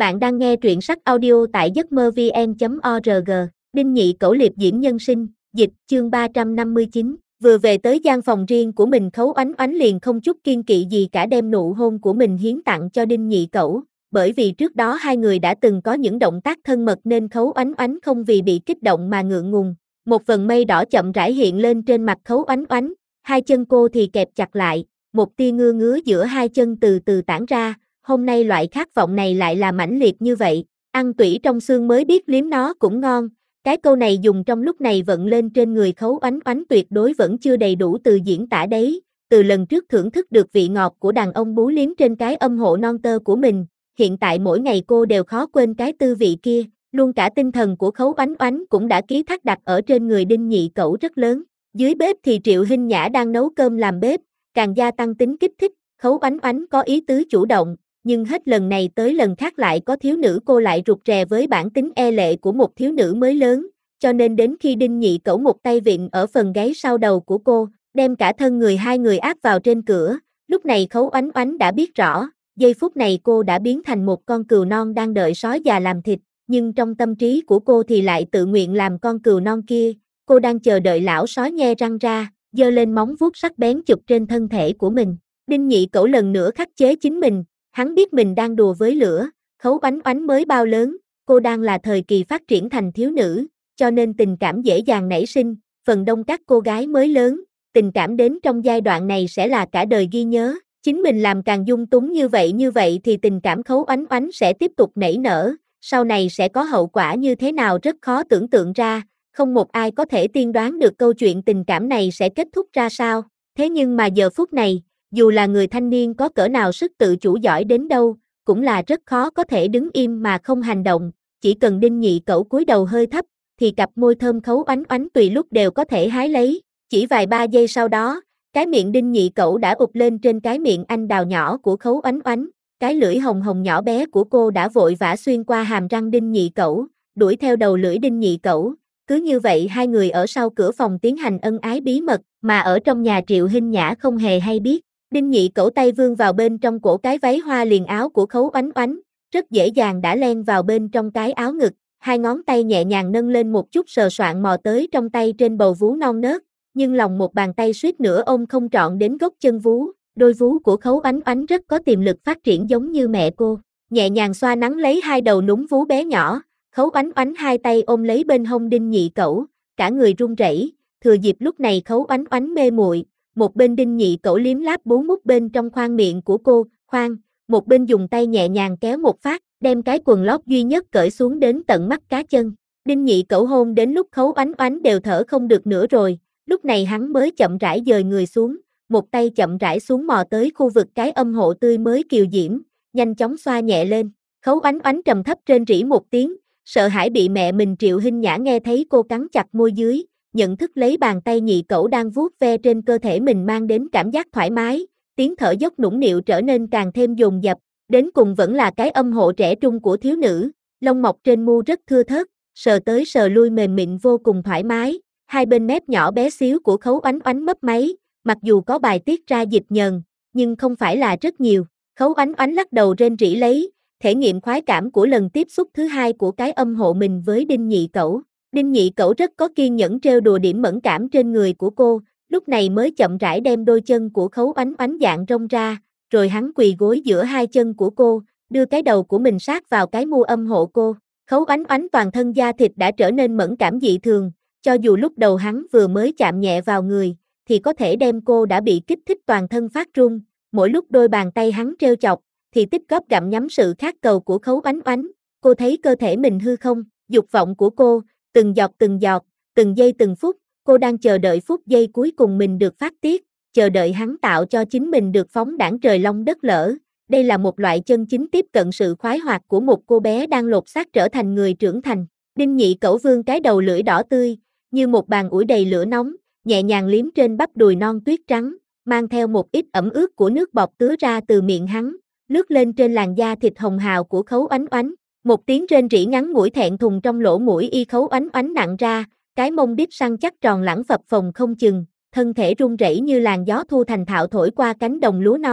Bạn đang nghe truyện sách audio tại giấcmơ-vn.org. Đinh Nhị Cẩu liệp diễm nhân sinh, dịch, chương 359. Vừa về tới gian phòng riêng của mình, Khấu Oánh Oánh liền không chút kiêng kỵ gì cả đem nụ hôn của mình hiến tặng cho Đinh Nhị Cẩu. Bởi vì trước đó hai người đã từng có những động tác thân mật nên Khấu Oánh Oánh không vì bị kích động mà ngượng ngùng. Một vầng mây đỏ chậm rãi hiện lên trên mặt Khấu Oánh Oánh, hai chân cô thì kẹp chặt lại, một tia ngứa ngứa giữa hai chân từ từ tản ra. Hôm nay loại khát vọng này lại là mãnh liệt như vậy, ăn tủy trong xương mới biết liếm nó cũng ngon. Cái câu này dùng trong lúc này vận lên trên người Khấu Oánh Oánh tuyệt đối vẫn chưa đầy đủ từ diễn tả đấy. Từ lần trước thưởng thức được vị ngọt của đàn ông bú liếm trên cái âm hộ non tơ của mình, hiện tại mỗi ngày cô đều khó quên cái tư vị kia, luôn cả tinh thần của Khấu Oánh Oánh cũng đã ký thác đặt ở trên người Đinh Nhị Cẩu rất lớn. Dưới bếp thì Triệu Hinh Nhã đang nấu cơm làm bếp, càng gia tăng tính kích thích. Khấu Oánh Oánh có ý tứ chủ động, nhưng hết lần này tới lần khác lại có thiếu nữ cô lại rụt rè với bản tính e lệ của một thiếu nữ mới lớn, cho nên đến khi Đinh Nhị Cẩu một tay vịn ở phần gáy sau đầu của cô, đem cả thân người hai người áp vào trên cửa, lúc này Khấu Oánh Oánh đã biết rõ, giây phút này cô đã biến thành một con cừu non đang đợi sói già làm thịt, nhưng trong tâm trí của cô thì lại tự nguyện làm con cừu non kia, cô đang chờ đợi lão sói nhe răng ra, giơ lên móng vuốt sắc bén chụp trên thân thể của mình. Đinh Nhị Cẩu lần nữa khắc chế chính mình. Hắn biết mình đang đùa với lửa, Khấu Oánh Oánh mới bao lớn, cô đang là thời kỳ phát triển thành thiếu nữ, cho nên tình cảm dễ dàng nảy sinh, phần đông các cô gái mới lớn, tình cảm đến trong giai đoạn này sẽ là cả đời ghi nhớ, chính mình làm càng dung túng như vậy thì tình cảm Khấu Oánh Oánh sẽ tiếp tục nảy nở, sau này sẽ có hậu quả như thế nào rất khó tưởng tượng ra, không một ai có thể tiên đoán được câu chuyện tình cảm này sẽ kết thúc ra sao, thế nhưng mà giờ phút này, dù là người thanh niên có cỡ nào sức tự chủ giỏi đến đâu, cũng là rất khó có thể đứng im mà không hành động, chỉ cần Đinh Nhị Cẩu cúi đầu hơi thấp, thì cặp môi thơm Khấu Oánh Oánh tùy lúc đều có thể hái lấy, chỉ vài ba giây sau đó, cái miệng Đinh Nhị Cẩu đã ụp lên trên cái miệng anh đào nhỏ của Khấu Oánh Oánh, cái lưỡi hồng hồng nhỏ bé của cô đã vội vã xuyên qua hàm răng Đinh Nhị Cẩu, đuổi theo đầu lưỡi Đinh Nhị Cẩu, cứ như vậy hai người ở sau cửa phòng tiến hành ân ái bí mật, mà ở trong nhà Triệu Hinh Nhã không hề hay biết. Đinh Nhị Cẩu tay vươn vào bên trong cổ cái váy hoa liền áo của Khấu Oánh Oánh, rất dễ dàng đã len vào bên trong cái áo ngực, hai ngón tay nhẹ nhàng nâng lên một chút sờ soạng mò tới trong tay trên bầu vú non nớt, nhưng lòng một bàn tay suýt nữa ôm không trọn đến gốc chân vú, đôi vú của Khấu Oánh Oánh rất có tiềm lực phát triển giống như mẹ cô, nhẹ nhàng xoa nắn lấy hai đầu núm vú bé nhỏ, Khấu Oánh Oánh hai tay ôm lấy bên hông Đinh Nhị Cẩu, cả người run rẩy, thừa dịp lúc này Khấu Oánh Oánh mê muội. Một bên Đinh Nhị Cẩu liếm láp bú mút bên trong khoang miệng của cô, một bên dùng tay nhẹ nhàng kéo một phát, đem cái quần lót duy nhất cởi xuống đến tận mắt cá chân. Đinh Nhị Cẩu hôn đến lúc Khấu Oánh Oánh đều thở không được nữa rồi, lúc này hắn mới chậm rãi dời người xuống, một tay chậm rãi xuống mò tới khu vực cái âm hộ tươi mới kiều diễm, nhanh chóng xoa nhẹ lên. Khấu Oánh Oánh trầm thấp rên rỉ một tiếng, sợ hãi bị mẹ mình Triệu Hinh Nhã nghe thấy, cô cắn chặt môi dưới, nhận thức lấy bàn tay Nhị Cẩu đang vuốt ve trên cơ thể mình mang đến cảm giác thoải mái, tiếng thở dốc nũng nịu trở nên càng thêm dồn dập, đến cùng vẫn là cái âm hộ trẻ trung của thiếu nữ, lông mọc trên mu rất thưa thớt, sờ tới sờ lui mềm mịn vô cùng thoải mái, hai bên mép nhỏ bé xíu của Khấu Oánh Oánh mấp máy, mặc dù có bài tiết ra dịch nhờn, nhưng không phải là rất nhiều, Khấu Oánh Oánh lắc đầu rên rỉ lấy, thể nghiệm khoái cảm của lần tiếp xúc thứ hai của cái âm hộ mình với Đinh Nhị Cẩu. Đinh Nhị Cẩu rất có kiên nhẫn trêu đùa điểm mẫn cảm trên người của cô, lúc này mới chậm rãi đem đôi chân của Khấu Oánh Oánh dạng rông ra, rồi hắn quỳ gối giữa hai chân của cô, đưa cái đầu của mình sát vào cái mu âm hộ cô. Khấu Oánh Oánh toàn thân da thịt đã trở nên mẫn cảm dị thường, cho dù lúc đầu hắn vừa mới chạm nhẹ vào người, thì có thể đem cô đã bị kích thích toàn thân phát run, mỗi lúc đôi bàn tay hắn trêu chọc, thì tích góp gặm nhấm sự khát cầu của Khấu Oánh Oánh, cô thấy cơ thể mình hư không, dục vọng của cô, từng giọt, từng giây từng phút, cô đang chờ đợi phút giây cuối cùng mình được phát tiết, chờ đợi hắn tạo cho chính mình được phóng đãng trời long đất lở. Đây là một loại chân chính tiếp cận sự khoái hoạt của một cô bé đang lột xác trở thành người trưởng thành. Đinh Nhị Cẩu vươn cái đầu lưỡi đỏ tươi, như một bàn ủi đầy lửa nóng, nhẹ nhàng liếm trên bắp đùi non tuyết trắng, mang theo một ít ẩm ướt của nước bọt tứa ra từ miệng hắn, lướt lên trên làn da thịt hồng hào của Khấu Oánh Oánh. Một tiếng rên rỉ ngắn ngủi thẹn thùng trong lỗ mũi y Khấu Oánh Oánh nặng ra, cái mông đít săn chắc tròn lẳng phập phồng không chừng, thân thể run rẩy như làn gió thu thành thạo thổi qua cánh đồng lúa non.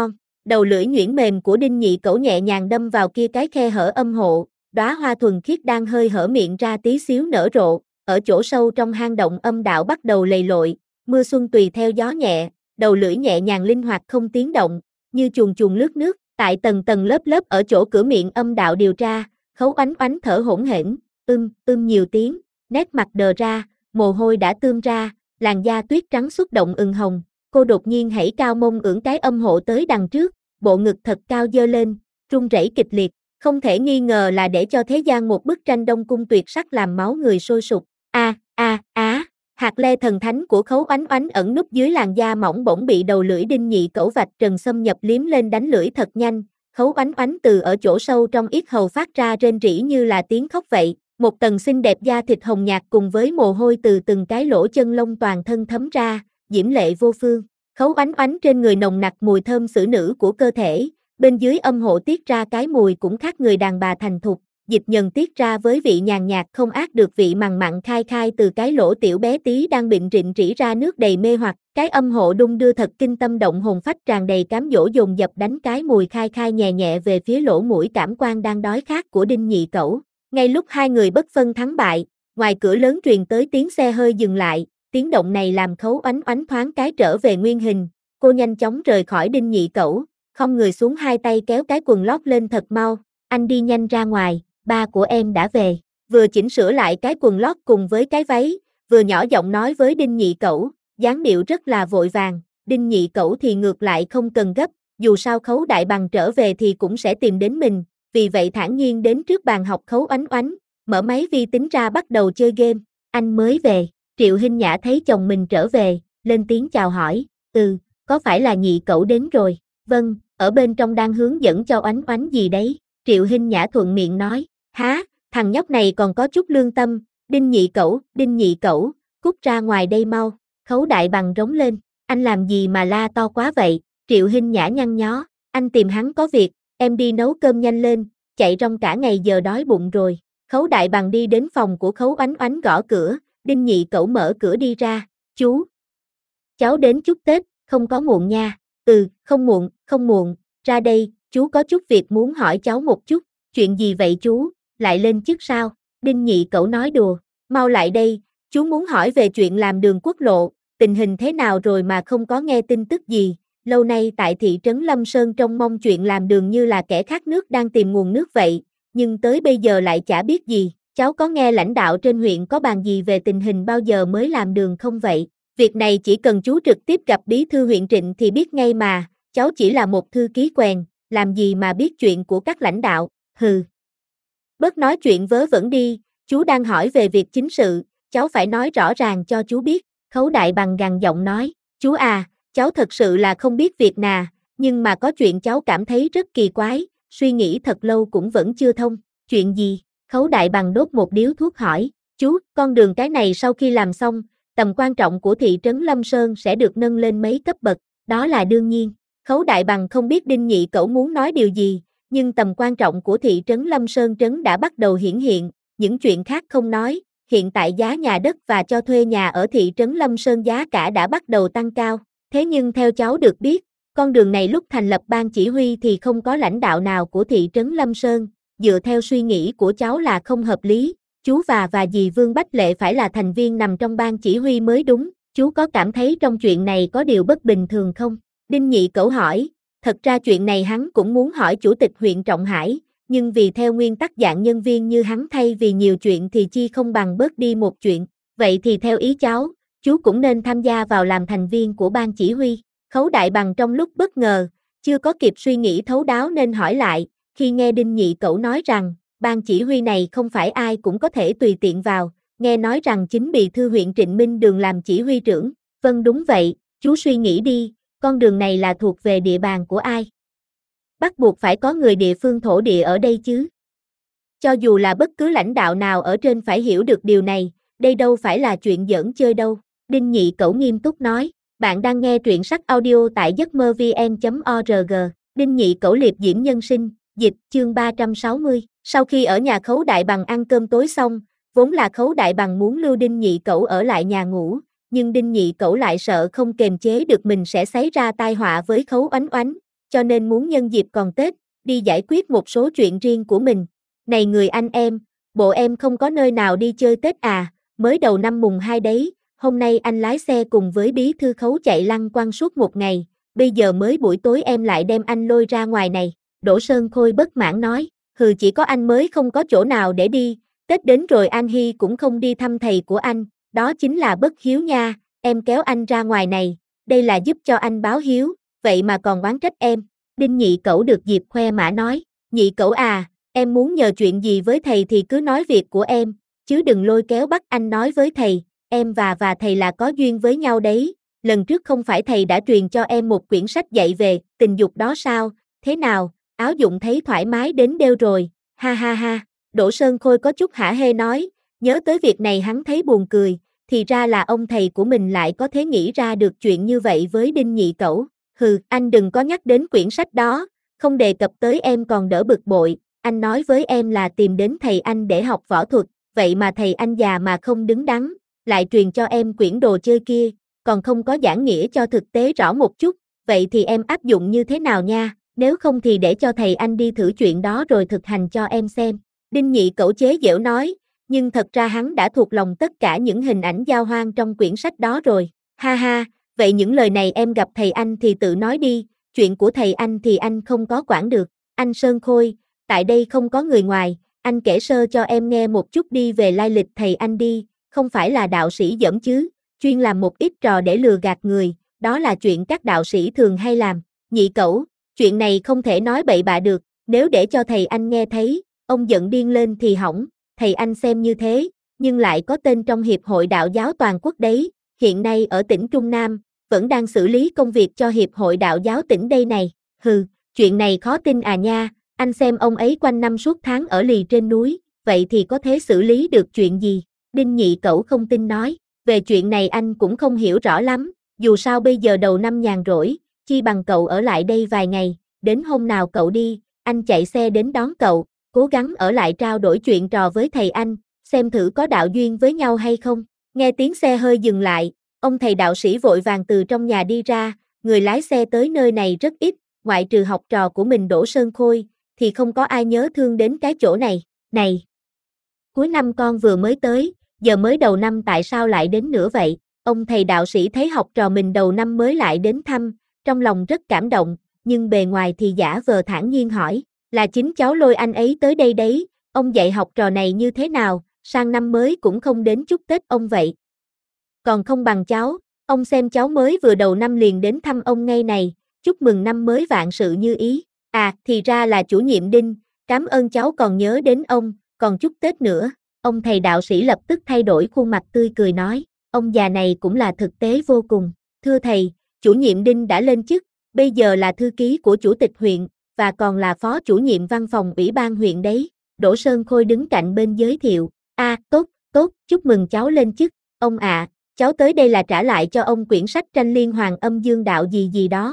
Đầu lưỡi nhuyễn mềm của Đinh Nhị Cẩu nhẹ nhàng đâm vào kia cái khe hở âm hộ, đóa hoa thuần khiết đang hơi hở miệng ra tí xíu nở rộ, ở chỗ sâu trong hang động âm đạo bắt đầu lầy lội, mưa xuân tùy theo gió nhẹ, đầu lưỡi nhẹ nhàng linh hoạt không tiếng động, như chuồn chuồn lướt nước, tại tầng tầng lớp lớp ở chỗ cửa miệng âm đạo điều tra, Khấu Oánh Oánh thở hổn hển, nhiều tiếng, nét mặt đờ ra, mồ hôi đã tươm ra, làn da tuyết trắng xuất động ửng hồng, cô đột nhiên hãy cao mông ưỡn cái âm hộ tới đằng trước, bộ ngực thật cao dơ lên, run rẩy kịch liệt, không thể nghi ngờ là để cho thế gian một bức tranh đông cung tuyệt sắc làm máu người sôi sục. Hạt le thần thánh của Khấu Oánh Oánh ẩn núp dưới làn da mỏng bỗng bị đầu lưỡi Đinh Nhị Cẩu vạch trần xâm nhập liếm lên đánh lưỡi thật nhanh, Khấu Oánh Oánh từ ở chỗ sâu trong yết hầu phát ra rên rỉ như là tiếng khóc vậy, một tầng xinh đẹp da thịt hồng nhạt cùng với mồ hôi từ từng cái lỗ chân lông toàn thân thấm ra, diễm lệ vô phương. Khấu Oánh Oánh trên người nồng nặc mùi thơm xử nữ của cơ thể, bên dưới âm hộ tiết ra cái mùi cũng khác người đàn bà thành thục, dịch nhần tiết ra với vị nhàn nhạt không át được vị mặn mặn khai khai từ cái lỗ tiểu bé tí đang bịn rịn rỉ ra nước đầy mê hoặc, cái âm hộ đung đưa thật kinh tâm động hồn phách tràn đầy cám dỗ dồn dập đánh cái mùi khai khai nhẹ nhẹ về phía lỗ mũi cảm quan đang đói khát của Đinh Nhị Cẩu. Ngay lúc hai người bất phân thắng bại, ngoài cửa lớn truyền tới tiếng xe hơi dừng lại, tiếng động này làm Khấu Oánh Oánh thoáng cái trở về nguyên hình, cô nhanh chóng rời khỏi Đinh Nhị Cẩu, không người xuống hai tay kéo cái quần lót lên thật mau, anh đi nhanh ra ngoài, ba của em đã về, vừa chỉnh sửa lại cái quần lót cùng với cái váy, vừa nhỏ giọng nói với Đinh Nhị Cẩu, dáng điệu rất là vội vàng, Đinh Nhị Cẩu thì ngược lại không cần gấp, dù sao Khấu Đại Bằng trở về thì cũng sẽ tìm đến mình, vì vậy thản nhiên đến trước bàn học Khấu Oánh Oánh, mở máy vi tính ra bắt đầu chơi game, anh mới về, Triệu Hinh Nhã thấy chồng mình trở về, lên tiếng chào hỏi, có phải là Nhị Cẩu đến rồi, vâng, ở bên trong đang hướng dẫn cho Oánh Oánh gì đấy, Triệu Hinh Nhã thuận miệng nói, há, thằng nhóc này còn có chút lương tâm, Đinh Nhị Cẩu, cút ra ngoài đây mau, Khấu Đại Bằng rống lên, anh làm gì mà la to quá vậy, Triệu Hinh Nhã nhăn nhó, anh tìm hắn có việc, em đi nấu cơm nhanh lên, chạy rong cả ngày giờ đói bụng rồi, Khấu Đại Bằng đi đến phòng của Khấu Oánh Oánh gõ cửa, Đinh Nhị Cẩu mở cửa đi ra, chú, cháu đến chúc Tết, không có muộn nha, không muộn, ra đây, chú có chút việc muốn hỏi cháu một chút, chuyện gì vậy chú, lại lên chức sao, Đinh Nhị Cẩu nói đùa, mau lại đây, chú muốn hỏi về chuyện làm đường quốc lộ, tình hình thế nào rồi mà không có nghe tin tức gì, lâu nay tại thị trấn Lâm Sơn trông mong chuyện làm đường như là kẻ khát nước đang tìm nguồn nước vậy, nhưng tới bây giờ lại chả biết gì, cháu có nghe lãnh đạo trên huyện có bàn gì về tình hình bao giờ mới làm đường không vậy, việc này chỉ cần chú trực tiếp gặp bí thư huyện Trịnh thì biết ngay mà, cháu chỉ là một thư ký quèn, làm gì mà biết chuyện của các lãnh đạo, hừ. Bớt nói chuyện vớ vẩn đi, chú đang hỏi về việc chính sự, cháu phải nói rõ ràng cho chú biết, Khấu Đại Bằng gằn giọng nói, chú à, cháu thật sự là không biết việc nà, nhưng mà có chuyện cháu cảm thấy rất kỳ quái, suy nghĩ thật lâu cũng vẫn chưa thông, chuyện gì, Khấu Đại Bằng đốt một điếu thuốc hỏi, chú, con đường cái này sau khi làm xong, tầm quan trọng của thị trấn Lâm Sơn sẽ được nâng lên mấy cấp bậc, đó là đương nhiên, Khấu Đại Bằng không biết Đinh Nhị Cẩu muốn nói điều gì, nhưng tầm quan trọng của thị trấn Lâm Sơn trấn đã bắt đầu hiển hiện, những chuyện khác không nói, hiện tại giá nhà đất và cho thuê nhà ở thị trấn Lâm Sơn giá cả đã bắt đầu tăng cao, thế nhưng theo cháu được biết, con đường này lúc thành lập ban chỉ huy thì không có lãnh đạo nào của thị trấn Lâm Sơn, dựa theo suy nghĩ của cháu là không hợp lý, chú và dì Vương Bách Lệ phải là thành viên nằm trong ban chỉ huy mới đúng, chú có cảm thấy trong chuyện này có điều bất bình thường không? Đinh Nhị Cẩu hỏi, thật ra chuyện này hắn cũng muốn hỏi chủ tịch huyện Trọng Hải, nhưng vì theo nguyên tắc dạng nhân viên như hắn thay vì nhiều chuyện thì chi không bằng bớt đi một chuyện, vậy thì theo ý cháu, chú cũng nên tham gia vào làm thành viên của ban chỉ huy. Khấu Đại Bằng trong lúc bất ngờ, chưa có kịp suy nghĩ thấu đáo nên hỏi lại, khi nghe Đinh Nhị Cẩu nói rằng, ban chỉ huy này không phải ai cũng có thể tùy tiện vào, nghe nói rằng chính bí thư huyện Trịnh Minh Đường làm chỉ huy trưởng, vâng đúng vậy, chú suy nghĩ đi, con đường này là thuộc về địa bàn của ai? Bắt buộc phải có người địa phương thổ địa ở đây chứ. Cho dù là bất cứ lãnh đạo nào ở trên phải hiểu được điều này, đây đâu phải là chuyện giỡn chơi đâu. Đinh Nhị Cẩu nghiêm túc nói, bạn đang nghe truyện sách audio tại giấc mơ vn.org, Đinh Nhị Cẩu liệp diễm nhân sinh, dịch chương 360. Sau khi ở nhà Khấu Đại Bằng ăn cơm tối xong, vốn là Khấu Đại Bằng muốn lưu Đinh Nhị Cẩu ở lại nhà ngủ, nhưng Đinh Nhị Cẩu lại sợ không kềm chế được mình sẽ xảy ra tai họa với Khấu Oánh Oánh. cho nên muốn nhân dịp còn Tết, đi giải quyết một số chuyện riêng của mình. Này người anh em, bộ em không có nơi nào đi chơi Tết à, mới đầu năm mùng 2 đấy, hôm nay anh lái xe cùng với bí thư Khấu chạy lăng quăng suốt một ngày, bây giờ mới buổi tối em lại đem anh lôi ra ngoài này. Đỗ Sơn Khôi bất mãn nói, hừ, chỉ có anh mới không có chỗ nào để đi, Tết đến rồi An Hy cũng không đi thăm thầy của anh, đó chính là bất hiếu nha, em kéo anh ra ngoài này, đây là giúp cho anh báo hiếu, vậy mà còn oán trách em. Đinh Nhị Cẩu được dịp khoe mã nói, Nhị Cẩu à, em muốn nhờ chuyện gì với thầy thì cứ nói việc của em, chứ đừng lôi kéo bắt anh nói với thầy, em và thầy là có duyên với nhau đấy, lần trước không phải thầy đã truyền cho em một quyển sách dạy về tình dục đó sao, thế nào, áo dụng thấy thoải mái đến đêu rồi, ha ha ha. Đỗ Sơn Khôi có chút hả hê nói, nhớ tới việc này hắn thấy buồn cười, thì ra là ông thầy của mình lại có thể nghĩ ra được chuyện như vậy với Đinh Nhị Cẩu. Hừ, anh đừng có nhắc đến quyển sách đó, không đề cập tới em còn đỡ bực bội, anh nói với em là tìm đến thầy anh để học võ thuật, vậy mà thầy anh già mà không đứng đắn, lại truyền cho em quyển đồ chơi kia, còn không có giảng nghĩa cho thực tế rõ một chút, vậy thì em áp dụng như thế nào nha, nếu không thì để cho thầy anh đi thử chuyện đó rồi thực hành cho em xem. Đinh Nhị Cẩu chế giễu nói, nhưng thật ra hắn đã thuộc lòng tất cả những hình ảnh giao hoang trong quyển sách đó rồi, ha ha, vậy những lời này em gặp thầy anh thì tự nói đi, chuyện của thầy anh thì anh không có quản được. Anh Sơn Khôi, tại đây không có người ngoài, anh kể sơ cho em nghe một chút đi về lai lịch thầy anh đi, không phải là đạo sĩ dẫm chứ, chuyên làm một ít trò để lừa gạt người, đó là chuyện các đạo sĩ thường hay làm. Nhị Cẩu, chuyện này không thể nói bậy bạ được, nếu để cho thầy anh nghe thấy, ông giận điên lên thì hỏng, thầy anh xem như thế, nhưng lại có tên trong Hiệp hội Đạo giáo toàn quốc đấy, hiện nay ở tỉnh Trung Nam, vẫn đang xử lý công việc cho Hiệp hội Đạo giáo tỉnh đây này, hừ, chuyện này khó tin à nha, anh xem ông ấy quanh năm suốt tháng ở lì trên núi, vậy thì có thể xử lý được chuyện gì? Đinh Nhị Cẩu không tin nói, về chuyện này anh cũng không hiểu rõ lắm, dù sao bây giờ đầu năm nhàn rỗi, chi bằng cậu ở lại đây vài ngày, đến hôm nào cậu đi, anh chạy xe đến đón cậu, cố gắng ở lại trao đổi chuyện trò với thầy anh, xem thử có đạo duyên với nhau hay không. Nghe tiếng xe hơi dừng lại, ông thầy đạo sĩ vội vàng từ trong nhà đi ra, người lái xe tới nơi này rất ít, ngoại trừ học trò của mình Đỗ Sơn Khôi, thì không có ai nhớ thương đến cái chỗ này. Này, cuối năm con vừa mới tới, giờ mới đầu năm tại sao lại đến nữa vậy? Ông thầy đạo sĩ thấy học trò mình đầu năm mới lại đến thăm, trong lòng rất cảm động, nhưng bề ngoài thì giả vờ thản nhiên hỏi, là chính cháu lôi anh ấy tới đây đấy, ông dạy học trò này như thế nào, sang năm mới cũng không đến chúc Tết ông vậy. Còn không bằng cháu, ông xem cháu mới vừa đầu năm liền đến thăm ông ngay này, chúc mừng năm mới vạn sự như ý. À, thì ra là chủ nhiệm Đinh, cảm ơn cháu còn nhớ đến ông, còn chúc Tết nữa. Ông thầy đạo sĩ lập tức thay đổi khuôn mặt tươi cười nói, ông già này cũng là thực tế vô cùng. Thưa thầy, chủ nhiệm Đinh đã lên chức, bây giờ là thư ký của chủ tịch huyện, và còn là phó chủ nhiệm văn phòng ủy ban huyện đấy. Đỗ Sơn Khôi đứng cạnh bên giới thiệu, tốt, tốt, chúc mừng cháu lên chức. Ông ạ, cháu tới đây là trả lại cho ông quyển sách tranh liên hoàn âm dương đạo gì gì đó.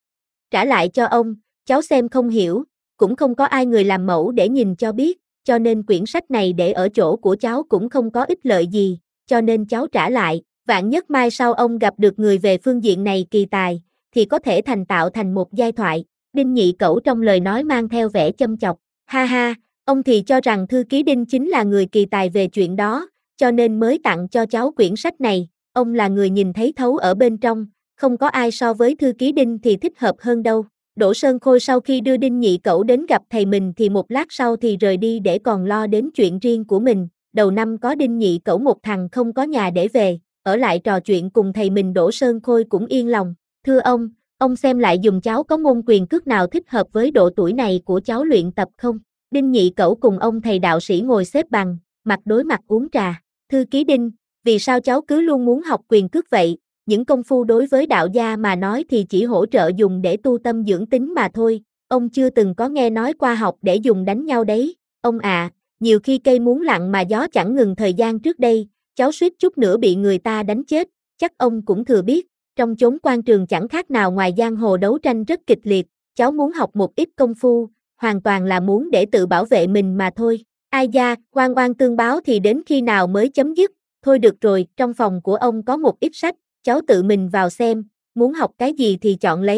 Trả lại cho ông, cháu xem không hiểu, cũng không có ai người làm mẫu để nhìn cho biết, cho nên quyển sách này để ở chỗ của cháu cũng không có ích lợi gì, cho nên cháu trả lại, vạn nhất mai sau ông gặp được người về phương diện này kỳ tài, thì có thể thành tạo thành một giai thoại. Đinh Nhị Cẩu trong lời nói mang theo vẻ châm chọc, ha ha, ông thì cho rằng thư ký Đinh chính là người kỳ tài về chuyện đó, cho nên mới tặng cho cháu quyển sách này, ông là người nhìn thấy thấu ở bên trong, không có ai so với thư ký Đinh thì thích hợp hơn đâu. Đỗ Sơn Khôi sau khi đưa Đinh Nhị Cẩu đến gặp thầy mình thì một lát sau thì rời đi để còn lo đến chuyện riêng của mình, đầu năm có Đinh Nhị Cẩu một thằng không có nhà để về, ở lại trò chuyện cùng thầy mình Đỗ Sơn Khôi cũng yên lòng. Thưa ông xem lại dùm cháu có môn quyền cước nào thích hợp với độ tuổi này của cháu luyện tập không? Đinh Nhị Cẩu cùng ông thầy đạo sĩ ngồi xếp bằng, mặt đối mặt uống trà. Thư ký Đinh, vì sao cháu cứ luôn muốn học quyền cước vậy? Những công phu đối với đạo gia mà nói thì chỉ hỗ trợ dùng để tu tâm dưỡng tính mà thôi. Ông chưa từng có nghe nói qua học để dùng đánh nhau đấy. Ông ạ, nhiều khi cây muốn lặng mà gió chẳng ngừng thời gian trước đây, cháu suýt chút nữa bị người ta đánh chết, chắc ông cũng thừa biết. Trong chốn quan trường chẳng khác nào ngoài giang hồ đấu tranh rất kịch liệt, cháu muốn học một ít công phu, hoàn toàn là muốn để tự bảo vệ mình mà thôi. Ai da, oan oan tương báo thì đến khi nào mới chấm dứt, thôi được rồi, trong phòng của ông có một ít sách, cháu tự mình vào xem, muốn học cái gì thì chọn lấy,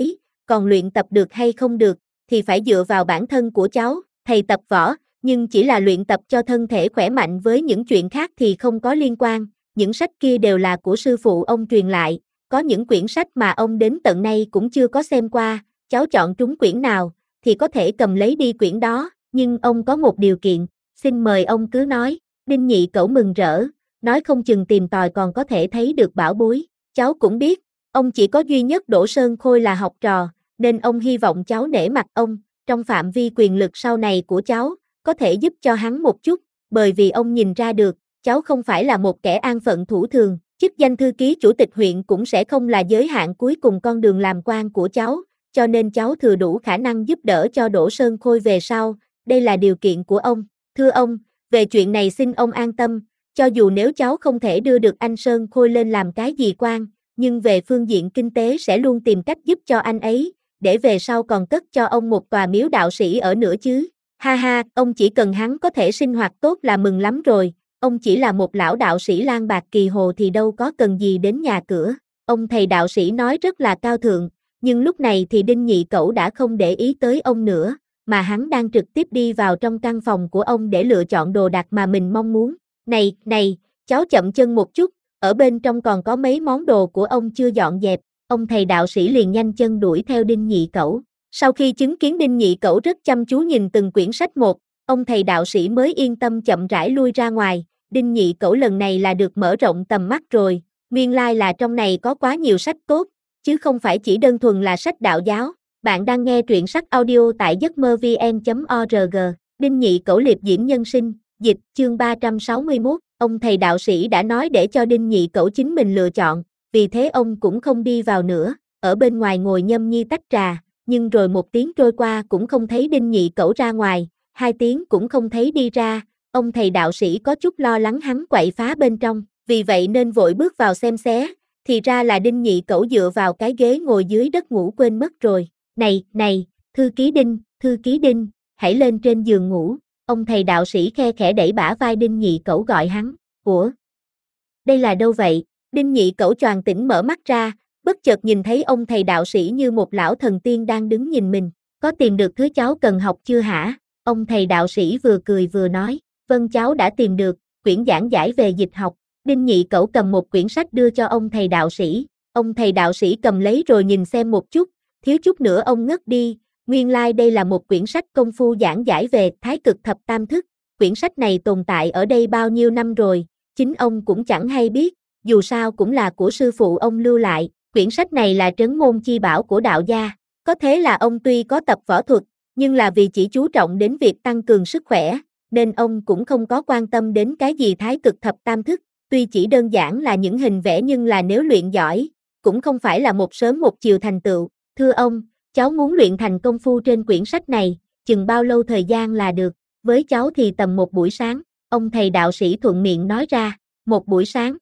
còn luyện tập được hay không được, thì phải dựa vào bản thân của cháu, thầy tập võ, nhưng chỉ là luyện tập cho thân thể khỏe mạnh với những chuyện khác thì không có liên quan, những sách kia đều là của sư phụ ông truyền lại, có những quyển sách mà ông đến tận nay cũng chưa có xem qua, cháu chọn trúng quyển nào, thì có thể cầm lấy đi quyển đó, nhưng ông có một điều kiện, xin mời ông cứ nói, Đinh Nhị Cẩu mừng rỡ, nói không chừng tìm tòi còn có thể thấy được bảo bối, cháu cũng biết, ông chỉ có duy nhất Đỗ Sơn Khôi là học trò, nên ông hy vọng cháu nể mặt ông, trong phạm vi quyền lực sau này của cháu, có thể giúp cho hắn một chút, bởi vì ông nhìn ra được, cháu không phải là một kẻ an phận thủ thường, chức danh thư ký chủ tịch huyện cũng sẽ không là giới hạn cuối cùng con đường làm quan của cháu, cho nên cháu thừa đủ khả năng giúp đỡ cho Đỗ Sơn Khôi về sau, đây là điều kiện của ông, thưa ông, về chuyện này xin ông an tâm, cho dù nếu cháu không thể đưa được anh Sơn Khôi lên làm cái gì quan, nhưng về phương diện kinh tế sẽ luôn tìm cách giúp cho anh ấy, để về sau còn cất cho ông một tòa miếu đạo sĩ ở nữa chứ. Ha ha, ông chỉ cần hắn có thể sinh hoạt tốt là mừng lắm rồi, ông chỉ là một lão đạo sĩ lang bạc kỳ hồ thì đâu có cần gì đến nhà cửa. Ông thầy đạo sĩ nói rất là cao thượng, nhưng lúc này thì Đinh Nhị Cẩu đã không để ý tới ông nữa, mà hắn đang trực tiếp đi vào trong căn phòng của ông để lựa chọn đồ đạc mà mình mong muốn. Này, cháu chậm chân một chút, ở bên trong còn có mấy món đồ của ông chưa dọn dẹp, ông thầy đạo sĩ liền nhanh chân đuổi theo Đinh Nhị Cẩu. Sau khi chứng kiến Đinh Nhị Cẩu rất chăm chú nhìn từng quyển sách một, ông thầy đạo sĩ mới yên tâm chậm rãi lui ra ngoài, Đinh Nhị Cẩu lần này là được mở rộng tầm mắt rồi, nguyên lai là trong này có quá nhiều sách tốt, chứ không phải chỉ đơn thuần là sách đạo giáo. Bạn đang nghe truyện sách audio tại giấc mơ vn.org, Đinh Nhị Cẩu liệp diễm nhân sinh, dịch, chương 361, ông thầy đạo sĩ đã nói để cho Đinh Nhị Cẩu chính mình lựa chọn, vì thế ông cũng không đi vào nữa, ở bên ngoài ngồi nhâm nhi tách trà, nhưng rồi 1 tiếng trôi qua cũng không thấy Đinh Nhị Cẩu ra ngoài, 2 tiếng cũng không thấy đi ra, ông thầy đạo sĩ có chút lo lắng hắn quậy phá bên trong, vì vậy nên vội bước vào xem xé, thì ra là Đinh Nhị Cẩu dựa vào cái ghế ngồi dưới đất ngủ quên mất rồi. Này, thư ký Đinh, hãy lên trên giường ngủ, ông thầy đạo sĩ khe khẽ đẩy bả vai Đinh Nhị Cẩu gọi hắn, ủa? Đây là đâu vậy? Đinh Nhị Cẩu choàng tỉnh mở mắt ra, bất chợt nhìn thấy ông thầy đạo sĩ như một lão thần tiên đang đứng nhìn mình, có tìm được thứ cháu cần học chưa hả? Ông thầy đạo sĩ vừa cười vừa nói, vâng cháu đã tìm được, quyển giảng giải về dịch học. Đinh Nhị Cẩu cầm một quyển sách đưa cho ông thầy đạo sĩ cầm lấy rồi nhìn xem một chút, thiếu chút nữa ông ngất đi, nguyên lai đây là một quyển sách công phu giảng giải về Thái Cực Thập Tam Thức, quyển sách này tồn tại ở đây bao nhiêu năm rồi, chính ông cũng chẳng hay biết, dù sao cũng là của sư phụ ông lưu lại, quyển sách này là trấn môn chi bảo của đạo gia, có thế là ông tuy có tập võ thuật, nhưng là vì chỉ chú trọng đến việc tăng cường sức khỏe, nên ông cũng không có quan tâm đến cái gì Thái Cực Thập Tam Thức, tuy chỉ đơn giản là những hình vẽ nhưng là nếu luyện giỏi, cũng không phải là một sớm một chiều thành tựu, thưa ông, cháu muốn luyện thành công phu trên quyển sách này, chừng bao lâu thời gian là được, với cháu thì tầm một buổi sáng, ông thầy đạo sĩ thuận miệng nói ra, một buổi sáng.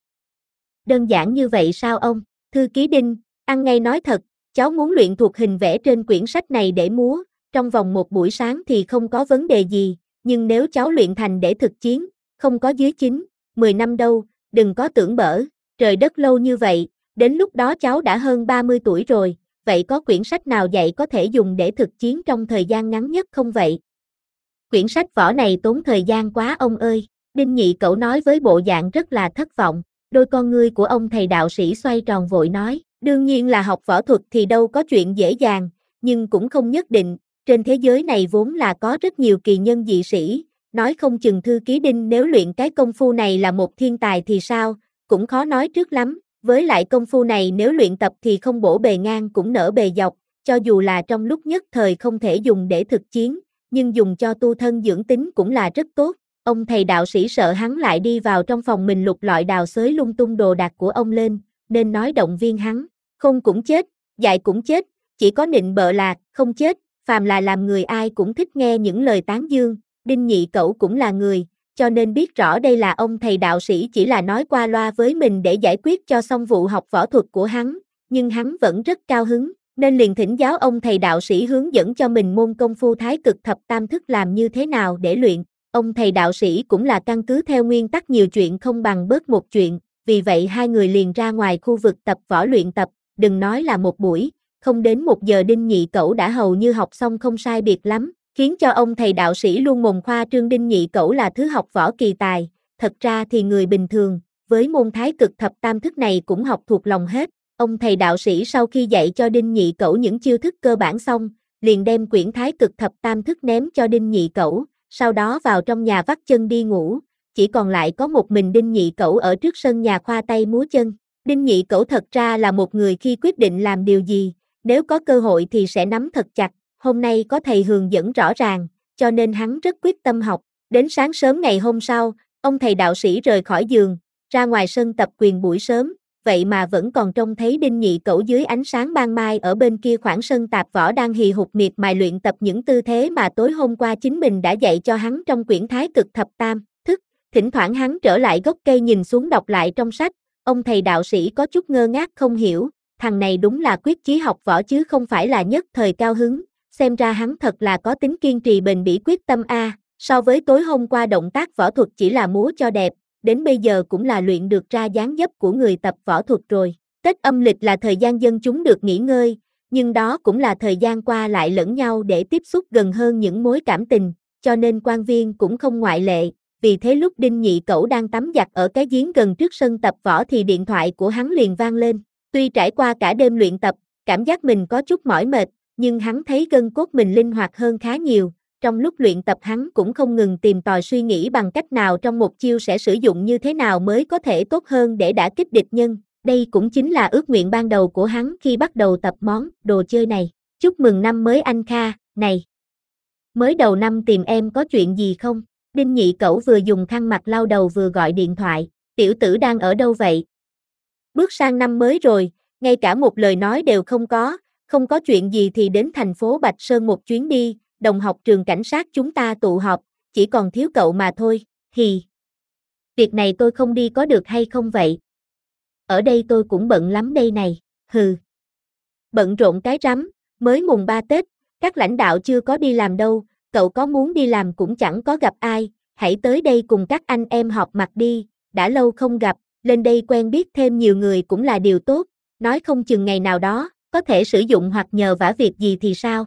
Đơn giản như vậy sao ông, thư ký Đinh, ăn ngay nói thật, cháu muốn luyện thuộc hình vẽ trên quyển sách này để múa, trong vòng một buổi sáng thì không có vấn đề gì, nhưng nếu cháu luyện thành để thực chiến, không có dưới 10 năm đâu, đừng có tưởng bở, trời đất lâu như vậy, đến lúc đó cháu đã hơn 30 tuổi rồi, vậy có quyển sách nào dạy có thể dùng để thực chiến trong thời gian ngắn nhất không vậy? Quyển sách võ này tốn thời gian quá ông ơi, Đinh Nhị Cẩu nói với bộ dạng rất là thất vọng, đôi con ngươi của ông thầy đạo sĩ xoay tròn vội nói, đương nhiên là học võ thuật thì đâu có chuyện dễ dàng, nhưng cũng không nhất định, trên thế giới này vốn là có rất nhiều kỳ nhân dị sĩ, nói không chừng thư ký Đinh nếu luyện cái công phu này là một thiên tài thì sao, cũng khó nói trước lắm, với lại công phu này nếu luyện tập thì không bổ bề ngang cũng nở bề dọc, cho dù là trong lúc nhất thời không thể dùng để thực chiến, nhưng dùng cho tu thân dưỡng tính cũng là rất tốt. Ông thầy đạo sĩ sợ hắn lại đi vào trong phòng mình lục lọi đào xới lung tung đồ đạc của ông lên, nên nói động viên hắn, không cũng chết, dại cũng chết, chỉ có nịnh bợ là không chết, phàm là làm người ai cũng thích nghe những lời tán dương, Đinh Nhị Cẩu cũng là người, cho nên biết rõ đây là ông thầy đạo sĩ chỉ là nói qua loa với mình để giải quyết cho xong vụ học võ thuật của hắn, nhưng hắn vẫn rất cao hứng, nên liền thỉnh giáo ông thầy đạo sĩ hướng dẫn cho mình môn công phu Thái Cực Thập Tam Thức làm như thế nào để luyện. Ông thầy đạo sĩ cũng là căn cứ theo nguyên tắc nhiều chuyện không bằng bớt một chuyện, vì vậy hai người liền ra ngoài khu vực tập võ luyện tập, đừng nói là một buổi, không đến 1 giờ Đinh Nhị Cẩu đã hầu như học xong không sai biệt lắm, khiến cho ông thầy đạo sĩ luôn mồm khoa trương Đinh Nhị Cẩu là thứ học võ kỳ tài, thật ra thì người bình thường, với môn Thái Cực Thập Tam Thức này cũng học thuộc lòng hết. Ông thầy đạo sĩ sau khi dạy cho Đinh Nhị Cẩu những chiêu thức cơ bản xong, liền đem quyển Thái Cực Thập Tam Thức ném cho Đinh Nhị Cẩu, sau đó vào trong nhà vắt chân đi ngủ, chỉ còn lại có một mình Đinh Nhị Cẩu ở trước sân nhà khoa tay múa chân. Đinh Nhị Cẩu thật ra là một người khi quyết định làm điều gì, nếu có cơ hội thì sẽ nắm thật chặt, hôm nay có thầy hướng dẫn rõ ràng, cho nên hắn rất quyết tâm học. Đến sáng sớm ngày hôm sau, ông thầy đạo sĩ rời khỏi giường, ra ngoài sân tập quyền buổi sớm, vậy mà vẫn còn trông thấy Đinh Nhị Cẩu dưới ánh sáng ban mai ở bên kia khoảng sân tạp võ đang hì hục miệt mài luyện tập những tư thế mà tối hôm qua chính mình đã dạy cho hắn trong quyển Thái Cực Thập Tam Thức. Thỉnh thoảng hắn trở lại gốc cây nhìn xuống đọc lại trong sách, ông thầy đạo sĩ có chút ngơ ngác không hiểu, thằng này đúng là quyết chí học võ chứ không phải là nhất thời cao hứng, xem ra hắn thật là có tính kiên trì bền bỉ quyết tâm a. So với tối hôm qua động tác võ thuật chỉ là múa cho đẹp, đến bây giờ cũng là luyện được ra dáng dấp của người tập võ thuật rồi. Tết âm lịch là thời gian dân chúng được nghỉ ngơi, nhưng đó cũng là thời gian qua lại lẫn nhau để tiếp xúc gần hơn những mối cảm tình, cho nên quan viên cũng không ngoại lệ. Vì thế lúc Đinh Nhị Cẩu đang tắm giặt ở cái giếng gần trước sân tập võ thì điện thoại của hắn liền vang lên. Tuy trải qua cả đêm luyện tập, cảm giác mình có chút mỏi mệt, nhưng hắn thấy gân cốt mình linh hoạt hơn khá nhiều. Trong lúc luyện tập hắn cũng không ngừng tìm tòi suy nghĩ bằng cách nào trong một chiêu sẽ sử dụng như thế nào mới có thể tốt hơn để đả kích địch nhân. Đây cũng chính là ước nguyện ban đầu của hắn khi bắt đầu tập món đồ chơi này. Chúc mừng năm mới anh Kha, này. Mới đầu năm tìm em có chuyện gì không? Đinh Nhị Cẩu vừa dùng khăn mặt lau đầu vừa gọi điện thoại. Tiểu tử đang ở đâu vậy? Bước sang năm mới rồi, ngay cả một lời nói đều không có chuyện gì thì đến thành phố Bạch Sơn một chuyến đi. Đồng học trường cảnh sát chúng ta tụ họp, chỉ còn thiếu cậu mà thôi, hì. Việc này tôi không đi có được hay không vậy? Ở đây tôi cũng bận lắm đây này, hừ. Bận rộn cái rắm, mới mùng 3 Tết, các lãnh đạo chưa có đi làm đâu, cậu có muốn đi làm cũng chẳng có gặp ai, hãy tới đây cùng các anh em họp mặt đi, đã lâu không gặp, lên đây quen biết thêm nhiều người cũng là điều tốt, nói không chừng ngày nào đó, có thể sử dụng hoặc nhờ vả việc gì thì sao?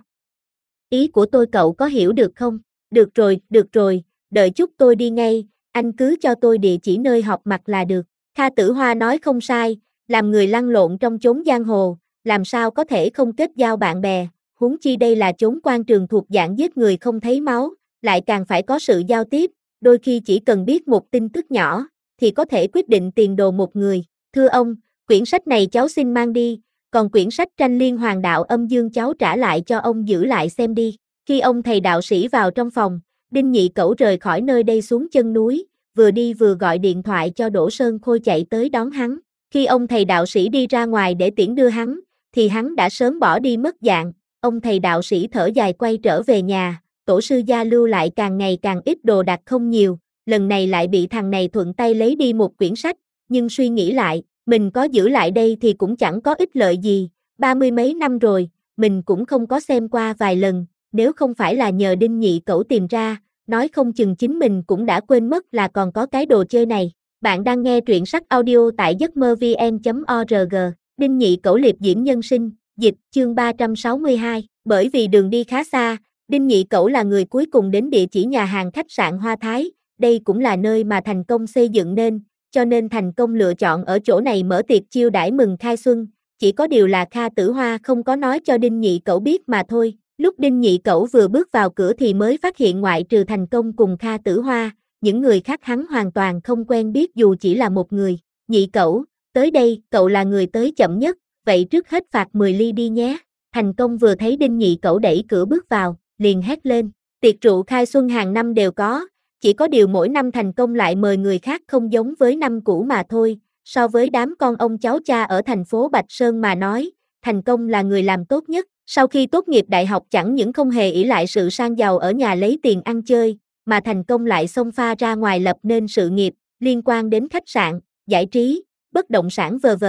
Ý của tôi cậu có hiểu được không? Được rồi, đợi chút tôi đi ngay, anh cứ cho tôi địa chỉ nơi họp mặt là được. Kha Tử Hoa nói không sai, làm người lăn lộn trong chốn giang hồ, làm sao có thể không kết giao bạn bè, huống chi đây là chốn quan trường thuộc dạng giết người không thấy máu, lại càng phải có sự giao tiếp, đôi khi chỉ cần biết một tin tức nhỏ, thì có thể quyết định tiền đồ một người. Thưa ông, quyển sách này cháu xin mang đi, còn quyển sách tranh liên hoàng đạo âm dương cháu trả lại cho ông giữ lại xem đi. Khi ông thầy đạo sĩ vào trong phòng, Đinh Nhị Cẩu rời khỏi nơi đây xuống chân núi, vừa đi vừa gọi điện thoại cho Đỗ Sơn Khôi chạy tới đón hắn. Khi ông thầy đạo sĩ đi ra ngoài để tiễn đưa hắn, thì hắn đã sớm bỏ đi mất dạng. Ông thầy đạo sĩ thở dài quay trở về nhà, tổ sư gia lưu lại càng ngày càng ít đồ đạc không nhiều, lần này lại bị thằng này thuận tay lấy đi một quyển sách, nhưng suy nghĩ lại, mình có giữ lại đây thì cũng chẳng có ích lợi gì, 30 mấy năm rồi, mình cũng không có xem qua vài lần, nếu không phải là nhờ Đinh Nhị Cẩu tìm ra, nói không chừng chính mình cũng đã quên mất là còn có cái đồ chơi này. Bạn đang nghe truyện sách audio tại giấc mơ vn.org, Đinh Nhị Cẩu liệp diễm nhân sinh, dịch, chương 362, bởi vì đường đi khá xa, Đinh Nhị Cẩu là người cuối cùng đến địa chỉ nhà hàng khách sạn Hoa Thái, đây cũng là nơi mà thành công xây dựng nên, cho nên thành công lựa chọn ở chỗ này mở tiệc chiêu đãi mừng khai xuân, chỉ có điều là Kha Tử Hoa không có nói cho Đinh Nhị Cẩu biết mà thôi. Lúc Đinh Nhị Cẩu vừa bước vào cửa thì mới phát hiện ngoại trừ thành công cùng Kha Tử Hoa, những người khác hắn hoàn toàn không quen biết dù chỉ là một người. Nhị Cẩu, tới đây, cậu là người tới chậm nhất, vậy trước hết phạt 10 ly đi nhé. Thành công vừa thấy Đinh Nhị Cẩu đẩy cửa bước vào, liền hét lên, tiệc rượu khai xuân hàng năm đều có, chỉ có điều mỗi năm thành công lại mời người khác không giống với năm cũ mà thôi, so với đám con ông cháu cha ở thành phố Bạch Sơn mà nói, thành công là người làm tốt nhất. Sau khi tốt nghiệp đại học chẳng những không hề ỷ lại sự sang giàu ở nhà lấy tiền ăn chơi, mà thành công lại xông pha ra ngoài lập nên sự nghiệp, liên quan đến khách sạn, giải trí, bất động sản v.v.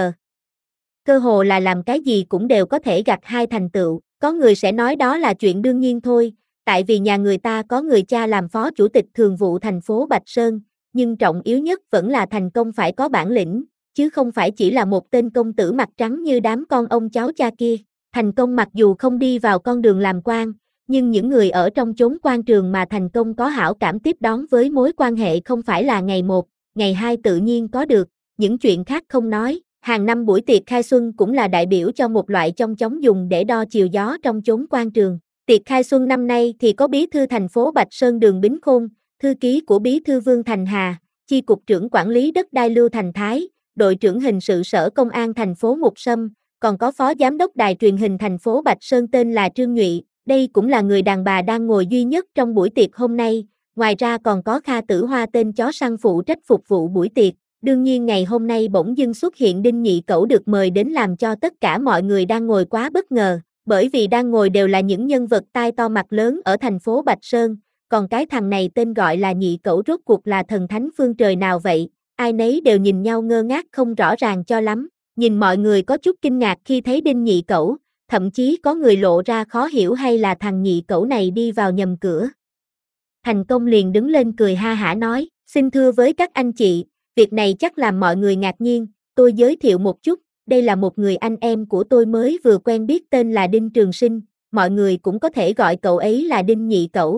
Cơ hồ là làm cái gì cũng đều có thể gặt hai thành tựu, có người sẽ nói đó là chuyện đương nhiên thôi, tại vì nhà người ta có người cha làm phó chủ tịch thường vụ thành phố Bạch Sơn, nhưng trọng yếu nhất vẫn là thành công phải có bản lĩnh, chứ không phải chỉ là một tên công tử mặt trắng như đám con ông cháu cha kia. Thành công mặc dù không đi vào con đường làm quan, nhưng những người ở trong chốn quan trường mà thành công có hảo cảm tiếp đón với mối quan hệ không phải là ngày một, ngày hai tự nhiên có được, những chuyện khác không nói. Hàng năm buổi tiệc khai xuân cũng là đại biểu cho một loại chong chóng dùng để đo chiều gió trong chốn quan trường. Tiệc khai xuân năm nay thì có bí thư thành phố Bạch Sơn Đường Bính Khôn, thư ký của bí thư Vương Thành Hà, chi cục trưởng quản lý đất đai Lưu Thành Thái, đội trưởng hình sự sở công an thành phố Mục Sâm, còn có phó giám đốc đài truyền hình thành phố Bạch Sơn tên là Trương Nhụy, đây cũng là người đàn bà đang ngồi duy nhất trong buổi tiệc hôm nay, ngoài ra còn có Kha Tử Hoa tên chó săn phụ trách phục vụ buổi tiệc. Đương nhiên ngày hôm nay bỗng dưng xuất hiện Đinh Nhị Cẩu được mời đến làm cho tất cả mọi người đang ngồi quá bất ngờ, bởi vì đang ngồi đều là những nhân vật tai to mặt lớn ở thành phố Bạch Sơn, còn cái thằng này tên gọi là Nhị Cẩu rốt cuộc là thần thánh phương trời nào vậy, ai nấy đều nhìn nhau ngơ ngác không rõ ràng cho lắm, nhìn mọi người có chút kinh ngạc khi thấy Đinh Nhị Cẩu, thậm chí có người lộ ra khó hiểu hay là thằng Nhị Cẩu này đi vào nhầm cửa. Thành Công liền đứng lên cười ha hả nói, xin thưa với các anh chị, việc này chắc làm mọi người ngạc nhiên, tôi giới thiệu một chút, đây là một người anh em của tôi mới vừa quen biết tên là Đinh Trường Sinh, mọi người cũng có thể gọi cậu ấy là Đinh Nhị Cẩu.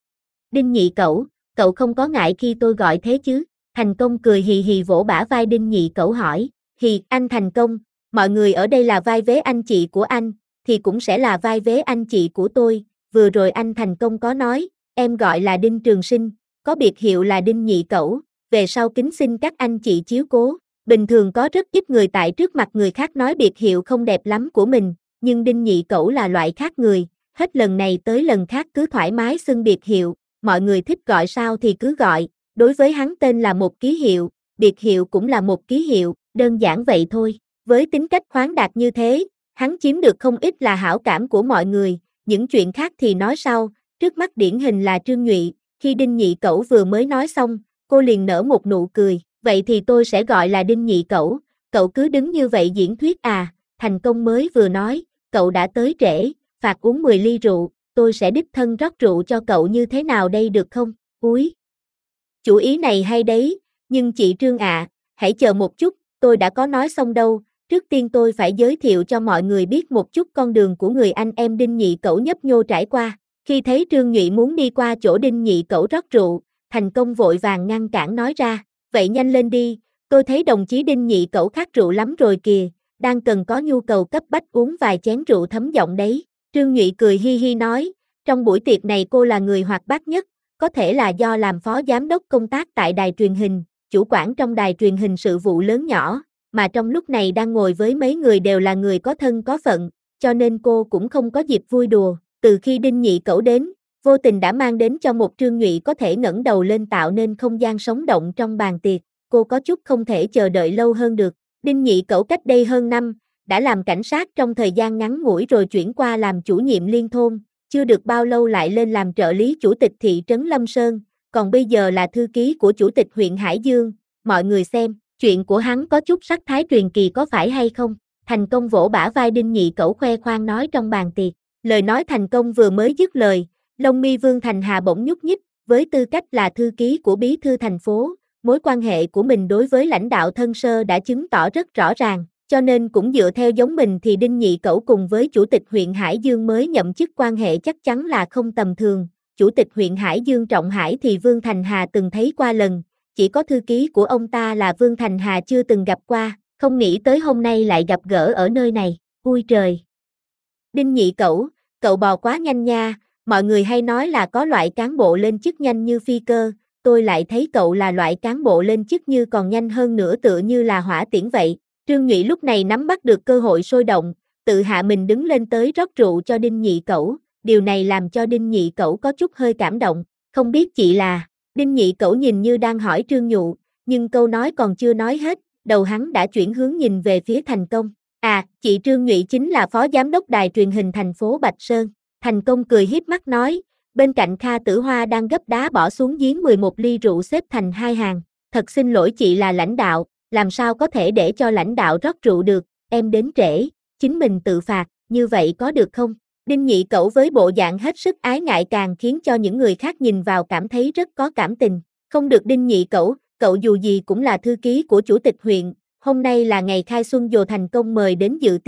Đinh Nhị Cẩu, cậu không có ngại khi tôi gọi thế chứ? Thành Công cười hì hì vỗ bả vai Đinh Nhị Cẩu hỏi, hì, anh Thành Công, mọi người ở đây là vai vế anh chị của anh, thì cũng sẽ là vai vế anh chị của tôi, vừa rồi anh Thành Công có nói, em gọi là Đinh Trường Sinh, có biệt hiệu là Đinh Nhị Cẩu, về sau kính xin các anh chị chiếu cố, bình thường có rất ít người tại trước mặt người khác nói biệt hiệu không đẹp lắm của mình, nhưng Đinh Nhị Cẩu là loại khác người, hết lần này tới lần khác cứ thoải mái xưng biệt hiệu, mọi người thích gọi sao thì cứ gọi, đối với hắn tên là một ký hiệu, biệt hiệu cũng là một ký hiệu, đơn giản vậy thôi, với tính cách khoáng đạt như thế, hắn chiếm được không ít là hảo cảm của mọi người, những chuyện khác thì nói sau, trước mắt điển hình là Trương Nhụy, khi Đinh Nhị Cẩu vừa mới nói xong, cô liền nở một nụ cười, vậy thì tôi sẽ gọi là Đinh Nhị Cẩu, cậu cứ đứng như vậy diễn thuyết à, Thành Công mới vừa nói, cậu đã tới trễ, phạt uống 10 ly rượu, tôi sẽ đích thân rót rượu cho cậu như thế nào đây được không, úi. Chủ ý này hay đấy, nhưng chị Trương ạ, hãy chờ một chút, tôi đã có nói xong đâu, trước tiên tôi phải giới thiệu cho mọi người biết một chút con đường của người anh em Đinh Nhị Cẩu nhấp nhô trải qua, khi thấy Trương Nhụy muốn đi qua chỗ Đinh Nhị Cẩu rót rượu, Thành Công vội vàng ngăn cản nói ra, vậy nhanh lên đi, tôi thấy đồng chí Đinh Nhị Cẩu khát rượu lắm rồi kìa, đang cần có nhu cầu cấp bách uống vài chén rượu thấm giọng đấy. Trương Nhụy cười hi hi nói, trong buổi tiệc này cô là người hoạt bát nhất, có thể là do làm phó giám đốc công tác tại đài truyền hình, chủ quản trong đài truyền hình sự vụ lớn nhỏ, mà trong lúc này đang ngồi với mấy người đều là người có thân có phận, cho nên cô cũng không có dịp vui đùa, từ khi Đinh Nhị Cẩu đến, vô tình đã mang đến cho một Trương Nhụy có thể ngẩng đầu lên tạo nên không gian sống động trong bàn tiệc, cô có chút không thể chờ đợi lâu hơn được. Đinh Nhị Cẩu cách đây hơn năm, đã làm cảnh sát trong thời gian ngắn ngủi rồi chuyển qua làm chủ nhiệm liên thôn, chưa được bao lâu lại lên làm trợ lý chủ tịch thị trấn Lâm Sơn, còn bây giờ là thư ký của chủ tịch huyện Hải Dương, mọi người xem, chuyện của hắn có chút sắc thái truyền kỳ có phải hay không? Thành Công vỗ bả vai Đinh Nhị Cẩu khoe khoang nói trong bàn tiệc, lời nói Thành Công vừa mới dứt lời, lông mi Vương Thành Hà bỗng nhúc nhích, với tư cách là thư ký của bí thư thành phố, mối quan hệ của mình đối với lãnh đạo Thân Sơ đã chứng tỏ rất rõ ràng, cho nên cũng dựa theo giống mình thì Đinh Nhị Cẩu cùng với chủ tịch huyện Hải Dương mới nhậm chức quan hệ chắc chắn là không tầm thường, chủ tịch huyện Hải Dương Trọng Hải thì Vương Thành Hà từng thấy qua lần, chỉ có thư ký của ông ta là Vương Thành Hà chưa từng gặp qua, không nghĩ tới hôm nay lại gặp gỡ ở nơi này, ui trời. Đinh Nhị Cẩu, cậu bò quá nhanh nha, mọi người hay nói là có loại cán bộ lên chức nhanh như phi cơ, tôi lại thấy cậu là loại cán bộ lên chức như còn nhanh hơn nữa tựa như là hỏa tiễn vậy. Trương Nhụy lúc này nắm bắt được cơ hội sôi động, tự hạ mình đứng lên tới rót rượu cho Đinh Nhị Cẩu, điều này làm cho Đinh Nhị Cẩu có chút hơi cảm động, không biết chị là, Đinh Nhị Cẩu nhìn như đang hỏi Trương Nhụ, nhưng câu nói còn chưa nói hết, đầu hắn đã chuyển hướng nhìn về phía Thành Công, à, chị Trương Nhụy chính là phó giám đốc đài truyền hình thành phố Bạch Sơn, Thành Công cười hiếp mắt nói, bên cạnh Kha Tử Hoa đang gấp đá bỏ xuống giếng 11 ly rượu xếp thành hai hàng, thật xin lỗi chị là lãnh đạo, làm sao có thể để cho lãnh đạo rót rượu được, em đến trễ, chính mình tự phạt, như vậy có được không? Đinh Nhị Cẩu với bộ dạng hết sức ái ngại càng khiến cho những người khác nhìn vào cảm thấy rất có cảm tình, không được Đinh Nhị Cẩu, cậu dù gì cũng là thư ký của chủ tịch huyện, hôm nay là ngày khai xuân dồ Thành Công mời đến dự tiệc,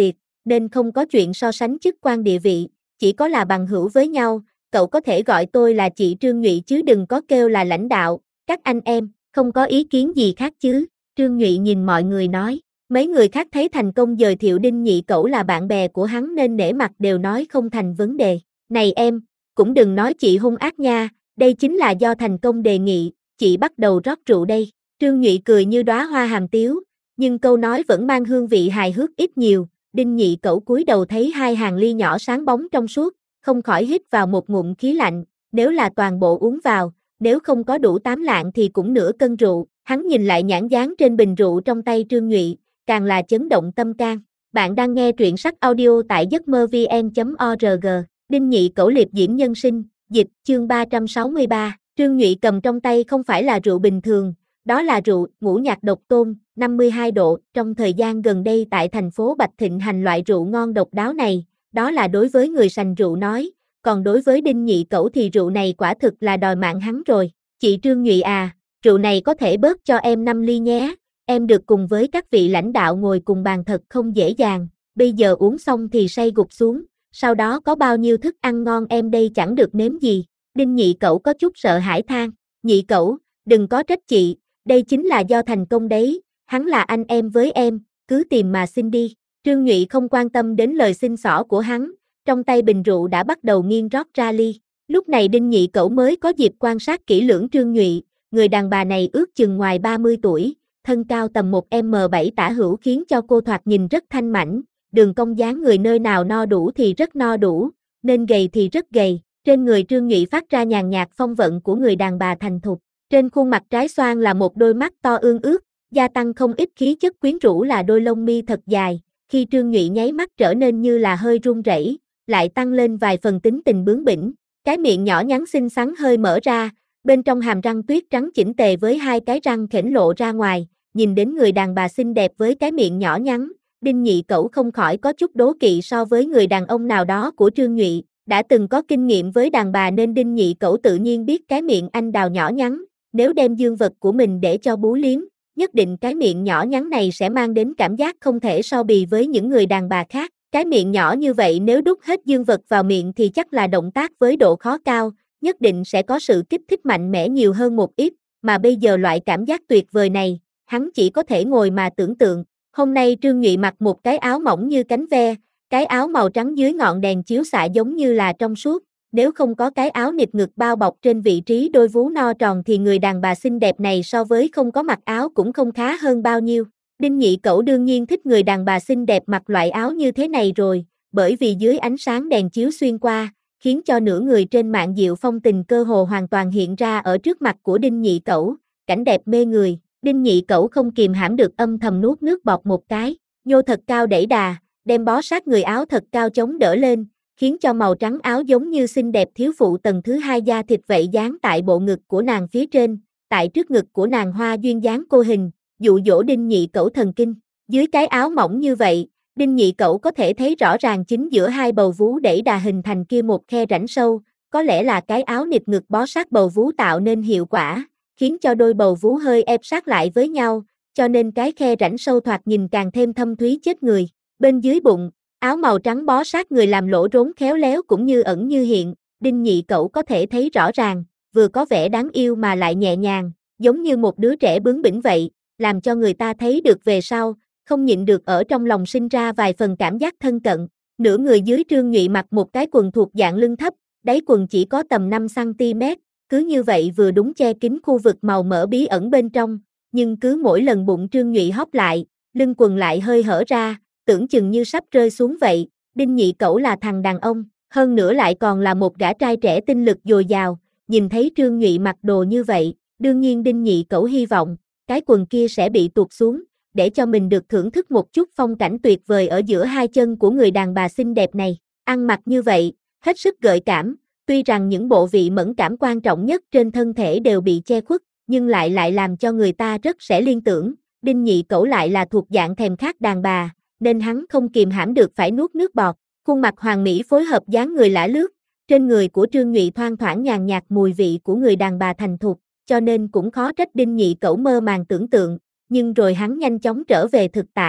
nên không có chuyện so sánh chức quan địa vị, chỉ có là bằng hữu với nhau, cậu có thể gọi tôi là chị Trương Nhụy chứ đừng có kêu là lãnh đạo, các anh em, không có ý kiến gì khác chứ, Trương Nhụy nhìn mọi người nói. Mấy người khác thấy thành công giới thiệu Đinh Nhị Cẩu là bạn bè của hắn nên nể mặt đều nói không thành vấn đề. Này em, cũng đừng nói chị hung ác nha, đây chính là do thành công đề nghị, chị bắt đầu rót rượu đây. Trương Nhụy cười như đóa hoa hàm tiếu, nhưng câu nói vẫn mang hương vị hài hước ít nhiều. Đinh Nhị Cẩu cúi đầu thấy hai hàng ly nhỏ sáng bóng trong suốt, không khỏi hít vào một ngụm khí lạnh, nếu là toàn bộ uống vào, nếu không có đủ 8 lạng thì cũng nửa cân rượu. Hắn nhìn lại nhãn dán trên bình rượu trong tay Trương Nhụy, càng là chấn động tâm can. Bạn đang nghe truyện sách audio tại giấc mơ vn.org. Đinh Nhị Cẩu liệp diễm nhân sinh, dịch, chương 363. Trương Nhụy cầm trong tay không phải là rượu bình thường, đó là rượu ngũ nhạc độc tôn, 52 độ. Trong thời gian gần đây tại thành phố Bạch thịnh hành loại rượu ngon độc đáo này, đó là đối với người sành rượu nói, còn đối với Đinh Nhị Cẩu thì rượu này quả thực là đòi mạng hắn rồi. Chị Trương Nhụy à, rượu này có thể bớt cho em 5 ly nhé. Em được cùng với các vị lãnh đạo ngồi cùng bàn thật không dễ dàng, bây giờ uống xong thì say gục xuống, sau đó có bao nhiêu thức ăn ngon em đây chẳng được nếm gì. Đinh Nhị Cẩu có chút sợ hãi than, Nhị Cẩu, đừng có trách chị, đây chính là do thành công đấy, hắn là anh em với em, cứ tìm mà xin đi. Trương Nhụy không quan tâm đến lời xin xỏ của hắn, trong tay bình rượu đã bắt đầu nghiêng rót ra ly. Lúc này Đinh Nhị Cẩu mới có dịp quan sát kỹ lưỡng Trương Nhụy, người đàn bà này ước chừng ngoài 30 tuổi. Thân cao tầm 1m7 tả hữu khiến cho cô thoạt nhìn rất thanh mảnh, đường cong dáng người nơi nào no đủ thì rất no đủ, nên gầy thì rất gầy. Trên người Trương Nhụy phát ra nhàn nhạt phong vận của người đàn bà thành thục. Trên khuôn mặt trái xoan là một đôi mắt to ương ướt, gia tăng không ít khí chất quyến rũ là đôi lông mi thật dài. Khi Trương Nhụy nháy mắt trở nên như là hơi run rẩy, lại tăng lên vài phần tính tình bướng bỉnh. Cái miệng nhỏ nhắn xinh xắn hơi mở ra, bên trong hàm răng tuyết trắng chỉnh tề với hai cái răng khểnh lộ ra ngoài. Nhìn đến người đàn bà xinh đẹp với cái miệng nhỏ nhắn, Đinh Nhị Cẩu không khỏi có chút đố kỵ so với người đàn ông nào đó của Trương Nhụy. Đã từng có kinh nghiệm với đàn bà nên Đinh Nhị Cẩu tự nhiên biết cái miệng anh đào nhỏ nhắn, nếu đem dương vật của mình để cho bú liếm, nhất định cái miệng nhỏ nhắn này sẽ mang đến cảm giác không thể so bì với những người đàn bà khác. Cái miệng nhỏ như vậy nếu đút hết dương vật vào miệng thì chắc là động tác với độ khó cao, nhất định sẽ có sự kích thích mạnh mẽ nhiều hơn một ít, mà bây giờ loại cảm giác tuyệt vời này, hắn chỉ có thể ngồi mà tưởng tượng. Hôm nay Trương Nhụy mặc một cái áo mỏng như cánh ve, cái áo màu trắng dưới ngọn đèn chiếu xạ giống như là trong suốt, nếu không có cái áo nịt ngực bao bọc trên vị trí đôi vú no tròn thì người đàn bà xinh đẹp này so với không có mặc áo cũng không khá hơn bao nhiêu. Đinh Nhị Cẩu đương nhiên thích người đàn bà xinh đẹp mặc loại áo như thế này rồi, bởi vì dưới ánh sáng đèn chiếu xuyên qua, khiến cho nửa người trên mạn diệu phong tình cơ hồ hoàn toàn hiện ra ở trước mặt của Đinh Nhị Cẩu, cảnh đẹp mê người. Đinh Nhị Cẩu không kìm hãm được âm thầm nuốt nước bọt một cái, nhô thật cao đẩy đà, đem bó sát người áo thật cao chống đỡ lên, khiến cho màu trắng áo giống như xinh đẹp thiếu phụ tầng thứ hai da thịt vậy dán tại bộ ngực của nàng phía trên, tại trước ngực của nàng hoa duyên dáng cô hình, dụ dỗ Đinh Nhị Cẩu thần kinh. Dưới cái áo mỏng như vậy, Đinh Nhị Cẩu có thể thấy rõ ràng chính giữa hai bầu vú đẩy đà hình thành kia một khe rãnh sâu, có lẽ là cái áo nịt ngực bó sát bầu vú tạo nên hiệu quả, khiến cho đôi bầu vú hơi ép sát lại với nhau, cho nên cái khe rãnh sâu thoạt nhìn càng thêm thâm thúy chết người. Bên dưới bụng, áo màu trắng bó sát người làm lỗ rốn khéo léo cũng như ẩn như hiện, Đinh Nhị Cẩu có thể thấy rõ ràng, vừa có vẻ đáng yêu mà lại nhẹ nhàng, giống như một đứa trẻ bướng bỉnh vậy, làm cho người ta thấy được về sau, không nhịn được ở trong lòng sinh ra vài phần cảm giác thân cận. Nửa người dưới Trương Nhụy mặc một cái quần thuộc dạng lưng thấp, đáy quần chỉ có tầm 5cm, cứ như vậy vừa đúng che kín khu vực màu mỡ bí ẩn bên trong, nhưng cứ mỗi lần bụng Trương Nhụy hóp lại, lưng quần lại hơi hở ra, tưởng chừng như sắp rơi xuống vậy. Đinh Nhị Cẩu là thằng đàn ông, hơn nữa lại còn là một gã trai trẻ tinh lực dồi dào, nhìn thấy Trương Nhụy mặc đồ như vậy, đương nhiên Đinh Nhị Cẩu hy vọng cái quần kia sẽ bị tuột xuống, để cho mình được thưởng thức một chút phong cảnh tuyệt vời ở giữa hai chân của người đàn bà xinh đẹp này. Ăn mặc như vậy, hết sức gợi cảm, tuy rằng những bộ vị mẫn cảm quan trọng nhất trên thân thể đều bị che khuất, nhưng lại làm cho người ta rất sẽ liên tưởng, Đinh Nhị Cẩu lại là thuộc dạng thèm khát đàn bà, nên hắn không kìm hãm được phải nuốt nước bọt. Khuôn mặt hoàn mỹ phối hợp dáng người lả lướt, trên người của Trương Nhụy thoang thoảng nhàn nhạt mùi vị của người đàn bà thành thục, cho nên cũng khó trách Đinh Nhị Cẩu mơ màng tưởng tượng, nhưng rồi hắn nhanh chóng trở về thực tại.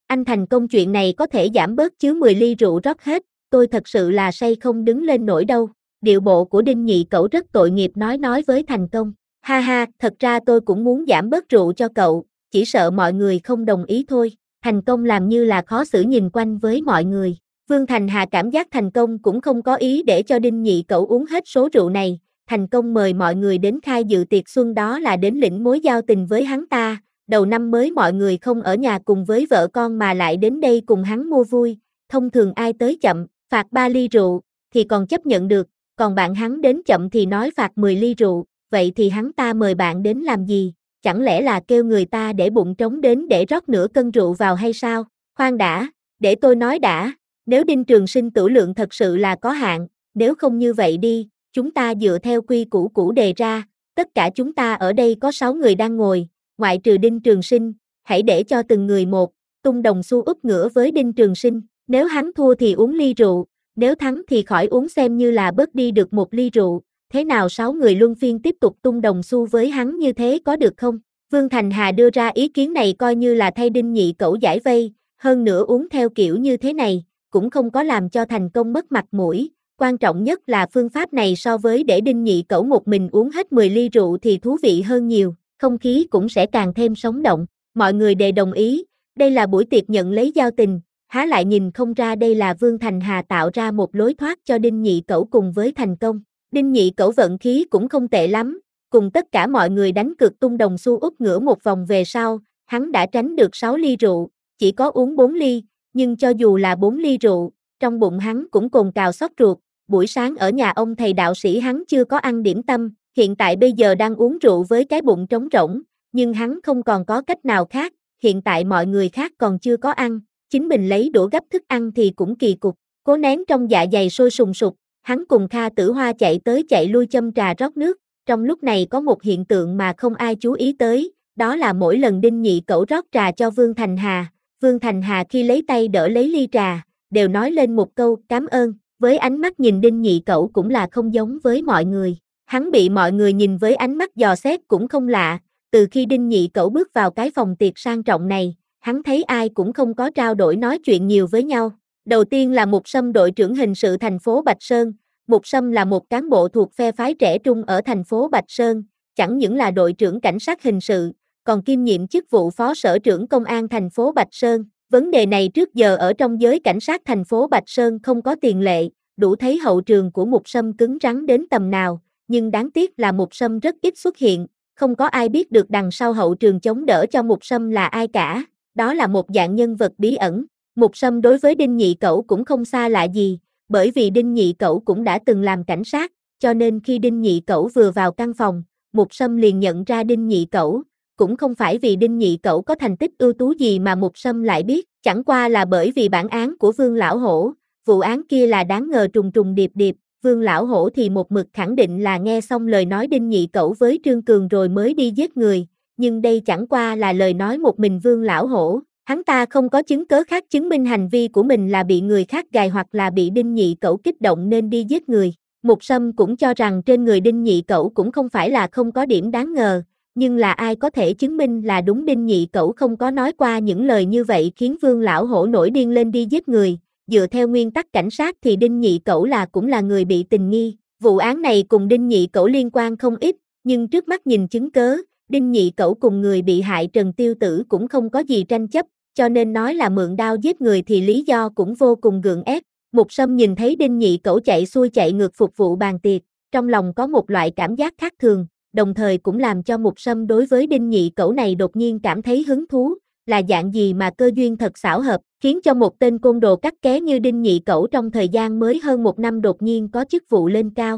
Anh thành công chuyện này có thể giảm bớt chứ 10 ly rượu rót hết, tôi thật sự là say không đứng lên nổi đâu. Điệu bộ của Đinh Nhị Cẩu rất tội nghiệp nói với thành công. Ha ha, thật ra tôi cũng muốn giảm bớt rượu cho cậu, chỉ sợ mọi người không đồng ý thôi. Thành công làm như là khó xử nhìn quanh với mọi người. Vương Thành Hà cảm giác thành công cũng không có ý để cho Đinh Nhị Cẩu uống hết số rượu này. Thành công mời mọi người đến khai dự tiệc xuân, đó là đến lĩnh mối giao tình với hắn ta. Đầu năm mới mọi người không ở nhà cùng với vợ con mà lại đến đây cùng hắn mua vui. Thông thường ai tới chậm, phạt 3 ly rượu, thì còn chấp nhận được. Còn bạn hắn đến chậm thì nói phạt 10 ly rượu. Vậy thì hắn ta mời bạn đến làm gì? Chẳng lẽ là kêu người ta để bụng trống đến để rót nửa cân rượu vào hay sao? Khoan đã, để tôi nói đã. Nếu Đinh Trường Sinh tửu lượng thật sự là có hạn, nếu không như vậy đi, chúng ta dựa theo quy củ cũ đề ra, tất cả chúng ta ở đây có 6 người đang ngồi, ngoại trừ Đinh Trường Sinh, hãy để cho từng người một, tung đồng xu úp ngửa với Đinh Trường Sinh, nếu hắn thua thì uống ly rượu, nếu thắng thì khỏi uống xem như là bớt đi được một ly rượu, thế nào 6 người luân phiên tiếp tục tung đồng xu với hắn như thế có được không? Vương Thành Hà đưa ra ý kiến này coi như là thay Đinh Nhị Cẩu giải vây, hơn nữa uống theo kiểu như thế này, cũng không có làm cho thành công mất mặt mũi, quan trọng nhất là phương pháp này so với để Đinh Nhị Cẩu một mình uống hết 10 ly rượu thì thú vị hơn nhiều, không khí cũng sẽ càng thêm sống động, mọi người đều đồng ý, đây là buổi tiệc nhận lấy giao tình, há lại nhìn không ra đây là Vương Thành Hà tạo ra một lối thoát cho Đinh Nhị Cẩu cùng với thành công. Đinh Nhị Cẩu vận khí cũng không tệ lắm, cùng tất cả mọi người đánh cược tung đồng xu úp ngửa một vòng về sau, hắn đã tránh được 6 ly rượu, chỉ có uống 4 ly, nhưng cho dù là 4 ly rượu, trong bụng hắn cũng cồn cào xót ruột, buổi sáng ở nhà ông thầy đạo sĩ hắn chưa có ăn điểm tâm, hiện tại bây giờ đang uống rượu với cái bụng trống rỗng, nhưng hắn không còn có cách nào khác, hiện tại mọi người khác còn chưa có ăn, chính mình lấy đũa gấp thức ăn thì cũng kỳ cục, cố nén trong dạ dày sôi sùng sục, hắn cùng Kha Tử Hoa chạy tới chạy lui châm trà rót nước, trong lúc này có một hiện tượng mà không ai chú ý tới, đó là mỗi lần Đinh Nhị Cẩu rót trà cho Vương Thành Hà, Vương Thành Hà khi lấy tay đỡ lấy ly trà, đều nói lên một câu cảm ơn, với ánh mắt nhìn Đinh Nhị Cẩu cũng là không giống với mọi người, hắn bị mọi người nhìn với ánh mắt dò xét cũng không lạ, từ khi Đinh Nhị Cẩu bước vào cái phòng tiệc sang trọng này, hắn thấy ai cũng không có trao đổi nói chuyện nhiều với nhau. Đầu tiên là Mục Sâm đội trưởng hình sự thành phố Bạch Sơn, Mục Sâm là một cán bộ thuộc phe phái trẻ trung ở thành phố Bạch Sơn, chẳng những là đội trưởng cảnh sát hình sự, còn kiêm nhiệm chức vụ phó sở trưởng công an thành phố Bạch Sơn. Vấn đề này trước giờ ở trong giới cảnh sát thành phố Bạch Sơn không có tiền lệ, đủ thấy hậu trường của Mục Sâm cứng rắn đến tầm nào, nhưng đáng tiếc là Mục Sâm rất ít xuất hiện, không có ai biết được đằng sau hậu trường chống đỡ cho Mục Sâm là ai cả, đó là một dạng nhân vật bí ẩn. Mục Sâm đối với Đinh Nhị Cẩu cũng không xa lạ gì, bởi vì Đinh Nhị Cẩu cũng đã từng làm cảnh sát, cho nên khi Đinh Nhị Cẩu vừa vào căn phòng, Mục Sâm liền nhận ra Đinh Nhị Cẩu, cũng không phải vì Đinh Nhị Cẩu có thành tích ưu tú gì mà Mục Sâm lại biết, chẳng qua là bởi vì bản án của Vương Lão Hổ, vụ án kia là đáng ngờ trùng trùng điệp điệp, Vương Lão Hổ thì một mực khẳng định là nghe xong lời nói Đinh Nhị Cẩu với Trương Cường rồi mới đi giết người, nhưng đây chẳng qua là lời nói một mình Vương Lão Hổ. Hắn ta không có chứng cớ khác chứng minh hành vi của mình là bị người khác gài hoặc là bị Đinh Nhị Cẩu kích động nên đi giết người. Mục Sâm cũng cho rằng trên người Đinh Nhị Cẩu cũng không phải là không có điểm đáng ngờ, nhưng là ai có thể chứng minh là đúng Đinh Nhị Cẩu không có nói qua những lời như vậy khiến Vương Lão Hổ nổi điên lên đi giết người. Dựa theo nguyên tắc cảnh sát thì Đinh Nhị Cẩu cũng là người bị tình nghi. Vụ án này cùng Đinh Nhị Cẩu liên quan không ít, nhưng trước mắt nhìn chứng cớ, Đinh Nhị Cẩu cùng người bị hại Trần Tiêu Tử cũng không có gì tranh chấp, cho nên nói là mượn đao giết người thì lý do cũng vô cùng gượng ép. Mục Sâm nhìn thấy Đinh Nhị Cẩu chạy xuôi chạy ngược phục vụ bàn tiệc, trong lòng có một loại cảm giác khác thường, đồng thời cũng làm cho Mục Sâm đối với Đinh Nhị Cẩu này đột nhiên cảm thấy hứng thú, là dạng gì mà cơ duyên thật xảo hợp, khiến cho một tên côn đồ cắt ké như Đinh Nhị Cẩu trong thời gian mới hơn 1 năm đột nhiên có chức vụ lên cao.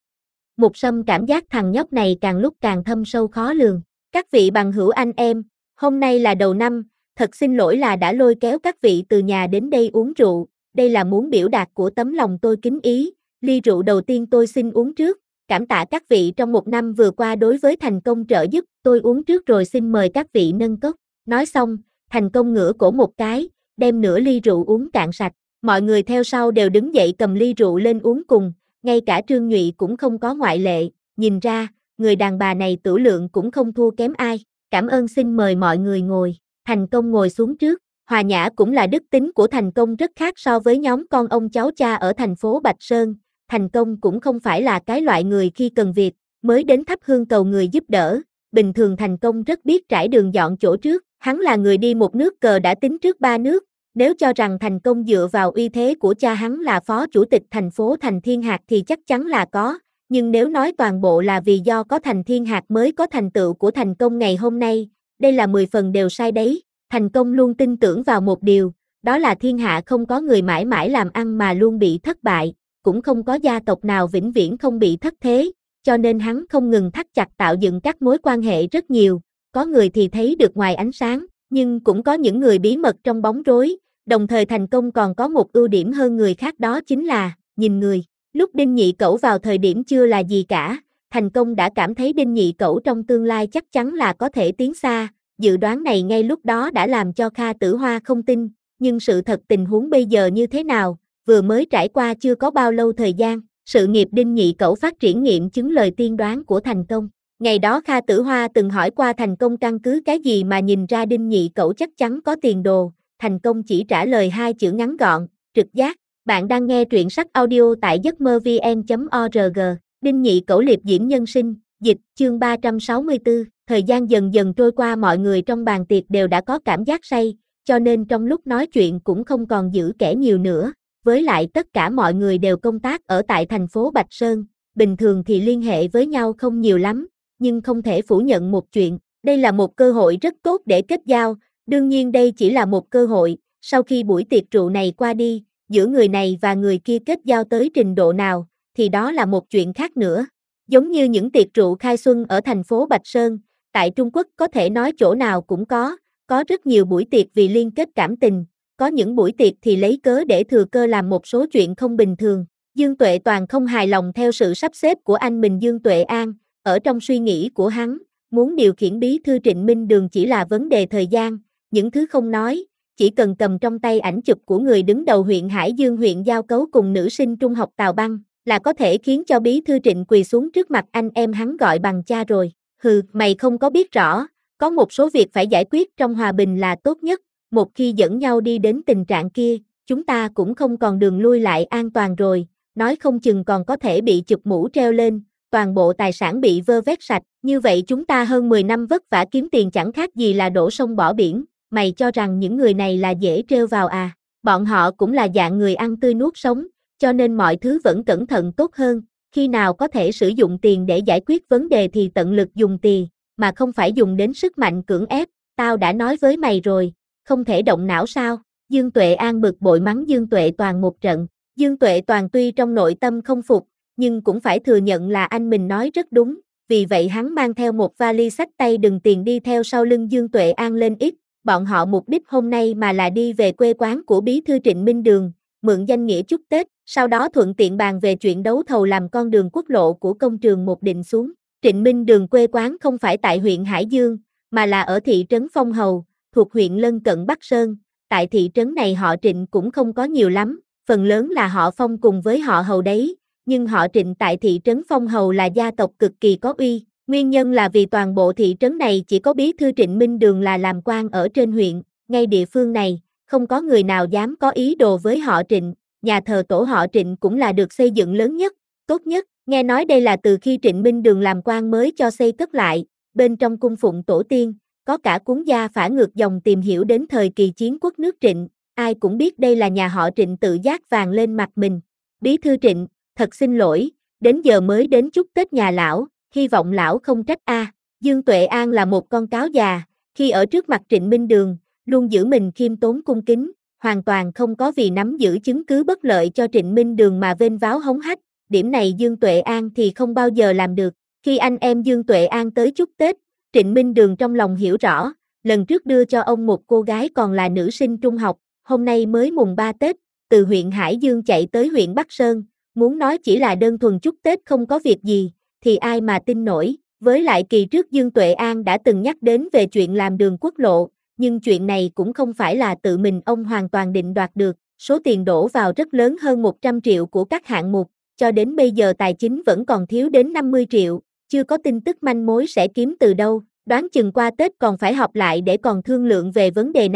Mục Sâm cảm giác thằng nhóc này càng lúc càng thâm sâu khó lường. Các vị bằng hữu anh em, hôm nay là đầu năm, thật xin lỗi là đã lôi kéo các vị từ nhà đến đây uống rượu, đây là muốn biểu đạt của tấm lòng tôi kính ý, ly rượu đầu tiên tôi xin uống trước, cảm tạ các vị trong 1 năm vừa qua đối với thành công trợ giúp, tôi uống trước rồi xin mời các vị nâng cốc. Nói xong, thành công ngửa cổ một cái, đem nửa ly rượu uống cạn sạch, mọi người theo sau đều đứng dậy cầm ly rượu lên uống cùng, ngay cả Trương Nhụy cũng không có ngoại lệ, nhìn ra, người đàn bà này tửu lượng cũng không thua kém ai, cảm ơn xin mời mọi người ngồi. Thành công ngồi xuống trước, Hòa nhã cũng là đức tính của Thành Công rất khác so với nhóm con ông cháu cha ở thành phố Bạch Sơn. Thành Công cũng không phải là cái loại người khi cần việc, mới đến thắp hương cầu người giúp đỡ. Bình thường Thành Công rất biết trải đường dọn chỗ trước, hắn là người đi một nước cờ đã tính trước ba nước. Nếu cho rằng Thành Công dựa vào uy thế của cha hắn là phó chủ tịch thành phố Thành Thiên Hạc thì chắc chắn là có. Nhưng nếu nói toàn bộ là vì do có Thành Thiên Hạc mới có thành tựu của Thành Công ngày hôm nay, đây là 10 phần đều sai đấy. Thành Công luôn tin tưởng vào một điều, đó là thiên hạ không có người mãi mãi làm ăn mà luôn bị thất bại, cũng không có gia tộc nào vĩnh viễn không bị thất thế, cho nên hắn không ngừng thắt chặt tạo dựng các mối quan hệ rất nhiều, có người thì thấy được ngoài ánh sáng, nhưng cũng có những người bí mật trong bóng rối, đồng thời Thành Công còn có một ưu điểm hơn người khác đó chính là, nhìn người. Lúc Đinh Nhị Cẩu vào thời điểm chưa là gì cả, Thành Công đã cảm thấy Đinh Nhị Cẩu trong tương lai chắc chắn là có thể tiến xa. Dự đoán này ngay lúc đó đã làm cho Kha Tử Hoa không tin, nhưng sự thật tình huống bây giờ như thế nào, vừa mới trải qua chưa có bao lâu thời gian, sự nghiệp Đinh Nhị Cẩu phát triển nghiệm chứng lời tiên đoán của Thành Công. Ngày đó Kha Tử Hoa từng hỏi qua Thành Công căn cứ cái gì mà nhìn ra Đinh Nhị Cẩu chắc chắn có tiền đồ, Thành Công chỉ trả lời hai chữ ngắn gọn, trực giác. Bạn đang nghe truyện sách audio tại giấcmơ-vn.org, Đinh Nhị Cẩu liệp diễm nhân sinh, dịch, chương 364. Thời gian dần dần trôi qua, mọi người trong bàn tiệc đều đã có cảm giác say, cho nên trong lúc nói chuyện cũng không còn giữ kẻ nhiều nữa. Với lại tất cả mọi người đều công tác ở tại thành phố Bạch Sơn, bình thường thì liên hệ với nhau không nhiều lắm, nhưng không thể phủ nhận một chuyện, đây là một cơ hội rất tốt để kết giao, đương nhiên đây chỉ là một cơ hội, sau khi buổi tiệc rượu này qua đi, giữa người này và người kia kết giao tới trình độ nào, thì đó là một chuyện khác nữa. Giống như những tiệc rượu khai xuân ở thành phố Bạch Sơn, tại Trung Quốc có thể nói chỗ nào cũng có rất nhiều buổi tiệc vì liên kết cảm tình, có những buổi tiệc thì lấy cớ để thừa cơ làm một số chuyện không bình thường. Dương Tuệ Toàn không hài lòng theo sự sắp xếp của anh mình Dương Tuệ An, ở trong suy nghĩ của hắn, muốn điều khiển bí thư Trịnh Minh Đường chỉ là vấn đề thời gian, những thứ không nói, chỉ cần cầm trong tay ảnh chụp của người đứng đầu huyện Hải Dương huyện giao cấu cùng nữ sinh trung học Tào Băng, là có thể khiến cho bí thư Trịnh quỳ xuống trước mặt anh em hắn gọi bằng cha rồi. Hừ, mày không có biết rõ, có một số việc phải giải quyết trong hòa bình là tốt nhất, một khi dẫn nhau đi đến tình trạng kia, chúng ta cũng không còn đường lui lại an toàn rồi, nói không chừng còn có thể bị chụp mũ treo lên, toàn bộ tài sản bị vơ vét sạch, như vậy chúng ta hơn 10 năm vất vả kiếm tiền chẳng khác gì là đổ sông bỏ biển, mày cho rằng những người này là dễ trêu vào à, bọn họ cũng là dạng người ăn tươi nuốt sống, cho nên mọi thứ vẫn cẩn thận tốt hơn. Khi nào có thể sử dụng tiền để giải quyết vấn đề thì tận lực dùng tiền, mà không phải dùng đến sức mạnh cưỡng ép, tao đã nói với mày rồi, không thể động não sao? Dương Tuệ An bực bội mắng Dương Tuệ Toàn một trận. Dương Tuệ Toàn tuy trong nội tâm không phục, nhưng cũng phải thừa nhận là anh mình nói rất đúng, vì vậy hắn mang theo một vali xách tay đựng tiền đi theo sau lưng Dương Tuệ An lên ít, bọn họ mục đích hôm nay mà là đi về quê quán của bí thư Trịnh Minh Đường, mượn danh nghĩa chúc Tết, sau đó thuận tiện bàn về chuyện đấu thầu làm con đường quốc lộ của công trường một định xuống. Trịnh Minh Đường quê quán không phải tại huyện Hải Dương, mà là ở thị trấn Phong Hầu, thuộc huyện lân cận Bắc Sơn. Tại thị trấn này họ Trịnh cũng không có nhiều lắm, phần lớn là họ Phong cùng với họ Hầu đấy, nhưng họ Trịnh tại thị trấn Phong Hầu là gia tộc cực kỳ có uy, nguyên nhân là vì toàn bộ thị trấn này chỉ có bí thư Trịnh Minh Đường là làm quan ở trên huyện, ngay địa phương này, không có người nào dám có ý đồ với họ Trịnh, nhà thờ tổ họ Trịnh cũng là được xây dựng lớn nhất, tốt nhất, nghe nói đây là từ khi Trịnh Minh Đường làm quan mới cho xây cất lại, bên trong cung phụng tổ tiên, có cả cuốn gia phả ngược dòng tìm hiểu đến thời kỳ chiến quốc nước Trịnh, ai cũng biết đây là nhà họ Trịnh tự giác vàng lên mặt mình. Bí thư Trịnh, thật xin lỗi, đến giờ mới đến chúc Tết nhà lão, hy vọng lão không trách a. Dương Tuệ An là một con cáo già, khi ở trước mặt Trịnh Minh Đường, luôn giữ mình khiêm tốn cung kính, hoàn toàn không có vì nắm giữ chứng cứ bất lợi cho Trịnh Minh Đường mà vênh váo hống hách, điểm này Dương Tuệ An thì không bao giờ làm được. Khi anh em Dương Tuệ An tới chúc Tết, Trịnh Minh Đường trong lòng hiểu rõ, lần trước đưa cho ông một cô gái còn là nữ sinh trung học, hôm nay mới mùng 3 Tết, từ huyện Hải Dương chạy tới huyện Bắc Sơn, muốn nói chỉ là đơn thuần chúc Tết không có việc gì, thì ai mà tin nổi, với lại kỳ trước Dương Tuệ An đã từng nhắc đến về chuyện làm đường quốc lộ, nhưng chuyện này cũng không phải là tự mình ông hoàn toàn định đoạt được, số tiền đổ vào rất lớn hơn 100 triệu của các hạng mục, cho đến bây giờ tài chính vẫn còn thiếu đến 50 triệu, chưa có tin tức manh mối sẽ kiếm từ đâu, đoán chừng qua Tết còn phải họp lại để còn thương lượng về vấn đề này,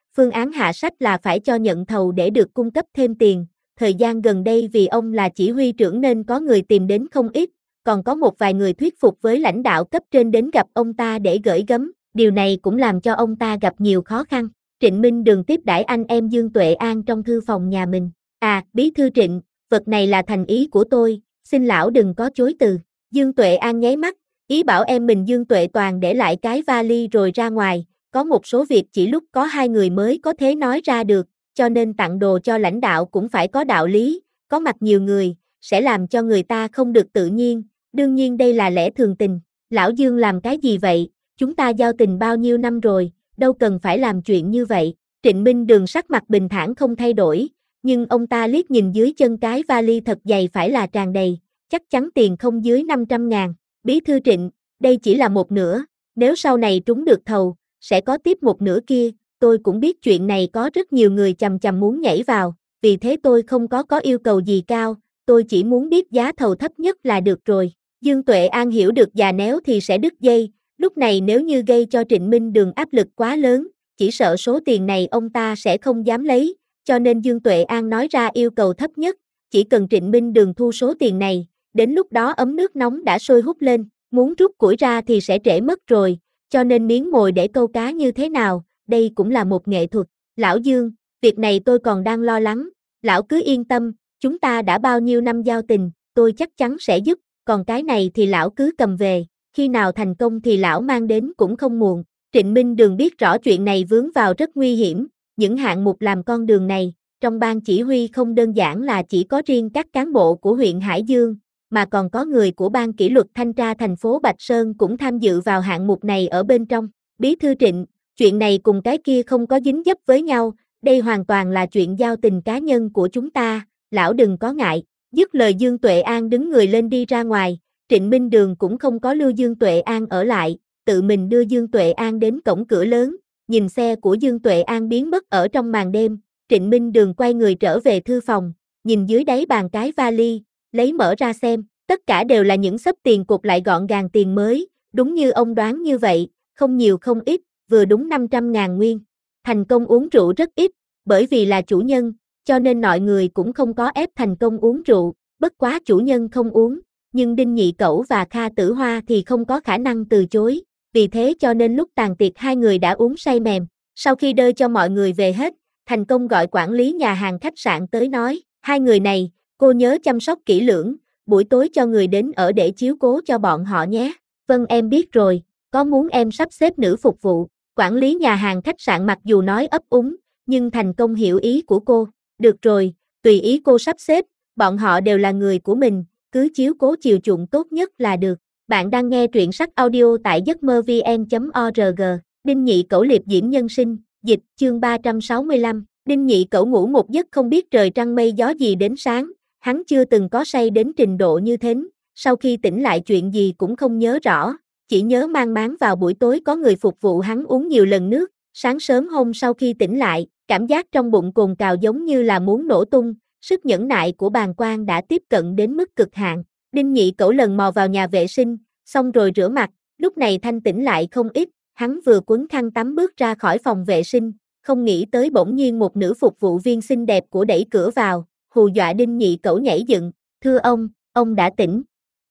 Phương án hạ sách là phải cho nhận thầu để được cung cấp thêm tiền. Thời gian gần đây vì ông là chỉ huy trưởng nên có người tìm đến không ít, còn có một vài người thuyết phục với lãnh đạo cấp trên đến gặp ông ta để gởi gắm, điều này cũng làm cho ông ta gặp nhiều khó khăn. Trịnh Minh Đường tiếp đãi anh em Dương Tuệ An trong thư phòng nhà mình. Bí thư Trịnh, vật này là thành ý của tôi, xin lão đừng có chối từ. Dương Tuệ An nháy mắt, ý bảo em mình Dương Tuệ Toàn để lại cái vali rồi ra ngoài, có một số việc chỉ lúc có hai người mới có thể nói ra được, cho nên tặng đồ cho lãnh đạo cũng phải có đạo lý, có mặt nhiều người, sẽ làm cho người ta không được tự nhiên, đương nhiên đây là lẽ thường tình. Lão Dương làm cái gì vậy, chúng ta giao tình bao nhiêu năm rồi, đâu cần phải làm chuyện như vậy. Trịnh Minh Đường sắc mặt bình thản không thay đổi, nhưng ông ta liếc nhìn dưới chân cái vali thật dày phải là tràn đầy, chắc chắn tiền không dưới 500.000. Bí thư Trịnh, đây chỉ là một nửa, nếu sau này trúng được thầu, sẽ có tiếp một nửa kia, tôi cũng biết chuyện này có rất nhiều người chằm chằm muốn nhảy vào, vì thế tôi không có yêu cầu gì cao, tôi chỉ muốn biết giá thầu thấp nhất là được rồi. Dương Tuệ An hiểu được già néo thì sẽ đứt dây, lúc này nếu như gây cho Trịnh Minh Đường áp lực quá lớn, chỉ sợ số tiền này ông ta sẽ không dám lấy, cho nên Dương Tuệ An nói ra yêu cầu thấp nhất, chỉ cần Trịnh Minh Đường thu số tiền này, đến lúc đó ấm nước nóng đã sôi hút lên, muốn rút củi ra thì sẽ trễ mất rồi, cho nên miếng mồi để câu cá như thế nào, đây cũng là một nghệ thuật. Lão Dương, việc này tôi còn đang lo lắng, lão cứ yên tâm, chúng ta đã bao nhiêu năm giao tình, tôi chắc chắn sẽ giúp, còn cái này thì lão cứ cầm về, khi nào thành công thì lão mang đến cũng không muộn. Trịnh Minh Đường biết rõ chuyện này vướng vào rất nguy hiểm, những hạng mục làm con đường này, trong ban chỉ huy không đơn giản là chỉ có riêng các cán bộ của huyện Hải Dương, mà còn có người của ban kỷ luật thanh tra thành phố Bạch Sơn cũng tham dự vào hạng mục này ở bên trong. Bí thư Trịnh, chuyện này cùng cái kia không có dính dấp với nhau, đây hoàn toàn là chuyện giao tình cá nhân của chúng ta, lão đừng có ngại. Dứt lời Dương Tuệ An đứng người lên đi ra ngoài, Trịnh Minh Đường cũng không có lưu Dương Tuệ An ở lại, tự mình đưa Dương Tuệ An đến cổng cửa lớn, nhìn xe của Dương Tuệ An biến mất ở trong màn đêm, Trịnh Minh Đường quay người trở về thư phòng, nhìn dưới đáy bàn cái vali, lấy mở ra xem, tất cả đều là những xấp tiền cột lại gọn gàng tiền mới, đúng như ông đoán như vậy, không nhiều không ít, vừa đúng 500.000 nguyên. Thành Công uống rượu rất ít, bởi vì là chủ nhân, cho nên mọi người cũng không có ép Thành Công uống rượu, bất quá chủ nhân không uống, nhưng Đinh Nhị Cẩu và Kha Tử Hoa thì không có khả năng từ chối, vì thế cho nên lúc tàn tiệc hai người đã uống say mềm. Sau khi đợi cho mọi người về hết, Thành Công gọi quản lý nhà hàng khách sạn tới nói, hai người này, cô nhớ chăm sóc kỹ lưỡng, buổi tối cho người đến ở để chiếu cố cho bọn họ nhé. Vâng em biết rồi, có muốn em sắp xếp nữ phục vụ. Quản lý nhà hàng khách sạn mặc dù nói ấp úng, nhưng Thành Công hiểu ý của cô. Được rồi, tùy ý cô sắp xếp, bọn họ đều là người của mình, cứ chiếu cố chiều chuộng tốt nhất là được. Bạn đang nghe truyện sách audio tại giấc mơ vn.org. Đinh Nhị Cẩu liệp diễm nhân sinh, dịch, chương 365. Đinh Nhị Cẩu ngủ một giấc không biết trời trăng mây gió gì đến sáng, hắn chưa từng có say đến trình độ như thế, sau khi tỉnh lại chuyện gì cũng không nhớ rõ, chỉ nhớ mang máng vào buổi tối có người phục vụ hắn uống nhiều lần nước, sáng sớm hôm sau khi tỉnh lại, cảm giác trong bụng cồn cào giống như là muốn nổ tung, sức nhẫn nại của bàng quan đã tiếp cận đến mức cực hạn. Đinh Nhị Cẩu lần mò vào nhà vệ sinh, xong rồi rửa mặt, lúc này thanh tỉnh lại không ít, hắn vừa quấn khăn tắm bước ra khỏi phòng vệ sinh, không nghĩ tới bỗng nhiên một nữ phục vụ viên xinh đẹp của đẩy cửa vào, hù dọa Đinh Nhị Cẩu nhảy dựng, thưa ông đã tỉnh.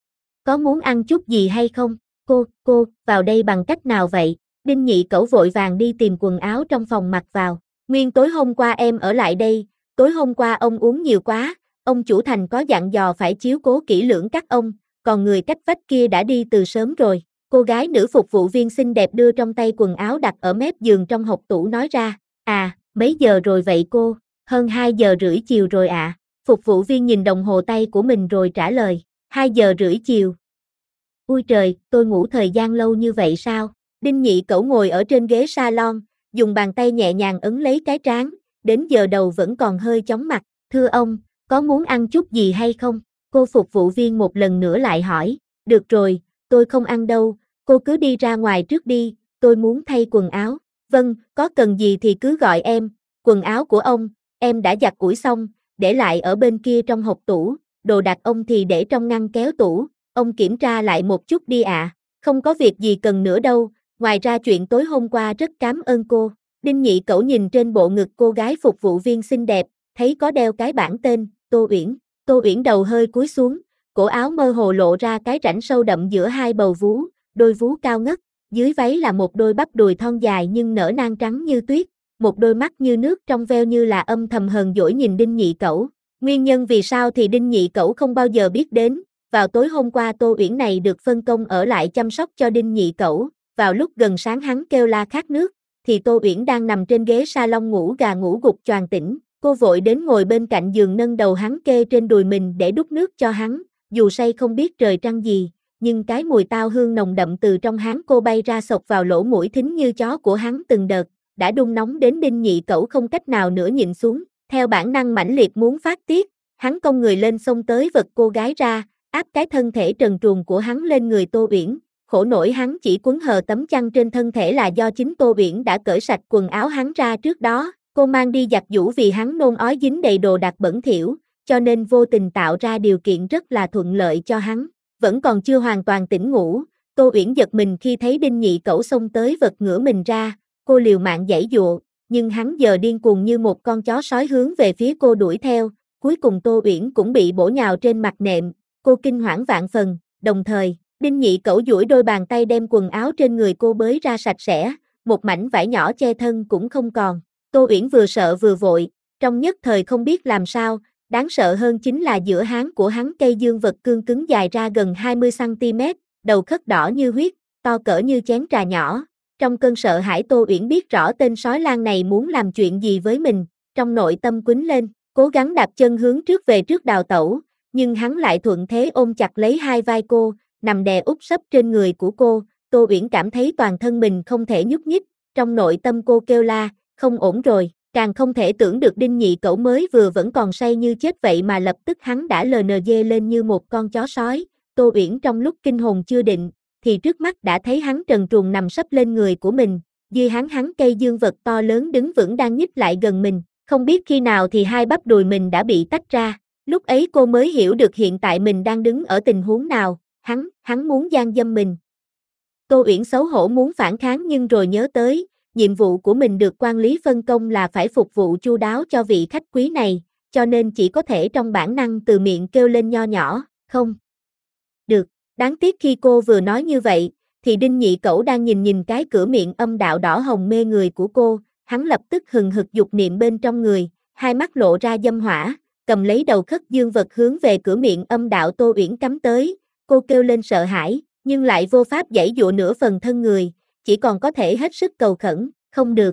Có muốn ăn chút gì hay không? Cô, vào đây bằng cách nào vậy? Đinh Nhị Cẩu vội vàng đi tìm quần áo trong phòng mặc vào. Nguyên tối hôm qua em ở lại đây, tối hôm qua ông uống nhiều quá, ông chủ thành có dặn dò phải chiếu cố kỹ lưỡng các ông, còn người cách vách kia đã đi từ sớm rồi. Cô gái nữ phục vụ viên xinh đẹp đưa trong tay quần áo đặt ở mép giường trong hộc tủ nói ra, mấy giờ rồi vậy cô? Hơn 2 giờ rưỡi chiều rồi ạ. Phục vụ viên nhìn đồng hồ tay của mình rồi trả lời, 2 giờ rưỡi chiều. Ui trời, tôi ngủ thời gian lâu như vậy sao? Đinh Nhị Cẩu ngồi ở trên ghế salon, dùng bàn tay nhẹ nhàng ấn lấy cái trán, đến giờ đầu vẫn còn hơi chóng mặt. Thưa ông, có muốn ăn chút gì hay không? Cô phục vụ viên một lần nữa lại hỏi. Được rồi, tôi không ăn đâu, cô cứ đi ra ngoài trước đi, tôi muốn thay quần áo. Vâng, có cần gì thì cứ gọi em, quần áo của ông, em đã giặt ủi xong, để lại ở bên kia trong hộc tủ, đồ đạc ông thì để trong ngăn kéo tủ, ông kiểm tra lại một chút đi ạ. Không có việc gì cần nữa đâu, ngoài ra chuyện tối hôm qua rất cảm ơn cô. Đinh Nhị Cẩu nhìn trên bộ ngực cô gái phục vụ viên xinh đẹp, thấy có đeo cái bảng tên, Tô Uyển. Tô Uyển đầu hơi cúi xuống, cổ áo mơ hồ lộ ra cái rãnh sâu đậm giữa hai bầu vú, đôi vú cao ngất, dưới váy là một đôi bắp đùi thon dài nhưng nở nang trắng như tuyết, một đôi mắt như nước trong veo như là âm thầm hờn dỗi nhìn Đinh Nhị Cẩu. Nguyên nhân vì sao thì Đinh Nhị Cẩu không bao giờ biết đến. Vào tối hôm qua Tô Uyển này được phân công ở lại chăm sóc cho Đinh Nhị Cẩu, vào lúc gần sáng hắn kêu la khát nước, thì Tô Uyển đang nằm trên ghế salon ngủ gà ngủ gục choàng tỉnh, cô vội đến ngồi bên cạnh giường nâng đầu hắn kê trên đùi mình để đút nước cho hắn, dù say không biết trời trăng gì, nhưng cái mùi tao hương nồng đậm từ trong háng cô bay ra xộc vào lỗ mũi thính như chó của hắn từng đợt, đã đun nóng đến Đinh Nhị Cẩu không cách nào nữa nhịn xuống, theo bản năng mãnh liệt muốn phát tiết, hắn cong người lên xông tới vật cô gái ra, áp cái thân thể trần truồng của hắn lên người Tô Uyển, khổ nổi hắn chỉ quấn hờ tấm chăn trên thân thể là do chính Tô Uyển đã cởi sạch quần áo hắn ra trước đó, cô mang đi giặt giũ vì hắn nôn ói dính đầy đồ đạc bẩn thỉu, cho nên vô tình tạo ra điều kiện rất là thuận lợi cho hắn. Vẫn còn chưa hoàn toàn tỉnh ngủ, Tô Uyển giật mình khi thấy Đinh Nhị Cẩu xông tới vật ngửa mình ra, cô liều mạng giãy giụa, nhưng hắn giờ điên cuồng như một con chó sói hướng về phía cô đuổi theo, cuối cùng Tô Uyển cũng bị bổ nhào trên mặt nệm, cô kinh hoảng vạn phần, đồng thời, Đinh Nhị Cẩu duỗi đôi bàn tay đem quần áo trên người cô bới ra sạch sẽ, một mảnh vải nhỏ che thân cũng không còn. Tô Uyển vừa sợ vừa vội, trong nhất thời không biết làm sao, đáng sợ hơn chính là giữa háng của hắn cây dương vật cương cứng dài ra gần 20cm, đầu khất đỏ như huyết, to cỡ như chén trà nhỏ. Trong cơn sợ hãi Tô Uyển biết rõ tên sói lang này muốn làm chuyện gì với mình, trong nội tâm quýnh lên, cố gắng đạp chân hướng trước về trước đào tẩu, nhưng hắn lại thuận thế ôm chặt lấy hai vai cô, nằm đè úp sấp trên người của cô, Tô Uyển cảm thấy toàn thân mình không thể nhúc nhích, trong nội tâm cô kêu la, không ổn rồi, càng không thể tưởng được Đinh Nhị Cẩu mới vừa vẫn còn say như chết vậy mà lập tức hắn đã LNG lên như một con chó sói, Tô Uyển trong lúc kinh hồn chưa định, thì trước mắt đã thấy hắn trần truồng nằm sấp lên người của mình, dưới hắn cây dương vật to lớn đứng vững đang nhích lại gần mình, không biết khi nào thì hai bắp đùi mình đã bị tách ra, lúc ấy cô mới hiểu được hiện tại mình đang đứng ở tình huống nào, hắn muốn gian dâm mình. Tô Uyển xấu hổ muốn phản kháng nhưng rồi nhớ tới, nhiệm vụ của mình được quan lý phân công là phải phục vụ chu đáo cho vị khách quý này, cho nên chỉ có thể trong bản năng từ miệng kêu lên nho nhỏ, không được. Đáng tiếc khi cô vừa nói như vậy, thì Đinh Nhị Cẩu đang nhìn cái cửa miệng âm đạo đỏ hồng mê người của cô, hắn lập tức hừng hực dục niệm bên trong người, hai mắt lộ ra dâm hỏa, cầm lấy đầu khất dương vật hướng về cửa miệng âm đạo Tô Uyển cắm tới, cô kêu lên sợ hãi, nhưng lại vô pháp giãy giụa nửa phần thân người, chỉ còn có thể hết sức cầu khẩn, không được.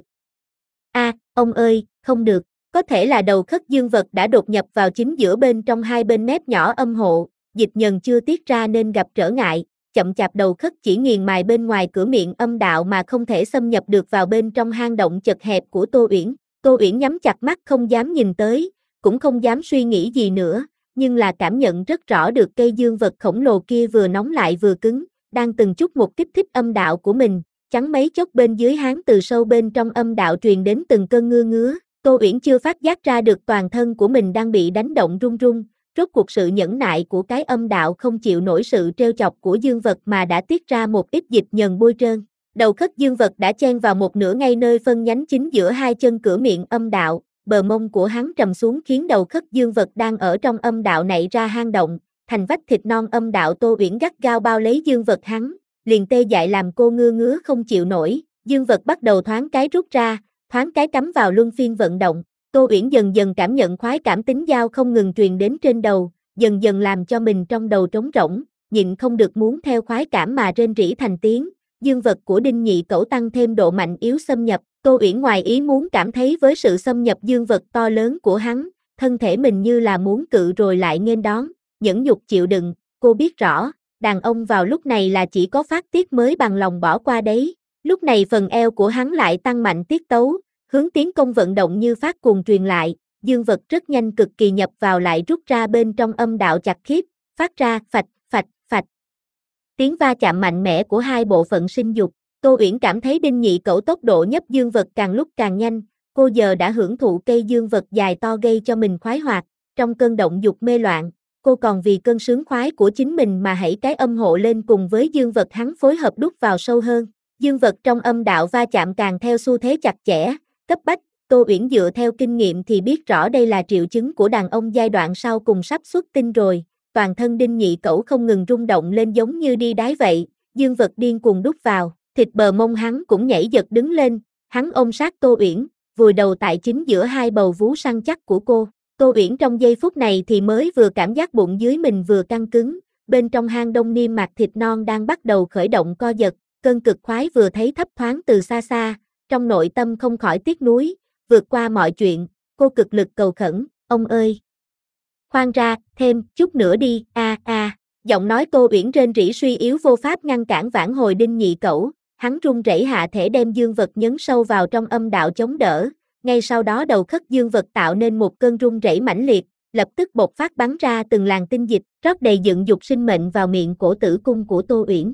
Ông ơi, không được, có thể là đầu khất dương vật đã đột nhập vào chính giữa bên trong hai bên mép nhỏ âm hộ, dịch nhần chưa tiết ra nên gặp trở ngại, chậm chạp đầu khất chỉ nghiền mài bên ngoài cửa miệng âm đạo mà không thể xâm nhập được vào bên trong hang động chật hẹp của Tô Uyển. Tô Uyển nhắm chặt mắt không dám nhìn tới, cũng không dám suy nghĩ gì nữa, nhưng là cảm nhận rất rõ được cây dương vật khổng lồ kia vừa nóng lại vừa cứng, đang từng chút một kích thích âm đạo của mình, chắn mấy chốc bên dưới háng từ sâu bên trong âm đạo truyền đến từng cơn ngứa. Tô Uyển chưa phát giác ra được toàn thân của mình đang bị đánh động run run, rốt cuộc sự nhẫn nại của cái âm đạo không chịu nổi sự trêu chọc của dương vật mà đã tiết ra một ít dịch nhờn bôi trơn. Đầu khất dương vật đã chen vào một nửa ngay nơi phân nhánh chính giữa hai chân cửa miệng âm đạo, bờ mông của hắn trầm xuống khiến đầu khất dương vật đang ở trong âm đạo nảy ra hang động, thành vách thịt non âm đạo. Tô Uyển gắt gao bao lấy dương vật hắn, liền tê dại làm cô ngứa không chịu nổi, dương vật bắt đầu thoáng cái rút ra, thoáng cái cắm vào luân phiên vận động. Tô Uyển dần dần cảm nhận khoái cảm tính giao không ngừng truyền đến trên đầu, dần dần làm cho mình trong đầu trống rỗng, nhịn không được muốn theo khoái cảm mà rên rỉ thành tiếng. Dương vật của Đinh Nhị Cẩu tăng thêm độ mạnh yếu xâm nhập, Tô Uyển ngoài ý muốn cảm thấy với sự xâm nhập dương vật to lớn của hắn, thân thể mình như là muốn cự rồi lại nghênh đón, nhẫn nhục chịu đựng, cô biết rõ, đàn ông vào lúc này là chỉ có phát tiết mới bằng lòng bỏ qua đấy. Lúc này phần eo của hắn lại tăng mạnh tiết tấu, hướng tiến công vận động như phát cuồng truyền lại, dương vật rất nhanh cực kỳ nhập vào lại rút ra bên trong âm đạo chặt khiếp, phát ra phạch, phạch, phạch. Tiếng va chạm mạnh mẽ của hai bộ phận sinh dục, Tô Uyển cảm thấy Đinh Nhị Cẩu tốc độ nhấp dương vật càng lúc càng nhanh, cô giờ đã hưởng thụ cây dương vật dài to gây cho mình khoái hoạt, trong cơn động dục mê loạn, cô còn vì cơn sướng khoái của chính mình mà hãy cái âm hộ lên cùng với dương vật hắn phối hợp đút vào sâu hơn. Dương vật trong âm đạo va chạm càng theo xu thế chặt chẽ, cấp bách. Tô Uyển dựa theo kinh nghiệm thì biết rõ đây là triệu chứng của đàn ông giai đoạn sau cùng sắp xuất tinh rồi, toàn thân Đinh Nhị Cẩu không ngừng rung động lên giống như đi đái vậy, dương vật điên cuồng đút vào, thịt bờ mông hắn cũng nhảy giật đứng lên, hắn ôm sát Tô Uyển, vùi đầu tại chính giữa hai bầu vú săn chắc của cô. Tô Uyển trong giây phút này thì mới vừa cảm giác bụng dưới mình vừa căng cứng, bên trong hang đông niêm mạc thịt non đang bắt đầu khởi động co giật, cơn cực khoái vừa thấy thấp thoáng từ xa xa, trong nội tâm không khỏi tiếc nuối. Vượt qua mọi chuyện, cô cực lực cầu khẩn, ông ơi! Khoan ra, thêm chút nữa đi, giọng nói Tô Uyển rên rỉ suy yếu vô pháp ngăn cản vãn hồi Đinh Nhị Cẩu, hắn run rẩy hạ thể đem dương vật nhấn sâu vào trong âm đạo chống đỡ, ngay sau đó đầu khất dương vật tạo nên một cơn run rẩy mãnh liệt, lập tức bộc phát bắn ra từng làn tinh dịch, rót đầy dựng dục sinh mệnh vào miệng cổ tử cung của Tô Uyển.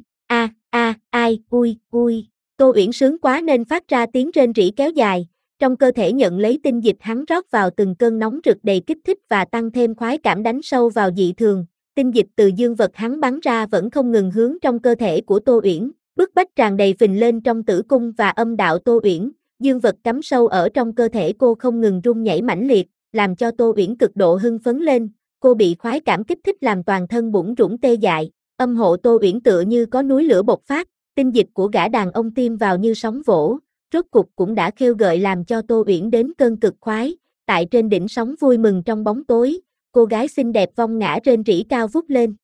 Ui. Tô Uyển sướng quá nên phát ra tiếng rên rỉ kéo dài. Trong cơ thể nhận lấy tinh dịch hắn rót vào từng cơn nóng rực đầy kích thích và tăng thêm khoái cảm đánh sâu vào dị thường. Tinh dịch từ dương vật hắn bắn ra vẫn không ngừng hướng trong cơ thể của Tô Uyển, bức bách tràn đầy phình lên trong tử cung và âm đạo Tô Uyển. Dương vật cắm sâu ở trong cơ thể cô không ngừng rung nhảy mãnh liệt, làm cho Tô Uyển cực độ hưng phấn lên. Cô bị khoái cảm kích thích làm toàn thân bủn rủn tê dại. Âm hộ Tô Uyển tựa như có núi lửa bộc phát, tinh dịch của gã đàn ông tiêm vào như sóng vỗ. Rốt cục cũng đã khêu gợi làm cho Tô Uyển đến cơn cực khoái, tại trên đỉnh sóng vui mừng trong bóng tối, cô gái xinh đẹp vong ngã rên rỉ cao vút lên,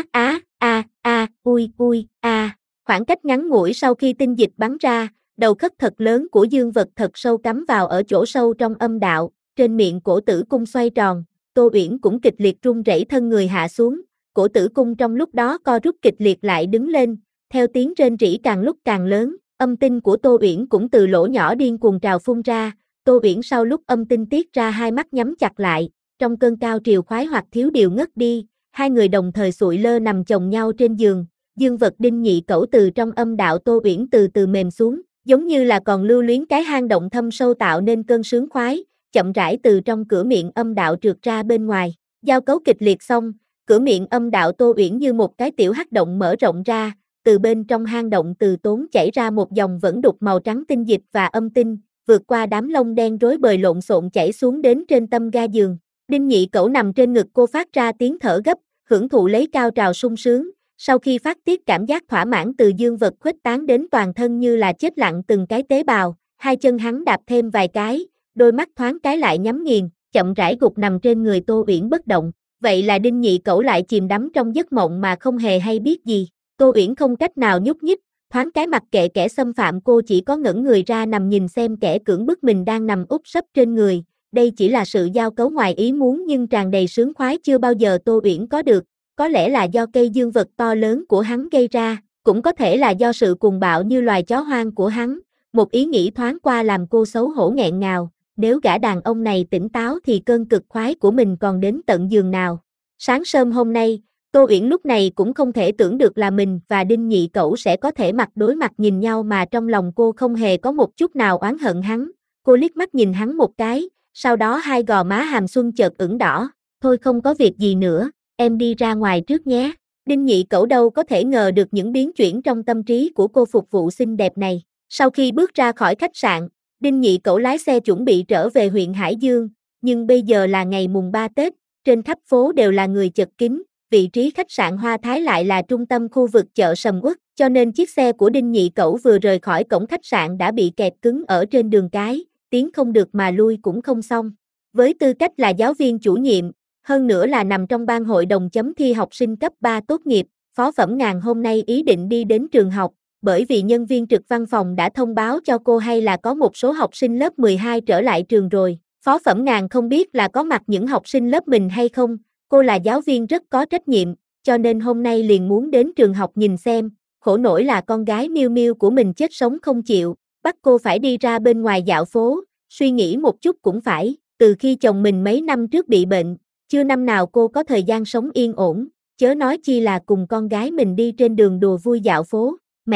ui, khoảng cách ngắn ngủi sau khi tinh dịch bắn ra, đầu khất thật lớn của dương vật thật sâu cắm vào ở chỗ sâu trong âm đạo, trên miệng cổ tử cung xoay tròn, Tô Uyển cũng kịch liệt run rẩy thân người hạ xuống, cổ tử cung trong lúc đó co rút kịch liệt lại đứng lên, theo tiếng rên rỉ càng lúc càng lớn. Âm tinh của Tô Uyển cũng từ lỗ nhỏ điên cuồng trào phun ra, Tô Uyển sau lúc âm tinh tiết ra hai mắt nhắm chặt lại, trong cơn cao triều khoái hoặc thiếu điều ngất đi, hai người đồng thời sụi lơ nằm chồng nhau trên giường, dương vật Đinh Nhị Cẩu từ trong âm đạo Tô Uyển từ từ mềm xuống, giống như là còn lưu luyến cái hang động thâm sâu tạo nên cơn sướng khoái, chậm rãi từ trong cửa miệng âm đạo trượt ra bên ngoài, giao cấu kịch liệt xong, cửa miệng âm đạo Tô Uyển như một cái tiểu hắc động mở rộng ra. Từ bên trong hang động từ tốn chảy ra một dòng vẫn đục màu trắng tinh dịch và âm tinh, vượt qua đám lông đen rối bời lộn xộn chảy xuống đến trên tâm ga giường. Đinh Nhị Cẩu nằm trên ngực cô phát ra tiếng thở gấp, hưởng thụ lấy cao trào sung sướng, sau khi phát tiết cảm giác thỏa mãn từ dương vật khuếch tán đến toàn thân như là chết lặng từng cái tế bào, hai chân hắn đạp thêm vài cái, đôi mắt thoáng cái lại nhắm nghiền, chậm rãi gục nằm trên người Tô Uyển bất động. Vậy là Đinh Nhị Cẩu lại chìm đắm trong giấc mộng mà không hề hay biết gì. Tô Uyển không cách nào nhúc nhích, thoáng cái mặc kệ kẻ xâm phạm cô chỉ có ngẩng người ra nằm nhìn xem kẻ cưỡng bức mình đang nằm úp sấp trên người, đây chỉ là sự giao cấu ngoài ý muốn nhưng tràn đầy sướng khoái chưa bao giờ Tô Uyển có được, có lẽ là do cây dương vật to lớn của hắn gây ra, cũng có thể là do sự cuồng bạo như loài chó hoang của hắn, một ý nghĩ thoáng qua làm cô xấu hổ nghẹn ngào, nếu gã đàn ông này tỉnh táo thì cơn cực khoái của mình còn đến tận giường nào. Sáng sớm hôm nay, Tô Uyển lúc này cũng không thể tưởng được là mình và Đinh Nhị Cẩu sẽ có thể mặt đối mặt nhìn nhau mà trong lòng cô không hề có một chút nào oán hận hắn. Cô liếc mắt nhìn hắn một cái, sau đó hai gò má hàm xuân chợt ửng đỏ. Thôi không có việc gì nữa, em đi ra ngoài trước nhé. Đinh Nhị Cẩu đâu có thể ngờ được những biến chuyển trong tâm trí của cô phục vụ xinh đẹp này. Sau khi bước ra khỏi khách sạn, Đinh Nhị Cẩu lái xe chuẩn bị trở về huyện Hải Dương, nhưng bây giờ là ngày mùng 3 Tết, trên khắp phố đều là người chật kín. Vị trí khách sạn Hoa Thái lại là trung tâm khu vực chợ sầm uất, cho nên chiếc xe của Đinh Nhị Cẩu vừa rời khỏi cổng khách sạn đã bị kẹt cứng ở trên đường cái, tiến không được mà lui cũng không xong. Với tư cách là giáo viên chủ nhiệm, hơn nữa là nằm trong ban hội đồng chấm thi học sinh cấp 3 tốt nghiệp, Phó Phẩm Ngàn hôm nay ý định đi đến trường học, bởi vì nhân viên trực văn phòng đã thông báo cho cô hay là có một số học sinh lớp 12 trở lại trường rồi. Phó Phẩm Ngàn không biết là có mặt những học sinh lớp mình hay không. Cô là giáo viên rất có trách nhiệm, cho nên hôm nay liền muốn đến trường học nhìn xem, khổ nổi là con gái Miu Miu của mình chết sống không chịu, bắt cô phải đi ra bên ngoài dạo phố, suy nghĩ một chút cũng phải, từ khi chồng mình mấy năm trước bị bệnh, chưa năm nào cô có thời gian sống yên ổn, chớ nói chi là cùng con gái mình đi trên đường đùa vui dạo phố.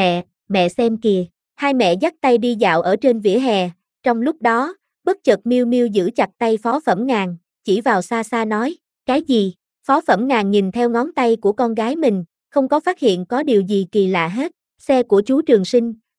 Mẹ xem kìa, hai mẹ dắt tay đi dạo ở trên vỉa hè, trong lúc đó, bất chợt Miu Miu giữ chặt tay Phó Phẩm Ngàn, chỉ vào xa xa nói. Cái gì? Phó Phẩm Ngàn nhìn theo ngón tay của con gái mình, không có phát hiện có điều gì kỳ lạ hết. Xe của chú Trường Sinh,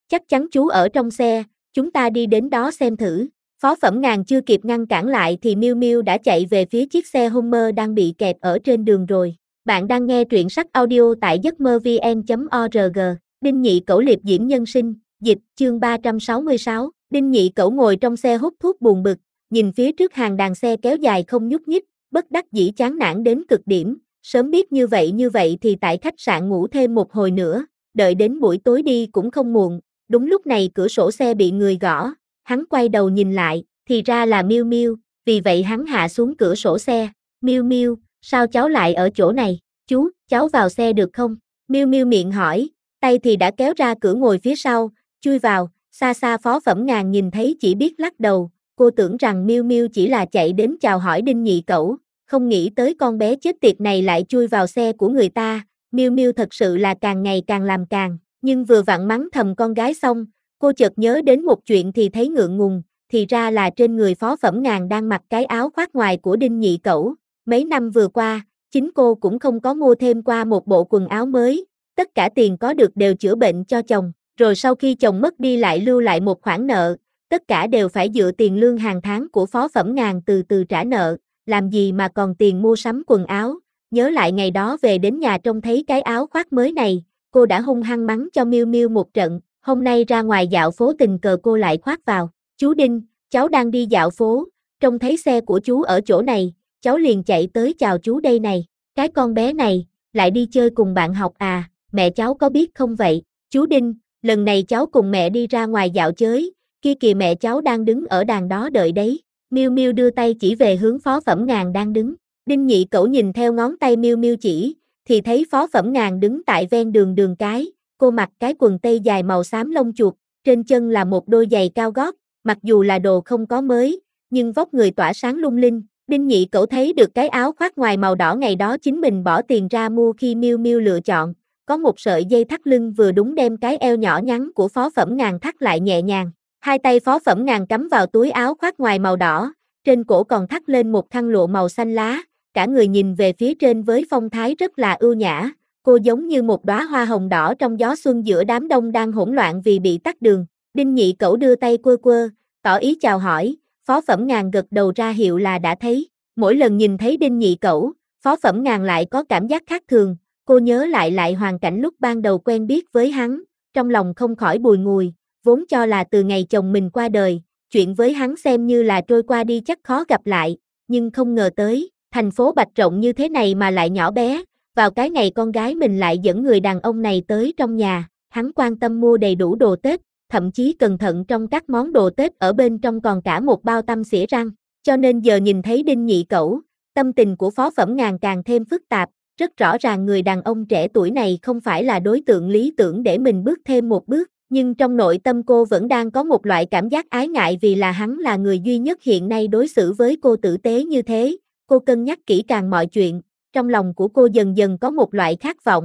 chắc chắn chú ở trong xe, chúng ta đi đến đó xem thử. Phó Phẩm Ngàn chưa kịp ngăn cản lại thì Miu Miu đã chạy về phía chiếc xe Hummer đang bị kẹt ở trên đường rồi. Bạn đang nghe truyện sách audio tại giấc mơ vn.org. Đinh Nhị Cẩu liệp diễm nhân sinh, dịch, chương 366. Đinh Nhị Cẩu ngồi trong xe hút thuốc buồn bực, nhìn phía trước hàng đàn xe kéo dài không nhúc nhích, bất đắc dĩ chán nản đến cực điểm. Sớm biết như vậy thì tại khách sạn ngủ thêm một hồi nữa, đợi đến buổi tối đi cũng không muộn. Đúng lúc này cửa sổ xe bị người gõ, hắn quay đầu nhìn lại, thì ra là Miu Miu, vì vậy hắn hạ xuống cửa sổ xe. Miu Miu, sao cháu lại ở chỗ này? Chú, cháu vào xe được không? Miu Miu miệng hỏi, tay thì đã kéo ra cửa ngồi phía sau, chui vào. Xa xa Phó Phẩm Ngàn nhìn thấy chỉ biết lắc đầu, cô tưởng rằng Miu Miu chỉ là chạy đến chào hỏi Đinh Nhị Cẩu, không nghĩ tới con bé chết tiệt này lại chui vào xe của người ta. Miu Miu thật sự là càng ngày càng làm càng, nhưng vừa vặn mắng thầm con gái xong, cô chợt nhớ đến một chuyện thì thấy ngượng ngùng, thì ra là trên người Phó Phẩm Ngàn đang mặc cái áo khoác ngoài của Đinh Nhị Cẩu. Mấy năm vừa qua, chính cô cũng không có mua thêm qua một bộ quần áo mới, tất cả tiền có được đều chữa bệnh cho chồng, rồi sau khi chồng mất đi lại lưu lại một khoản nợ, tất cả đều phải dựa tiền lương hàng tháng của Phó Phẩm Ngàn từ từ trả nợ, làm gì mà còn tiền mua sắm quần áo. Nhớ lại ngày đó về đến nhà trông thấy cái áo khoác mới này, cô đã hung hăng mắng cho Miu Miu một trận, hôm nay ra ngoài dạo phố tình cờ cô lại khoác vào. Chú Đinh, cháu đang đi dạo phố, trông thấy xe của chú ở chỗ này, cháu liền chạy tới chào chú đây này. Cái con bé này, lại đi chơi cùng bạn học à, mẹ cháu có biết không vậy? Chú Đinh, lần này cháu cùng mẹ đi ra ngoài dạo chơi, kia kìa mẹ cháu đang đứng ở đàn đó đợi đấy. Miu Miu đưa tay chỉ về hướng Phó Phẩm Ngàn đang đứng. Đinh Nhị Cẩu nhìn theo ngón tay Miu Miu chỉ, thì thấy Phó Phẩm Ngàn đứng tại ven đường cái, cô mặc cái quần tây dài màu xám lông chuột, trên chân là một đôi giày cao gót, mặc dù là đồ không có mới, nhưng vóc người tỏa sáng lung linh. Đinh Nhị Cẩu thấy được cái áo khoác ngoài màu đỏ ngày đó chính mình bỏ tiền ra mua khi Miu Miu lựa chọn, có một sợi dây thắt lưng vừa đúng đem cái eo nhỏ nhắn của Phó Phẩm Ngàn thắt lại nhẹ nhàng. Hai tay Phó Phẩm Ngàn cắm vào túi áo khoác ngoài màu đỏ, trên cổ còn thắt lên một khăn lụa màu xanh lá, cả người nhìn về phía trên với phong thái rất là ưu nhã, cô giống như một đóa hoa hồng đỏ trong gió xuân giữa đám đông đang hỗn loạn vì bị tắc đường. Đinh Nhị Cẩu đưa tay quơ quơ, tỏ ý chào hỏi, Phó Phẩm Ngàn gật đầu ra hiệu là đã thấy. Mỗi lần nhìn thấy Đinh Nhị Cẩu, Phó Phẩm Ngàn lại có cảm giác khác thường, cô nhớ lại hoàn cảnh lúc ban đầu quen biết với hắn, trong lòng không khỏi bùi ngùi, vốn cho là từ ngày chồng mình qua đời, chuyện với hắn xem như là trôi qua đi chắc khó gặp lại, nhưng không ngờ tới, thành phố Bạch rộng như thế này mà lại nhỏ bé, vào cái ngày con gái mình lại dẫn người đàn ông này tới trong nhà, hắn quan tâm mua đầy đủ đồ Tết, thậm chí cẩn thận trong các món đồ Tết ở bên trong còn cả một bao tăm xỉa răng, cho nên giờ nhìn thấy Đinh Nhị Cẩu, tâm tình của Phó Phẩm Ngàn càng thêm phức tạp, rất rõ ràng người đàn ông trẻ tuổi này không phải là đối tượng lý tưởng để mình bước thêm một bước, nhưng trong nội tâm cô vẫn đang có một loại cảm giác ái ngại vì là hắn là người duy nhất hiện nay đối xử với cô tử tế như thế. Cô cân nhắc kỹ càng mọi chuyện, trong lòng của cô dần dần có một loại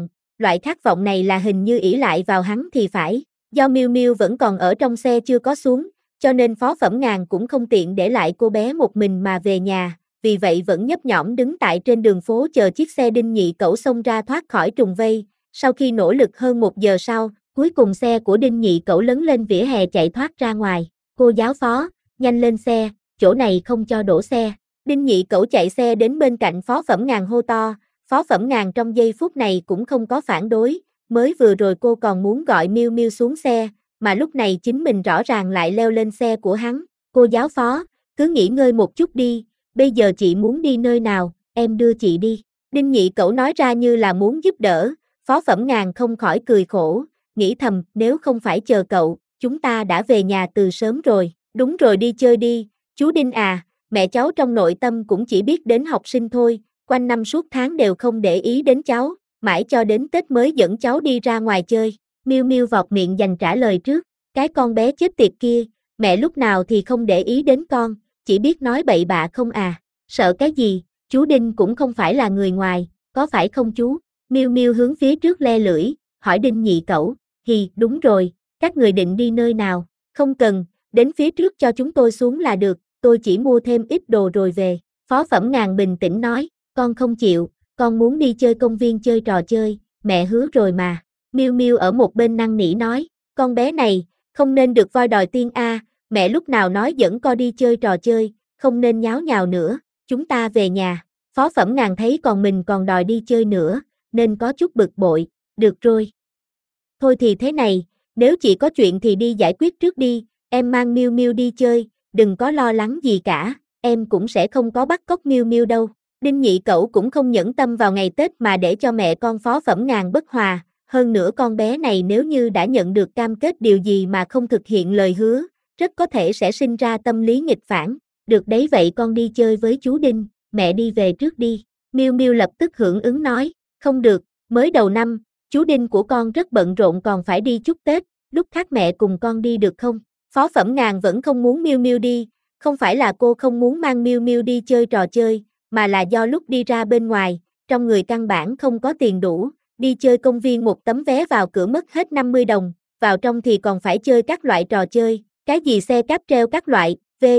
khát vọng này là hình như ỷ lại vào hắn thì phải. Do Miu Miu vẫn còn ở trong xe chưa có xuống, cho nên Phó Phẩm Ngàn cũng không tiện để lại cô bé một mình mà về nhà, vì vậy vẫn nhấp nhõm đứng tại trên đường phố chờ chiếc xe Đinh Nhị Cẩu xông ra thoát khỏi trùng vây. Sau khi nỗ lực hơn 1 giờ sau, cuối cùng xe của Đinh Nhị Cẩu lấn lên vỉa hè chạy thoát ra ngoài. Cô giáo Phó, nhanh lên xe, chỗ này không cho đổ xe. Đinh Nhị Cẩu chạy xe đến bên cạnh Phó Phẩm Ngàn hô to, Phó Phẩm Ngàn trong giây phút này cũng không có phản đối, mới vừa rồi cô còn muốn gọi Miu Miu xuống xe, mà lúc này chính mình rõ ràng lại leo lên xe của hắn. Cô giáo Phó, cứ nghỉ ngơi một chút đi, bây giờ chị muốn đi nơi nào, em đưa chị đi. Đinh Nhị Cẩu nói ra như là muốn giúp đỡ, Phó Phẩm Ngàn không khỏi cười khổ, nghĩ thầm nếu không phải chờ cậu, chúng ta đã về nhà từ sớm rồi. Đúng rồi, đi chơi đi, chú Đinh à. Mẹ cháu trong nội tâm cũng chỉ biết đến học sinh thôi, quanh năm suốt tháng đều không để ý đến cháu, mãi cho đến Tết mới dẫn cháu đi ra ngoài chơi. Miu Miu vọt miệng dành trả lời trước, cái con bé chết tiệt kia, mẹ lúc nào thì không để ý đến con, chỉ biết nói bậy bạ không à, sợ cái gì, chú Đinh cũng không phải là người ngoài, có phải không chú? Miu Miu hướng phía trước le lưỡi, hỏi Đinh Nhị Cẩu, đúng rồi, các người định đi nơi nào, không cần, đến phía trước cho chúng tôi xuống là được. Tôi chỉ mua thêm ít đồ rồi về. Phó Phẩm Ngàn bình tĩnh nói, con không chịu, con muốn đi chơi công viên chơi trò chơi, mẹ hứa rồi mà. Miu Miu ở một bên năn nỉ nói, con bé này, Không nên được voi đòi tiên a, mẹ lúc nào nói dẫn con đi chơi trò chơi, không nên nháo nhào nữa, chúng ta về nhà. Phó Phẩm Ngàn thấy mình còn đòi đi chơi nữa, nên có chút bực bội, được rồi. Thôi thì thế này, nếu chị có chuyện thì đi giải quyết trước đi, em mang Miu Miu đi chơi, đừng có lo lắng gì cả, em cũng sẽ không có bắt cóc Miu Miu đâu. Đinh Nhị Cẩu cũng không nhẫn tâm vào ngày Tết mà để cho mẹ con Phó Phẩm Ngàn bất hòa, hơn nữa con bé này nếu như đã nhận được cam kết điều gì mà không thực hiện lời hứa, rất có thể sẽ sinh ra tâm lý nghịch phản. Được đấy, vậy con đi chơi với chú Đinh, mẹ đi về trước đi. Miu Miu lập tức hưởng ứng nói, không được, mới đầu năm, chú Đinh của con rất bận rộn còn phải đi chúc Tết, lúc khác mẹ cùng con đi được không? Phó Phẩm Ngàn vẫn không muốn Miu Miu đi, không phải là cô không muốn mang Miu Miu đi chơi trò chơi, mà là do lúc đi ra bên ngoài, trong người căn bản không có tiền đủ, đi chơi công viên một tấm vé vào cửa mất hết 50 đồng, vào trong thì còn phải chơi các loại trò chơi, cái gì xe cáp treo các loại,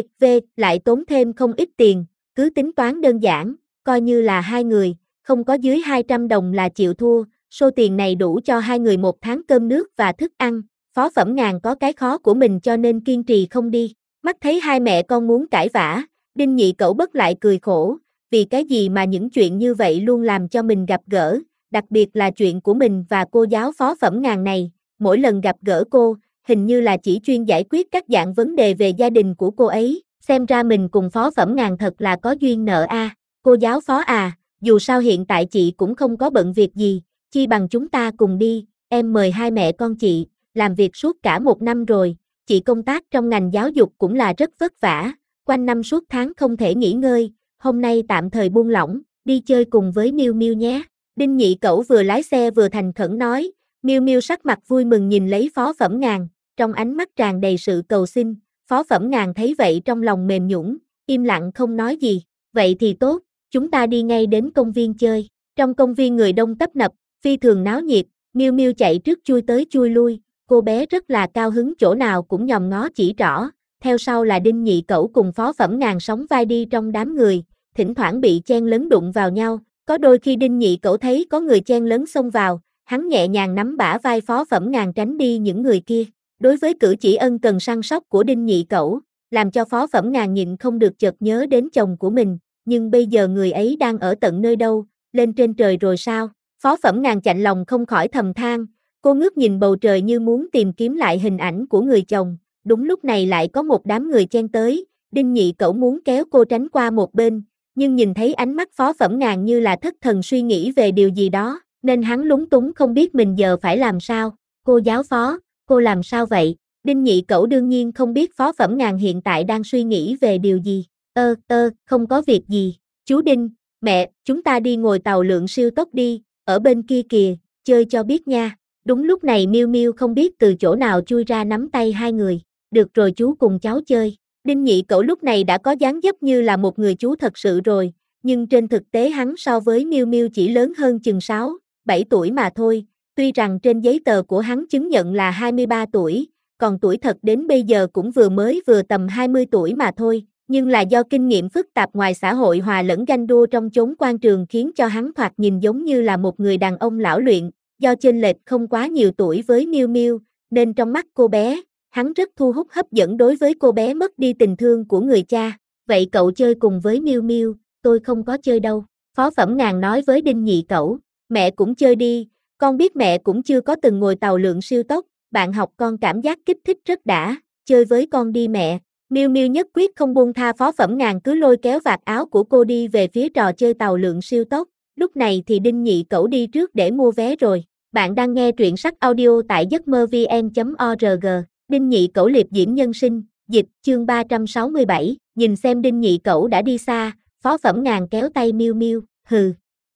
lại tốn thêm không ít tiền, cứ tính toán đơn giản, coi như là hai người, không có dưới 200 đồng là chịu thua, số tiền này đủ cho hai người một tháng cơm nước và thức ăn. Phó Phẩm Ngàn có cái khó của mình cho nên kiên trì không đi. Mắt thấy hai mẹ con muốn cãi vã, Đinh Nhị Cẩu bất lại cười khổ, vì cái gì mà những chuyện như vậy luôn làm cho mình gặp gỡ, đặc biệt là chuyện của mình và cô giáo Phó Phẩm Ngàn này, mỗi lần gặp gỡ cô, hình như là chỉ chuyên giải quyết các dạng vấn đề về gia đình của cô ấy, xem ra mình cùng Phó Phẩm Ngàn thật là có duyên nợ a. Cô giáo Phó à, dù sao hiện tại chị cũng không có bận việc gì, chi bằng chúng ta cùng đi, em mời hai mẹ con chị, làm việc suốt cả một năm rồi, chị công tác trong ngành giáo dục cũng là rất vất vả, quanh năm suốt tháng không thể nghỉ ngơi, hôm nay tạm thời buông lỏng, đi chơi cùng với Miu Miu nhé. Đinh Nhị Cẩu vừa lái xe vừa thành khẩn nói, Miu Miu sắc mặt vui mừng nhìn lấy Phó Phẩm Ngàn, trong ánh mắt tràn đầy sự cầu xin. Phó Phẩm Ngàn thấy vậy trong lòng mềm nhũn, im lặng không nói gì. Vậy thì tốt, chúng ta đi ngay đến công viên chơi. Trong công viên người đông tấp nập, phi thường náo nhiệt, Miu Miu chạy trước chui tới chui lui, cô bé rất là cao hứng, chỗ nào cũng nhòm ngó chỉ trỏ. Theo sau là Đinh Nhị Cẩu cùng Phó Phẩm Ngàn sóng vai đi trong đám người, thỉnh thoảng bị chen lấn đụng vào nhau. Có đôi khi Đinh Nhị Cẩu thấy có người chen lấn xông vào, hắn nhẹ nhàng nắm bả vai Phó Phẩm Ngàn tránh đi những người kia. Đối với cử chỉ ân cần săn sóc của Đinh Nhị Cẩu, làm cho Phó Phẩm Ngàn nhịn không được chợt nhớ đến chồng của mình, nhưng bây giờ người ấy đang ở tận nơi đâu, lên trên trời rồi sao? Phó Phẩm Ngàn chạnh lòng không khỏi thầm than, cô ngước nhìn bầu trời như muốn tìm kiếm lại hình ảnh của người chồng, đúng lúc này lại có một đám người chen tới, Đinh Nhị Cẩu muốn kéo cô tránh qua một bên, nhưng nhìn thấy ánh mắt Phó Phẩm Ngàn như là thất thần suy nghĩ về điều gì đó, nên hắn lúng túng không biết mình giờ phải làm sao. Cô giáo Phó, cô làm sao vậy? Đinh Nhị Cẩu đương nhiên không biết Phó Phẩm Ngàn hiện tại đang suy nghĩ về điều gì. Không có việc gì. Chú Đinh, mẹ, chúng ta đi ngồi tàu lượn siêu tốc đi, ở bên kia kìa, chơi cho biết nha. Đúng lúc này Miu Miu không biết từ chỗ nào chui ra nắm tay hai người. Được rồi, chú cùng cháu chơi. Đinh Nhị Cẩu lúc này đã có dáng dấp như là một người chú thật sự rồi, nhưng trên thực tế hắn so với Miu Miu chỉ lớn hơn chừng 6, 7 tuổi mà thôi. Tuy rằng trên giấy tờ của hắn chứng nhận là 23 tuổi, còn tuổi thật đến bây giờ cũng vừa tầm 20 tuổi mà thôi, nhưng là do kinh nghiệm phức tạp ngoài xã hội hòa lẫn ganh đua trong chốn quan trường khiến cho hắn thoạt nhìn giống như là một người đàn ông lão luyện, do chênh lệch không quá nhiều tuổi với Miu Miu, nên trong mắt cô bé, hắn rất thu hút hấp dẫn. Đối với cô bé mất đi tình thương của người cha. Vậy cậu chơi cùng với Miu Miu, tôi không có chơi đâu. Phó Phẩm Ngàn nói với Đinh Nhị Cẩu, mẹ cũng chơi đi, con biết mẹ cũng chưa có từng ngồi tàu lượn siêu tốc, bạn học con cảm giác kích thích rất đã, chơi với con đi mẹ. Miu Miu nhất quyết không buông tha. Phó Phẩm Ngàn cứ lôi kéo vạt áo của cô đi về phía trò chơi tàu lượn siêu tốc. Lúc này thì Đinh Nhị Cẩu đi trước để mua vé rồi. Bạn đang nghe truyện sách audio tại giấcmơ-vn.org. Đinh Nhị Cẩu liệp diễm nhân sinh, dịch, chương 367, nhìn xem Đinh Nhị Cẩu đã đi xa, Phó Phẩm Ngàn kéo tay Miu Miu, hừ.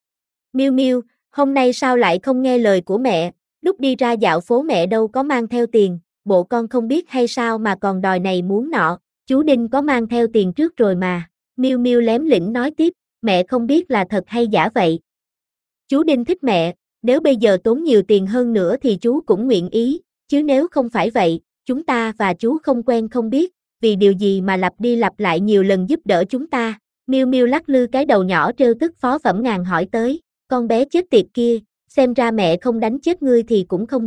Miu Miu, hôm nay sao lại không nghe lời của mẹ, lúc đi ra dạo phố mẹ đâu có mang theo tiền, bộ con không biết hay sao mà còn đòi này muốn nọ, chú Đinh có mang theo tiền trước rồi mà. Miu Miu lém lỉnh nói tiếp, mẹ không biết là thật hay giả vậy. Chú Đinh thích mẹ, nếu bây giờ tốn nhiều tiền hơn nữa thì chú cũng nguyện ý, chứ nếu không phải vậy, chúng ta và chú không quen không biết, vì điều gì mà lặp đi lặp lại nhiều lần giúp đỡ chúng ta. Miu Miu lắc lư cái đầu nhỏ trêu tức. Phó Phẩm Ngàn hỏi tới, con bé chết tiệt kia, xem ra mẹ không đánh chết ngươi thì cũng không được.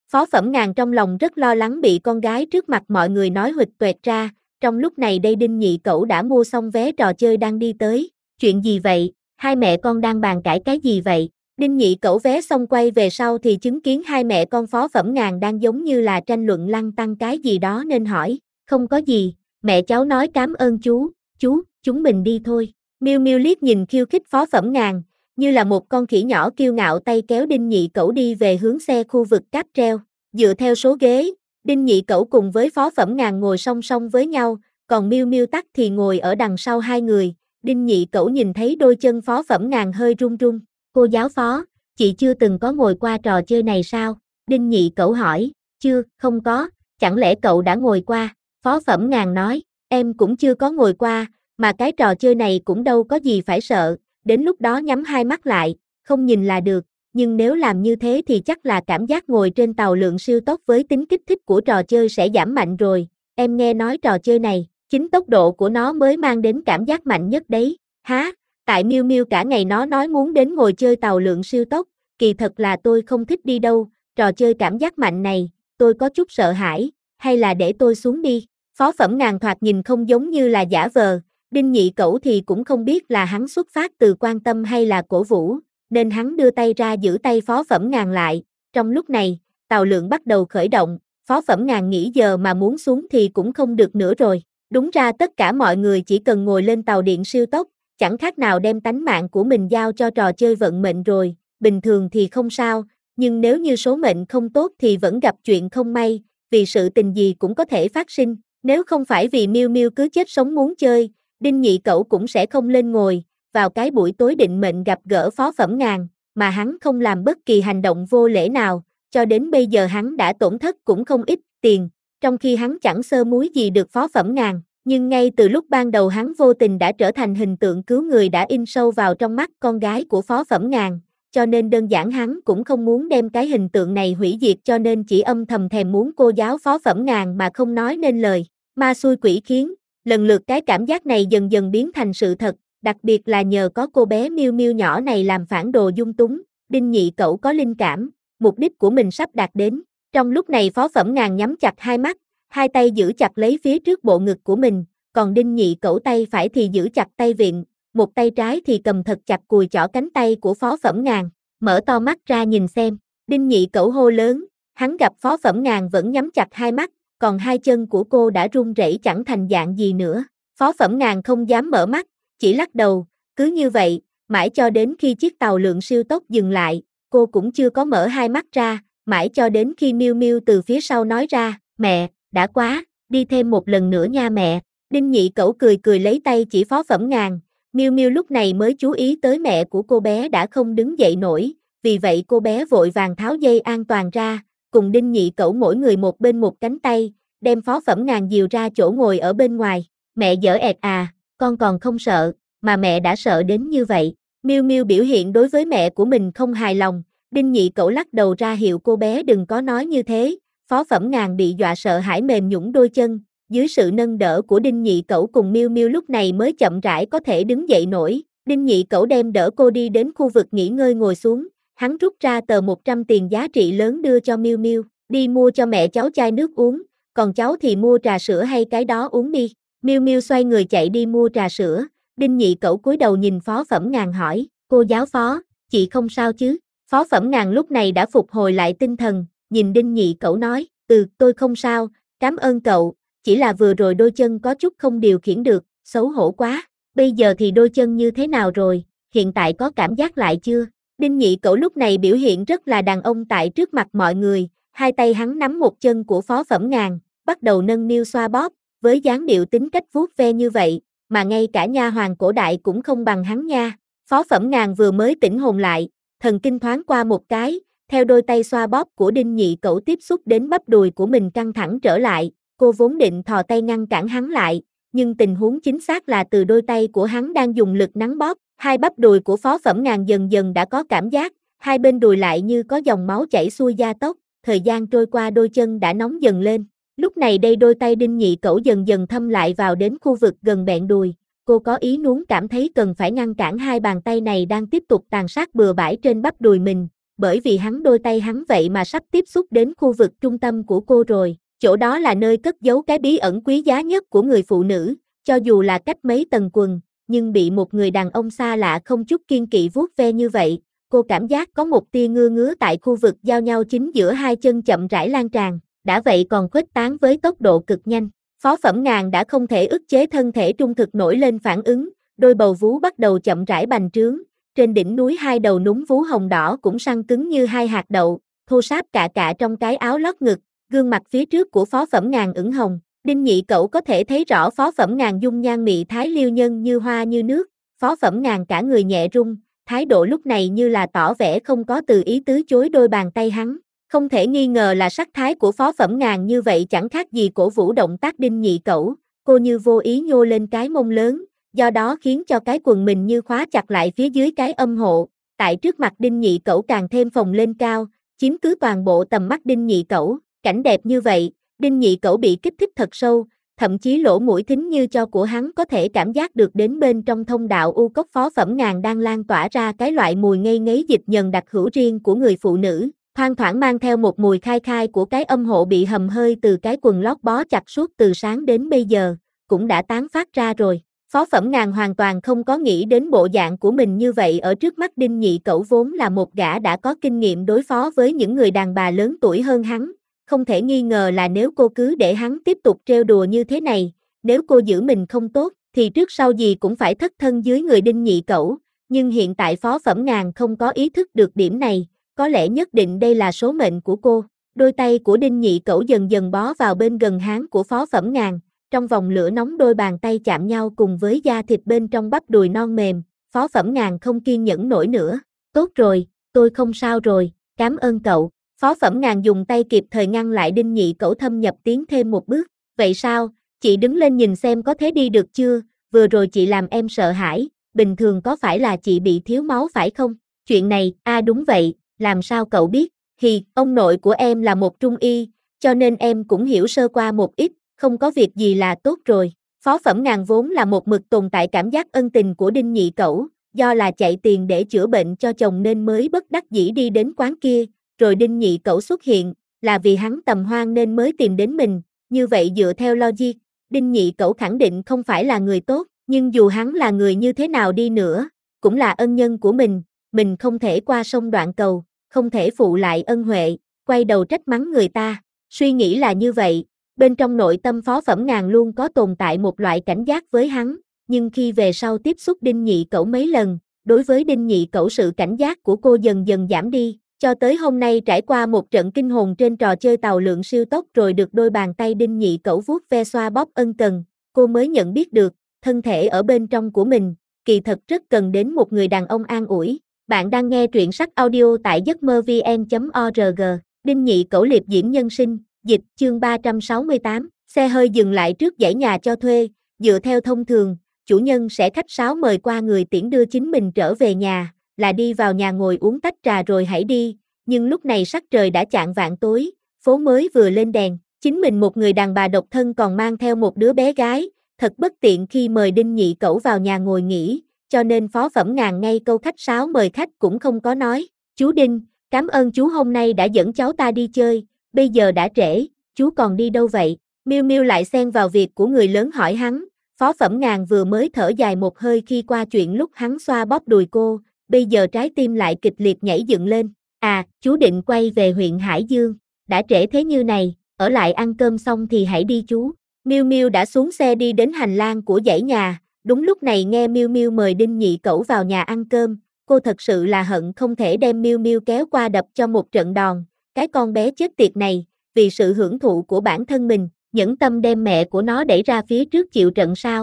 Phó Phẩm Ngàn trong lòng rất lo lắng bị con gái trước mặt mọi người nói huỵch toẹt ra, trong lúc này đây Đinh Nhị Cẩu đã mua xong vé trò chơi đang đi tới, chuyện gì vậy, hai mẹ con đang bàn cãi cái gì vậy? Đinh Nhị Cẩu vé xong quay về sau thì chứng kiến hai mẹ con Phó Phẩm Ngàn đang giống như là tranh luận lăng tăng cái gì đó nên hỏi, không có gì, mẹ cháu nói cảm ơn chú, chúng mình đi thôi. Miu Miu liếc nhìn khiêu khích Phó Phẩm Ngàn, như là một con khỉ nhỏ kiêu ngạo tay kéo Đinh Nhị Cẩu đi về hướng xe khu vực cáp treo, dựa theo số ghế, Đinh Nhị Cẩu cùng với Phó Phẩm Ngàn ngồi song song với nhau, còn Miu Miu tắc thì ngồi ở đằng sau hai người. Đinh Nhị Cẩu nhìn thấy đôi chân Phó Phẩm Ngàn hơi run run. Cô giáo Phó, chị chưa từng có ngồi qua trò chơi này sao? Đinh Nhị Cẩu hỏi. Chưa, không có, chẳng lẽ cậu đã ngồi qua? Phó Phẩm Ngàn nói, em cũng chưa có ngồi qua, mà cái trò chơi này cũng đâu có gì phải sợ, đến lúc đó nhắm hai mắt lại, không nhìn là được, nhưng nếu làm như thế thì chắc là cảm giác ngồi trên tàu lượn siêu tốc với tính kích thích của trò chơi sẽ giảm mạnh rồi. Em nghe nói trò chơi này, chính tốc độ của nó mới mang đến cảm giác mạnh nhất đấy. Hả? Tại Miu Miu cả ngày nó nói muốn đến ngồi chơi tàu lượn siêu tốc, kỳ thật là tôi không thích đi đâu, trò chơi cảm giác mạnh này, tôi có chút sợ hãi, hay là để tôi xuống đi. Phó Phẩm Ngàn thoạt nhìn không giống như là giả vờ, Đinh Nhị Cẩu thì cũng không biết là hắn xuất phát từ quan tâm hay là cổ vũ, nên hắn đưa tay ra giữ tay Phó Phẩm Ngàn lại. Trong lúc này, tàu lượn bắt đầu khởi động, Phó Phẩm Ngàn nghĩ giờ mà muốn xuống thì cũng không được nữa rồi. Đúng ra tất cả mọi người chỉ cần ngồi lên tàu điện siêu tốc, chẳng khác nào đem tánh mạng của mình giao cho trò chơi vận mệnh rồi, bình thường thì không sao, nhưng nếu như số mệnh không tốt thì vẫn gặp chuyện không may, vì sự tình gì cũng có thể phát sinh, nếu không phải vì Miu Miu cứ chết sống muốn chơi, Đinh Nhị Cẩu cũng sẽ không lên ngồi, vào cái buổi tối định mệnh gặp gỡ Phó Phẩm Ngàn, mà hắn không làm bất kỳ hành động vô lễ nào, cho đến bây giờ hắn đã tổn thất cũng không ít tiền, trong khi hắn chẳng sơ múi gì được Phó Phẩm Ngàn. Nhưng ngay từ lúc ban đầu hắn vô tình đã trở thành hình tượng cứu người đã in sâu vào trong mắt con gái của Phó Phẩm Ngàn, cho nên đơn giản hắn cũng không muốn đem cái hình tượng này hủy diệt cho nên chỉ âm thầm thèm muốn cô giáo Phó Phẩm Ngàn mà không nói nên lời. Ma xui quỷ khiến, lần lượt cái cảm giác này dần dần biến thành sự thật, đặc biệt là nhờ có cô bé Miu Miu nhỏ này làm phản đồ dung túng, Đinh Nhị Cẩu có linh cảm, mục đích của mình sắp đạt đến. Trong lúc này Phó Phẩm Ngàn nhắm chặt hai mắt, hai tay giữ chặt lấy phía trước bộ ngực của mình, còn Đinh Nhị Cẩu tay phải thì giữ chặt tay vịn, một tay trái thì cầm thật chặt cùi chỏ cánh tay của Phó Phẩm Ngàn, mở to mắt ra nhìn xem, Đinh Nhị Cẩu hô lớn, hắn gặp Phó Phẩm Ngàn vẫn nhắm chặt hai mắt, còn hai chân của cô đã run rẩy chẳng thành dạng gì nữa, Phó Phẩm Ngàn không dám mở mắt, chỉ lắc đầu, cứ như vậy, mãi cho đến khi chiếc tàu lượn siêu tốc dừng lại, cô cũng chưa có mở hai mắt ra, mãi cho đến khi Miu Miu từ phía sau nói ra, mẹ, đã quá, đi thêm một lần nữa nha mẹ. Đinh Nhị Cẩu cười cười lấy tay chỉ Phó Phẩm Ngàn, Miu Miu lúc này mới chú ý tới mẹ của cô bé đã không đứng dậy nổi, vì vậy cô bé vội vàng tháo dây an toàn ra, cùng Đinh Nhị Cẩu mỗi người một bên một cánh tay, đem Phó Phẩm Ngàn dìu ra chỗ ngồi ở bên ngoài. Mẹ dở ẹt à, con còn không sợ, mà mẹ đã sợ đến như vậy. Miu Miu biểu hiện đối với mẹ của mình không hài lòng, Đinh Nhị Cẩu lắc đầu ra hiệu cô bé đừng có nói như thế. Phó Phẩm Ngàn bị dọa sợ hãi mềm nhũn đôi chân, dưới sự nâng đỡ của Đinh Nhị Cẩu cùng Miu Miu lúc này mới chậm rãi có thể đứng dậy nổi. Đinh Nhị Cẩu đem đỡ cô đi đến khu vực nghỉ ngơi ngồi xuống, hắn rút ra tờ 100 tiền giá trị lớn đưa cho Miu Miu, đi mua cho mẹ cháu chai nước uống, còn cháu thì mua trà sữa hay cái đó uống đi. Miu Miu xoay người chạy đi mua trà sữa, Đinh Nhị Cẩu cúi đầu nhìn Phó Phẩm Ngàn hỏi, cô giáo Phó, chị không sao chứ? Phó Phẩm Ngàn lúc này đã phục hồi lại tinh thần, nhìn Đinh Nhị Cẩu nói, tôi không sao, cảm ơn cậu, chỉ là vừa rồi đôi chân có chút không điều khiển được, xấu hổ quá, bây giờ thì đôi chân như thế nào rồi, hiện tại có cảm giác lại chưa? Đinh Nhị Cẩu lúc này biểu hiện rất là đàn ông tại trước mặt mọi người, hai tay hắn nắm một chân của Phó Phẩm Ngàn, bắt đầu nâng niu xoa bóp, với dáng điệu tính cách vuốt ve như vậy, mà ngay cả nha hoàn cổ đại cũng không bằng hắn nha. Phó Phẩm Ngàn vừa mới tỉnh hồn lại, thần kinh thoáng qua một cái, theo đôi tay xoa bóp của Đinh Nhị Cẩu tiếp xúc đến bắp đùi của mình căng thẳng trở lại, cô vốn định thò tay ngăn cản hắn lại, nhưng tình huống chính xác là từ đôi tay của hắn đang dùng lực nắn bóp, hai bắp đùi của Phó Phẩm Ngàn dần dần đã có cảm giác, hai bên đùi lại như có dòng máu chảy xuôi gia tốc, thời gian trôi qua đôi chân đã nóng dần lên. Lúc này đây đôi tay Đinh Nhị Cẩu dần dần thâm lại vào đến khu vực gần bẹn đùi, cô có ý muốn cảm thấy cần phải ngăn cản hai bàn tay này đang tiếp tục tàn sát bừa bãi trên bắp đùi mình, bởi vì đôi tay hắn vậy mà sắp tiếp xúc đến khu vực trung tâm của cô rồi, chỗ đó là nơi cất giấu cái bí ẩn quý giá nhất của người phụ nữ, cho dù là cách mấy tầng quần, nhưng bị một người đàn ông xa lạ không chút kiêng kỵ vuốt ve như vậy, cô cảm giác có một tia ngứa ngứa tại khu vực giao nhau chính giữa hai chân chậm rãi lan tràn, đã vậy còn khuếch tán với tốc độ cực nhanh. Phó Phẩm Ngàn đã không thể ức chế thân thể trung thực nổi lên phản ứng, đôi bầu vú bắt đầu chậm rãi bành trướng, trên đỉnh núi hai đầu núm vú hồng đỏ cũng săn cứng như hai hạt đậu, thô ráp cạ trong cái áo lót ngực, gương mặt phía trước của Phó Phẩm Ngàn ửng hồng. Đinh Nhị Cẩu có thể thấy rõ Phó Phẩm Ngàn dung nhan mị thái liêu nhân như hoa như nước, Phó Phẩm Ngàn cả người nhẹ rung, thái độ lúc này như là tỏ vẻ không có từ ý tứ chối đôi bàn tay hắn. Không thể nghi ngờ là sắc thái của Phó Phẩm Ngàn như vậy chẳng khác gì cổ vũ động tác Đinh Nhị Cẩu, cô như vô ý nhô lên cái mông lớn, do đó khiến cho cái quần mình như khóa chặt lại phía dưới cái âm hộ, tại trước mặt Đinh Nhị Cẩu càng thêm phồng lên cao, chiếm cứ toàn bộ tầm mắt Đinh Nhị Cẩu, cảnh đẹp như vậy, Đinh Nhị Cẩu bị kích thích thật sâu, thậm chí lỗ mũi thính như cho của hắn có thể cảm giác được đến bên trong thông đạo u cốc Phó Phẩm Ngàn đang lan tỏa ra cái loại mùi ngây ngấy dịch nhờn đặc hữu riêng của người phụ nữ, thoang thoảng mang theo một mùi khai khai của cái âm hộ bị hầm hơi từ cái quần lót bó chặt suốt từ sáng đến bây giờ, cũng đã tán phát ra rồi. Phó Phẩm Ngàn hoàn toàn không có nghĩ đến bộ dạng của mình như vậy ở trước mắt Đinh Nhị Cẩu vốn là một gã đã có kinh nghiệm đối phó với những người đàn bà lớn tuổi hơn hắn. Không thể nghi ngờ là nếu cô cứ để hắn tiếp tục trêu đùa như thế này, nếu cô giữ mình không tốt, thì trước sau gì cũng phải thất thân dưới người Đinh Nhị Cẩu, nhưng hiện tại Phó Phẩm Ngàn không có ý thức được điểm này, có lẽ nhất định đây là số mệnh của cô. Đôi tay của Đinh Nhị Cẩu dần dần bó vào bên gần háng của Phó Phẩm Ngàn, trong vòng lửa nóng đôi bàn tay chạm nhau cùng với da thịt bên trong bắp đùi non mềm, Phó Phẩm Ngàn không kiên nhẫn nổi nữa. Tốt rồi, tôi không sao rồi, cảm ơn cậu. Phó Phẩm Ngàn dùng tay kịp thời ngăn lại Đinh Nhị Cẩu thâm nhập tiến thêm một bước. Vậy sao, chị đứng lên nhìn xem có thế đi được chưa, vừa rồi chị làm em sợ hãi, bình thường có phải là chị bị thiếu máu phải không? Chuyện này, đúng vậy, làm sao cậu biết? Ông nội của em là một trung y, cho nên em cũng hiểu sơ qua một ít, không có việc gì là tốt rồi. Phó Phẩm Ngàn vốn là một mực tồn tại cảm giác ân tình của Đinh Nhị Cẩu, do là chạy tiền để chữa bệnh cho chồng nên mới bất đắc dĩ đi đến quán kia, rồi Đinh Nhị Cẩu xuất hiện, là vì hắn tầm hoan nên mới tìm đến mình, như vậy dựa theo logic, Đinh Nhị Cẩu khẳng định không phải là người tốt, nhưng dù hắn là người như thế nào đi nữa, cũng là ân nhân của mình không thể qua sông đoạn cầu, không thể phụ lại ân huệ, quay đầu trách mắng người ta, suy nghĩ là như vậy, bên trong nội tâm Phó Phẩm Ngàn luôn có tồn tại một loại cảnh giác với hắn, nhưng khi về sau tiếp xúc Đinh Nhị Cẩu mấy lần, đối với Đinh Nhị Cẩu sự cảnh giác của cô dần dần giảm đi, cho tới hôm nay trải qua một trận kinh hồn trên trò chơi tàu lượn siêu tốc rồi được đôi bàn tay Đinh Nhị Cẩu vuốt ve xoa bóp ân cần, cô mới nhận biết được, thân thể ở bên trong của mình, kỳ thật rất cần đến một người đàn ông an ủi. Bạn đang nghe truyện sách audio tại giấc mơ vn.org, Đinh Nhị Cẩu liệp diễm nhân sinh, dịch chương 368, xe hơi dừng lại trước dãy nhà cho thuê, dựa theo thông thường, chủ nhân sẽ khách sáo mời qua người tiễn đưa chính mình trở về nhà, là đi vào nhà ngồi uống tách trà rồi hãy đi, nhưng lúc này sắc trời đã chạng vạng tối, phố mới vừa lên đèn, chính mình một người đàn bà độc thân còn mang theo một đứa bé gái, thật bất tiện khi mời Đinh Nhị Cẩu vào nhà ngồi nghỉ, cho nên Phó Phẩm Ngàn ngay câu khách sáo mời khách cũng không có nói, chú Đinh, cảm ơn chú hôm nay đã dẫn cháu ta đi chơi, bây giờ đã trễ, chú còn đi đâu vậy? Miu Miu lại xen vào việc của người lớn hỏi hắn, Phó Phẩm Ngàn vừa mới thở dài một hơi khi qua chuyện lúc hắn xoa bóp đùi cô, bây giờ trái tim lại kịch liệt nhảy dựng lên, chú định quay về huyện Hải Dương, đã trễ thế như này, ở lại ăn cơm xong thì hãy đi chú. Miu Miu đã xuống xe đi đến hành lang của dãy nhà, đúng lúc này nghe Miu Miu mời Đinh Nhị Cẩu vào nhà ăn cơm, cô thật sự là hận không thể đem Miu Miu kéo qua đập cho một trận đòn, cái con bé chết tiệt này, vì sự hưởng thụ của bản thân mình, nhẫn tâm đem mẹ của nó đẩy ra phía trước chịu trận sao.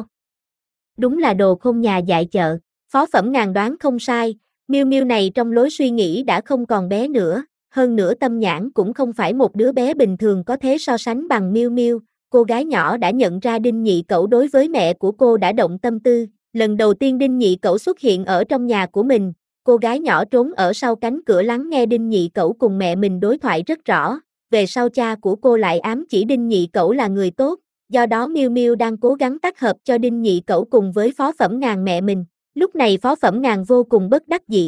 Đúng là đồ khôn nhà dại chợ, Phó Phẩm Ngàn đoán không sai, Miu Miu này trong lối suy nghĩ đã không còn bé nữa, hơn nữa tâm nhãn cũng không phải một đứa bé bình thường có thể so sánh bằng Miu Miu. Cô gái nhỏ đã nhận ra Đinh Nhị Cẩu đối với mẹ của cô đã động tâm tư, lần đầu tiên Đinh Nhị Cẩu xuất hiện ở trong nhà của mình, cô gái nhỏ trốn ở sau cánh cửa lắng nghe Đinh Nhị Cẩu cùng mẹ mình đối thoại rất rõ, về sau cha của cô lại ám chỉ Đinh Nhị Cẩu là người tốt, do đó Miu Miu đang cố gắng tác hợp cho Đinh Nhị Cẩu cùng với Phó Phẩm Ngàn mẹ mình, lúc này Phó Phẩm Ngàn vô cùng bất đắc dĩ,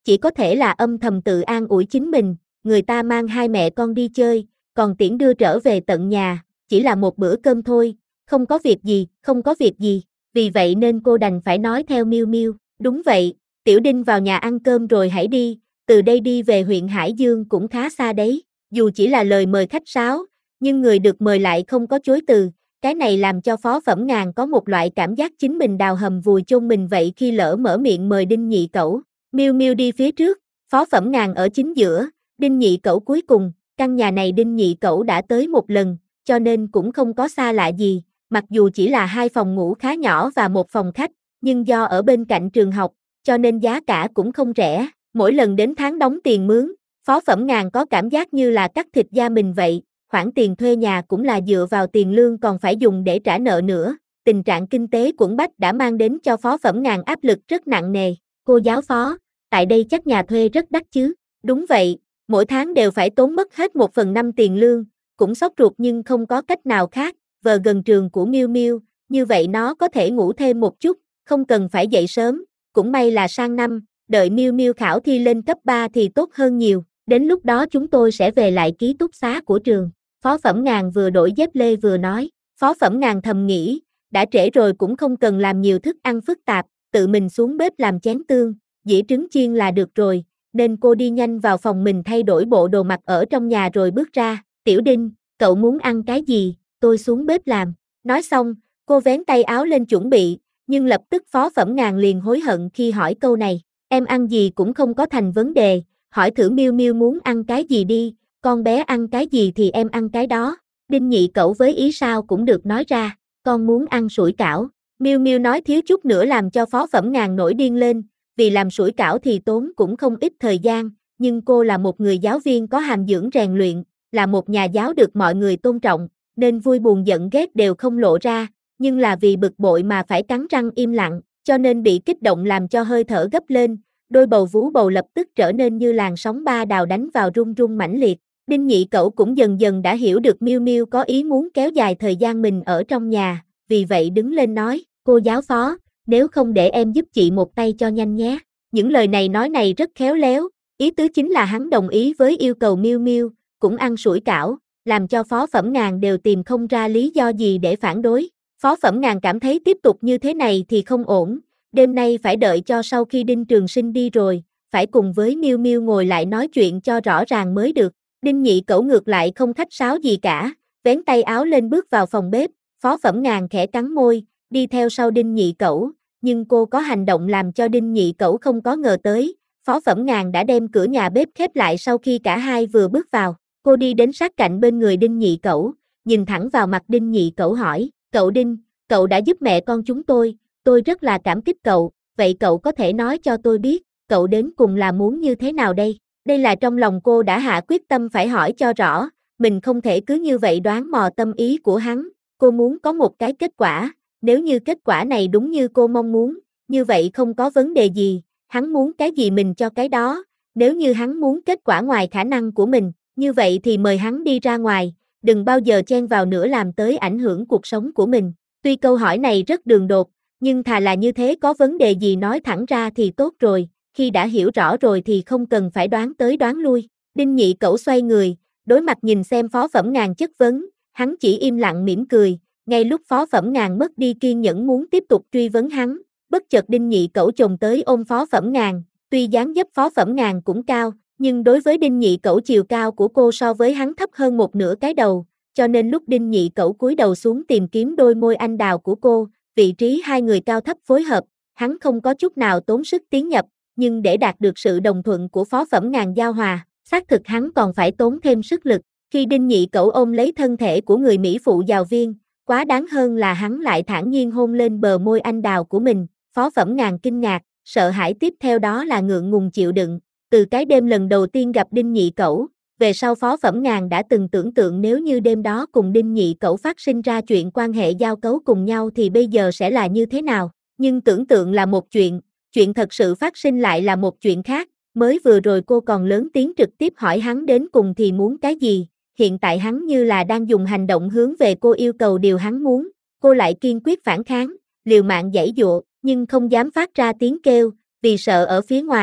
chỉ có thể là âm thầm tự an ủi chính mình, người ta mang hai mẹ con đi chơi, còn tiễn đưa trở về tận nhà, chỉ là một bữa cơm thôi, không có việc gì, không có việc gì, vì vậy nên cô đành phải nói theo Miu Miu, đúng vậy, Tiểu Đinh vào nhà ăn cơm rồi hãy đi, từ đây đi về huyện Hải Dương cũng khá xa đấy, dù chỉ là lời mời khách sáo, nhưng người được mời lại không có chối từ, cái này làm cho Phó Phẩm Ngàn có một loại cảm giác chính mình đào hầm vùi chôn mình vậy khi lỡ mở miệng mời Đinh Nhị Cẩu. Miu Miu đi phía trước, Phó Phẩm Ngàn ở chính giữa, Đinh Nhị Cẩu cuối cùng, căn nhà này Đinh Nhị Cẩu đã tới một lần, cho nên cũng không có xa lạ gì, mặc dù chỉ là hai phòng ngủ khá nhỏ và một phòng khách, nhưng do ở bên cạnh trường học, cho nên giá cả cũng không rẻ, mỗi lần đến tháng đóng tiền mướn, Phó Phẩm Ngàn có cảm giác như là cắt thịt da mình vậy, khoản tiền thuê nhà cũng là dựa vào tiền lương còn phải dùng để trả nợ nữa, tình trạng kinh tế quẫn bách đã mang đến cho Phó Phẩm Ngàn áp lực rất nặng nề, cô giáo Phó, tại đây chắc nhà thuê rất đắt chứ, đúng vậy, mỗi tháng đều phải tốn mất hết 1/5 tiền lương, cũng sốt ruột nhưng không có cách nào khác, vờ gần trường của Miu Miu, như vậy nó có thể ngủ thêm một chút, không cần phải dậy sớm, cũng may là sang năm, đợi Miu Miu khảo thi lên cấp 3 thì tốt hơn nhiều, đến lúc đó chúng tôi sẽ về lại ký túc xá của trường. Phó Phẩm Ngàn vừa đổi dép lê vừa nói, Phó Phẩm Ngàn thầm nghĩ, đã trễ rồi cũng không cần làm nhiều thức ăn phức tạp, tự mình xuống bếp làm chén tương, dĩa trứng chiên là được rồi, nên cô đi nhanh vào phòng mình thay đổi bộ đồ mặc ở trong nhà rồi bước ra, Tiểu Đinh, cậu muốn ăn cái gì, tôi xuống bếp làm, nói xong, cô vén tay áo lên chuẩn bị, nhưng lập tức Phó Phẩm Ngàn liền hối hận khi hỏi câu này, em ăn gì cũng không có thành vấn đề, hỏi thử Miu Miu muốn ăn cái gì đi, con bé ăn cái gì thì em ăn cái đó, Đinh Nhị Cẩu với ý sao cũng được nói ra, con muốn ăn sủi cảo, Miu Miu nói thiếu chút nữa làm cho Phó Phẩm Ngàn nổi điên lên, vì làm sủi cảo thì tốn cũng không ít thời gian, nhưng cô là một người giáo viên có hàm dưỡng rèn luyện, là một nhà giáo được mọi người tôn trọng, nên vui buồn giận ghét đều không lộ ra, nhưng là vì bực bội mà phải cắn răng im lặng, cho nên bị kích động làm cho hơi thở gấp lên, đôi bầu vú bầu lập tức trở nên như làn sóng ba đào đánh vào rung rung mãnh liệt. Đinh Nhị Cẩu cũng dần dần đã hiểu được Miu Miu có ý muốn kéo dài thời gian mình ở trong nhà, vì vậy đứng lên nói, cô giáo Phó, nếu không để em giúp chị một tay cho nhanh nhé. Những lời nói này rất khéo léo, ý tứ chính là hắn đồng ý với yêu cầu Miu Miu, cũng ăn sủi cảo, làm cho Phó Phẩm Ngàn đều tìm không ra lý do gì để phản đối. Phó Phẩm Ngàn cảm thấy tiếp tục như thế này thì không ổn, đêm nay phải đợi cho sau khi Đinh Trường Sinh đi rồi, phải cùng với Miu Miu ngồi lại nói chuyện cho rõ ràng mới được. Đinh Nhị Cẩu ngược lại không khách sáo gì cả, vén tay áo lên bước vào phòng bếp, Phó Phẩm Ngàn khẽ cắn môi, đi theo sau Đinh Nhị Cẩu, nhưng cô có hành động làm cho Đinh Nhị Cẩu không có ngờ tới, Phó Phẩm Ngàn đã đem cửa nhà bếp khép lại sau khi cả hai vừa bước vào, cô đi đến sát cạnh bên người Đinh Nhị Cẩu, nhìn thẳng vào mặt Đinh Nhị Cẩu hỏi, cậu Đinh, cậu đã giúp mẹ con chúng tôi rất là cảm kích cậu, vậy cậu có thể nói cho tôi biết, cậu đến cùng là muốn như thế nào đây? Đây là trong lòng cô đã hạ quyết tâm phải hỏi cho rõ, mình không thể cứ như vậy đoán mò tâm ý của hắn, cô muốn có một cái kết quả, nếu như kết quả này đúng như cô mong muốn, như vậy không có vấn đề gì, hắn muốn cái gì mình cho cái đó, nếu như hắn muốn kết quả ngoài khả năng của mình, như vậy thì mời hắn đi ra ngoài, đừng bao giờ chen vào nữa làm tới ảnh hưởng cuộc sống của mình. Tuy câu hỏi này rất đường đột, nhưng thà là như thế có vấn đề gì nói thẳng ra thì tốt rồi, khi đã hiểu rõ rồi thì không cần phải đoán tới đoán lui. Đinh Nhị Cẩu xoay người, đối mặt nhìn xem Phó Phẩm Ngàn chất vấn, hắn chỉ im lặng mỉm cười, ngay lúc Phó Phẩm Ngàn mất đi kiên nhẫn muốn tiếp tục truy vấn hắn, bất chợt Đinh Nhị Cẩu chồm tới ôm Phó Phẩm Ngàn, tuy dáng dấp Phó Phẩm Ngàn cũng cao, nhưng đối với Đinh Nhị Cẩu chiều cao của cô so với hắn thấp hơn một nửa cái đầu, cho nên lúc Đinh Nhị Cẩu cúi đầu xuống tìm kiếm đôi môi anh đào của cô, vị trí hai người cao thấp phối hợp, hắn không có chút nào tốn sức tiến nhập, nhưng để đạt được sự đồng thuận của Phó Phẩm Ngàn giao hòa, xác thực hắn còn phải tốn thêm sức lực. Khi Đinh Nhị Cẩu ôm lấy thân thể của người mỹ phụ giáo viên, quá đáng hơn là hắn lại thản nhiên hôn lên bờ môi anh đào của mình, Phó Phẩm Ngàn kinh ngạc, sợ hãi tiếp theo đó là ngượng ngùng chịu đựng. Từ cái đêm lần đầu tiên gặp Đinh Nhị Cẩu, về sau Phó Phẩm Ngàn đã từng tưởng tượng nếu như đêm đó cùng Đinh Nhị Cẩu phát sinh ra chuyện quan hệ giao cấu cùng nhau thì bây giờ sẽ là như thế nào, nhưng tưởng tượng là một chuyện thật sự phát sinh lại là một chuyện khác, mới vừa rồi cô còn lớn tiếng trực tiếp hỏi hắn đến cùng thì muốn cái gì, hiện tại hắn như là đang dùng hành động hướng về cô yêu cầu điều hắn muốn, cô lại kiên quyết phản kháng, liều mạng giãy giụa, nhưng không dám phát ra tiếng kêu, vì sợ ở phía ngoài,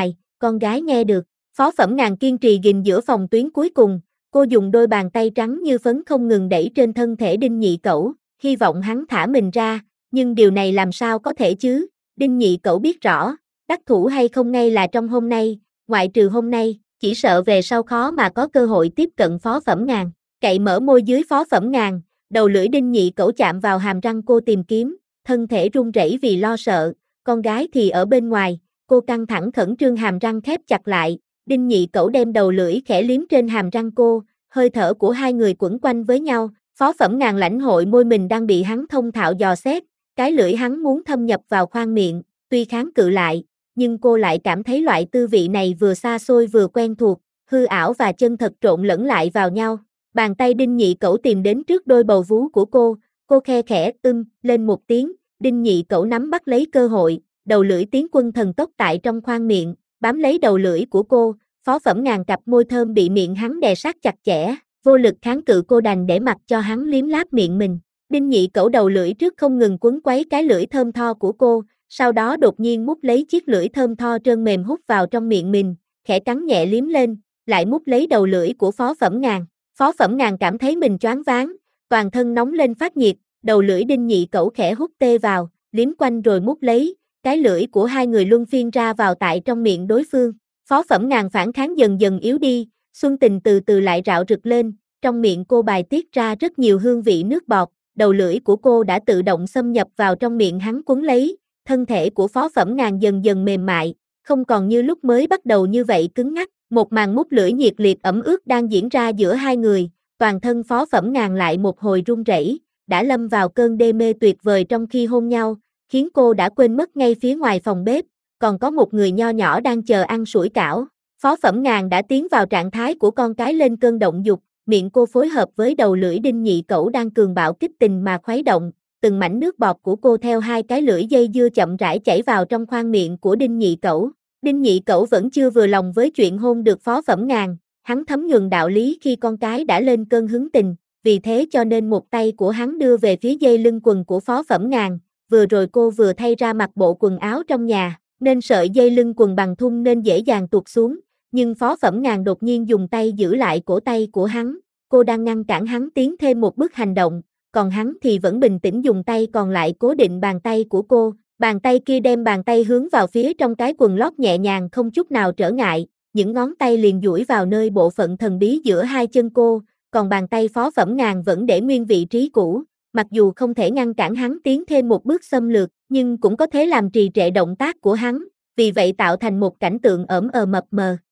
con gái nghe được. Phó Phẩm Ngàn kiên trì gìn giữa phòng tuyến cuối cùng, cô dùng đôi bàn tay trắng như phấn không ngừng đẩy trên thân thể Đinh Nhị Cẩu, hy vọng hắn thả mình ra, nhưng điều này làm sao có thể chứ? Đinh Nhị Cẩu biết rõ, đắc thủ hay không ngay là trong hôm nay, ngoại trừ hôm nay, chỉ sợ về sau khó mà có cơ hội tiếp cận Phó Phẩm Ngàn. Cậy mở môi dưới Phó Phẩm Ngàn, đầu lưỡi Đinh Nhị Cẩu chạm vào hàm răng cô tìm kiếm, thân thể run rẩy vì lo sợ, con gái thì ở bên ngoài, cô căng thẳng khẩn trương hàm răng khép chặt lại, Đinh Nhị Cẩu đem đầu lưỡi khẽ liếm trên hàm răng cô, hơi thở của hai người quẩn quanh với nhau, Phó Phẩm Ngàn lãnh hội môi mình đang bị hắn thông thạo dò xét, cái lưỡi hắn muốn thâm nhập vào khoang miệng, tuy kháng cự lại, nhưng cô lại cảm thấy loại tư vị này vừa xa xôi vừa quen thuộc, hư ảo và chân thật trộn lẫn lại vào nhau. Bàn tay Đinh Nhị Cẩu tìm đến trước đôi bầu vú của cô khe khẽ lên một tiếng, Đinh Nhị Cẩu nắm bắt lấy cơ hội, đầu lưỡi tiến quân thần tốc tại trong khoang miệng, bám lấy đầu lưỡi của cô, Phó Phẩm Ngàn cặp môi thơm bị miệng hắn đè sát chặt chẽ, vô lực kháng cự cô đành để mặc cho hắn liếm láp miệng mình. Đinh Nhị Cẩu đầu lưỡi trước không ngừng quấn quấy cái lưỡi thơm tho của cô, sau đó đột nhiên mút lấy chiếc lưỡi thơm tho trơn mềm hút vào trong miệng mình, khẽ cắn nhẹ liếm lên, lại mút lấy đầu lưỡi của Phó Phẩm Ngàn. Phó Phẩm Ngàn cảm thấy mình choáng váng, toàn thân nóng lên phát nhiệt, đầu lưỡi Đinh Nhị Cẩu khẽ hút tê vào, liếm quanh rồi mút lấy, cái lưỡi của hai người luân phiên ra vào tại trong miệng đối phương. Phó Phẩm Ngàn phản kháng dần dần yếu đi, xuân tình từ từ lại rạo rực lên, trong miệng cô bài tiết ra rất nhiều hương vị nước bọt, đầu lưỡi của cô đã tự động xâm nhập vào trong miệng hắn quấn lấy, thân thể của Phó Phẩm Ngàn dần dần mềm mại, không còn như lúc mới bắt đầu như vậy cứng ngắc, một màn mút lưỡi nhiệt liệt ẩm ướt đang diễn ra giữa hai người, toàn thân Phó Phẩm Ngàn lại một hồi run rẩy, đã lâm vào cơn đê mê tuyệt vời trong khi hôn nhau, khiến cô đã quên mất ngay phía ngoài phòng bếp, còn có một người nho nhỏ đang chờ ăn sủi cảo. Phó Phẩm Ngàn đã tiến vào trạng thái của con cái lên cơn động dục, miệng cô phối hợp với đầu lưỡi Đinh Nhị Cẩu đang cường bạo kích tình mà khuấy động, từng mảnh nước bọt của cô theo hai cái lưỡi dây dưa chậm rãi chảy vào trong khoang miệng của Đinh Nhị Cẩu. Đinh Nhị Cẩu vẫn chưa vừa lòng với chuyện hôn được Phó Phẩm Ngàn, hắn thấm nhuần đạo lý khi con cái đã lên cơn hứng tình, vì thế cho nên một tay của hắn đưa về phía dây lưng quần của Phó Phẩm Ngàn, vừa rồi cô vừa thay ra mặc bộ quần áo trong nhà, nên sợi dây lưng quần bằng thun nên dễ dàng tuột xuống, nhưng Phó Phẩm Ngàn đột nhiên dùng tay giữ lại cổ tay của hắn, cô đang ngăn cản hắn tiến thêm một bước hành động, còn hắn thì vẫn bình tĩnh dùng tay còn lại cố định bàn tay của cô, bàn tay kia đem bàn tay hướng vào phía trong cái quần lót nhẹ nhàng không chút nào trở ngại, những ngón tay liền duỗi vào nơi bộ phận thần bí giữa hai chân cô, còn bàn tay Phó Phẩm Ngàn vẫn để nguyên vị trí cũ, mặc dù không thể ngăn cản hắn tiến thêm một bước xâm lược, nhưng cũng có thể làm trì trệ động tác của hắn, vì vậy tạo thành một cảnh tượng ởm mập mờ.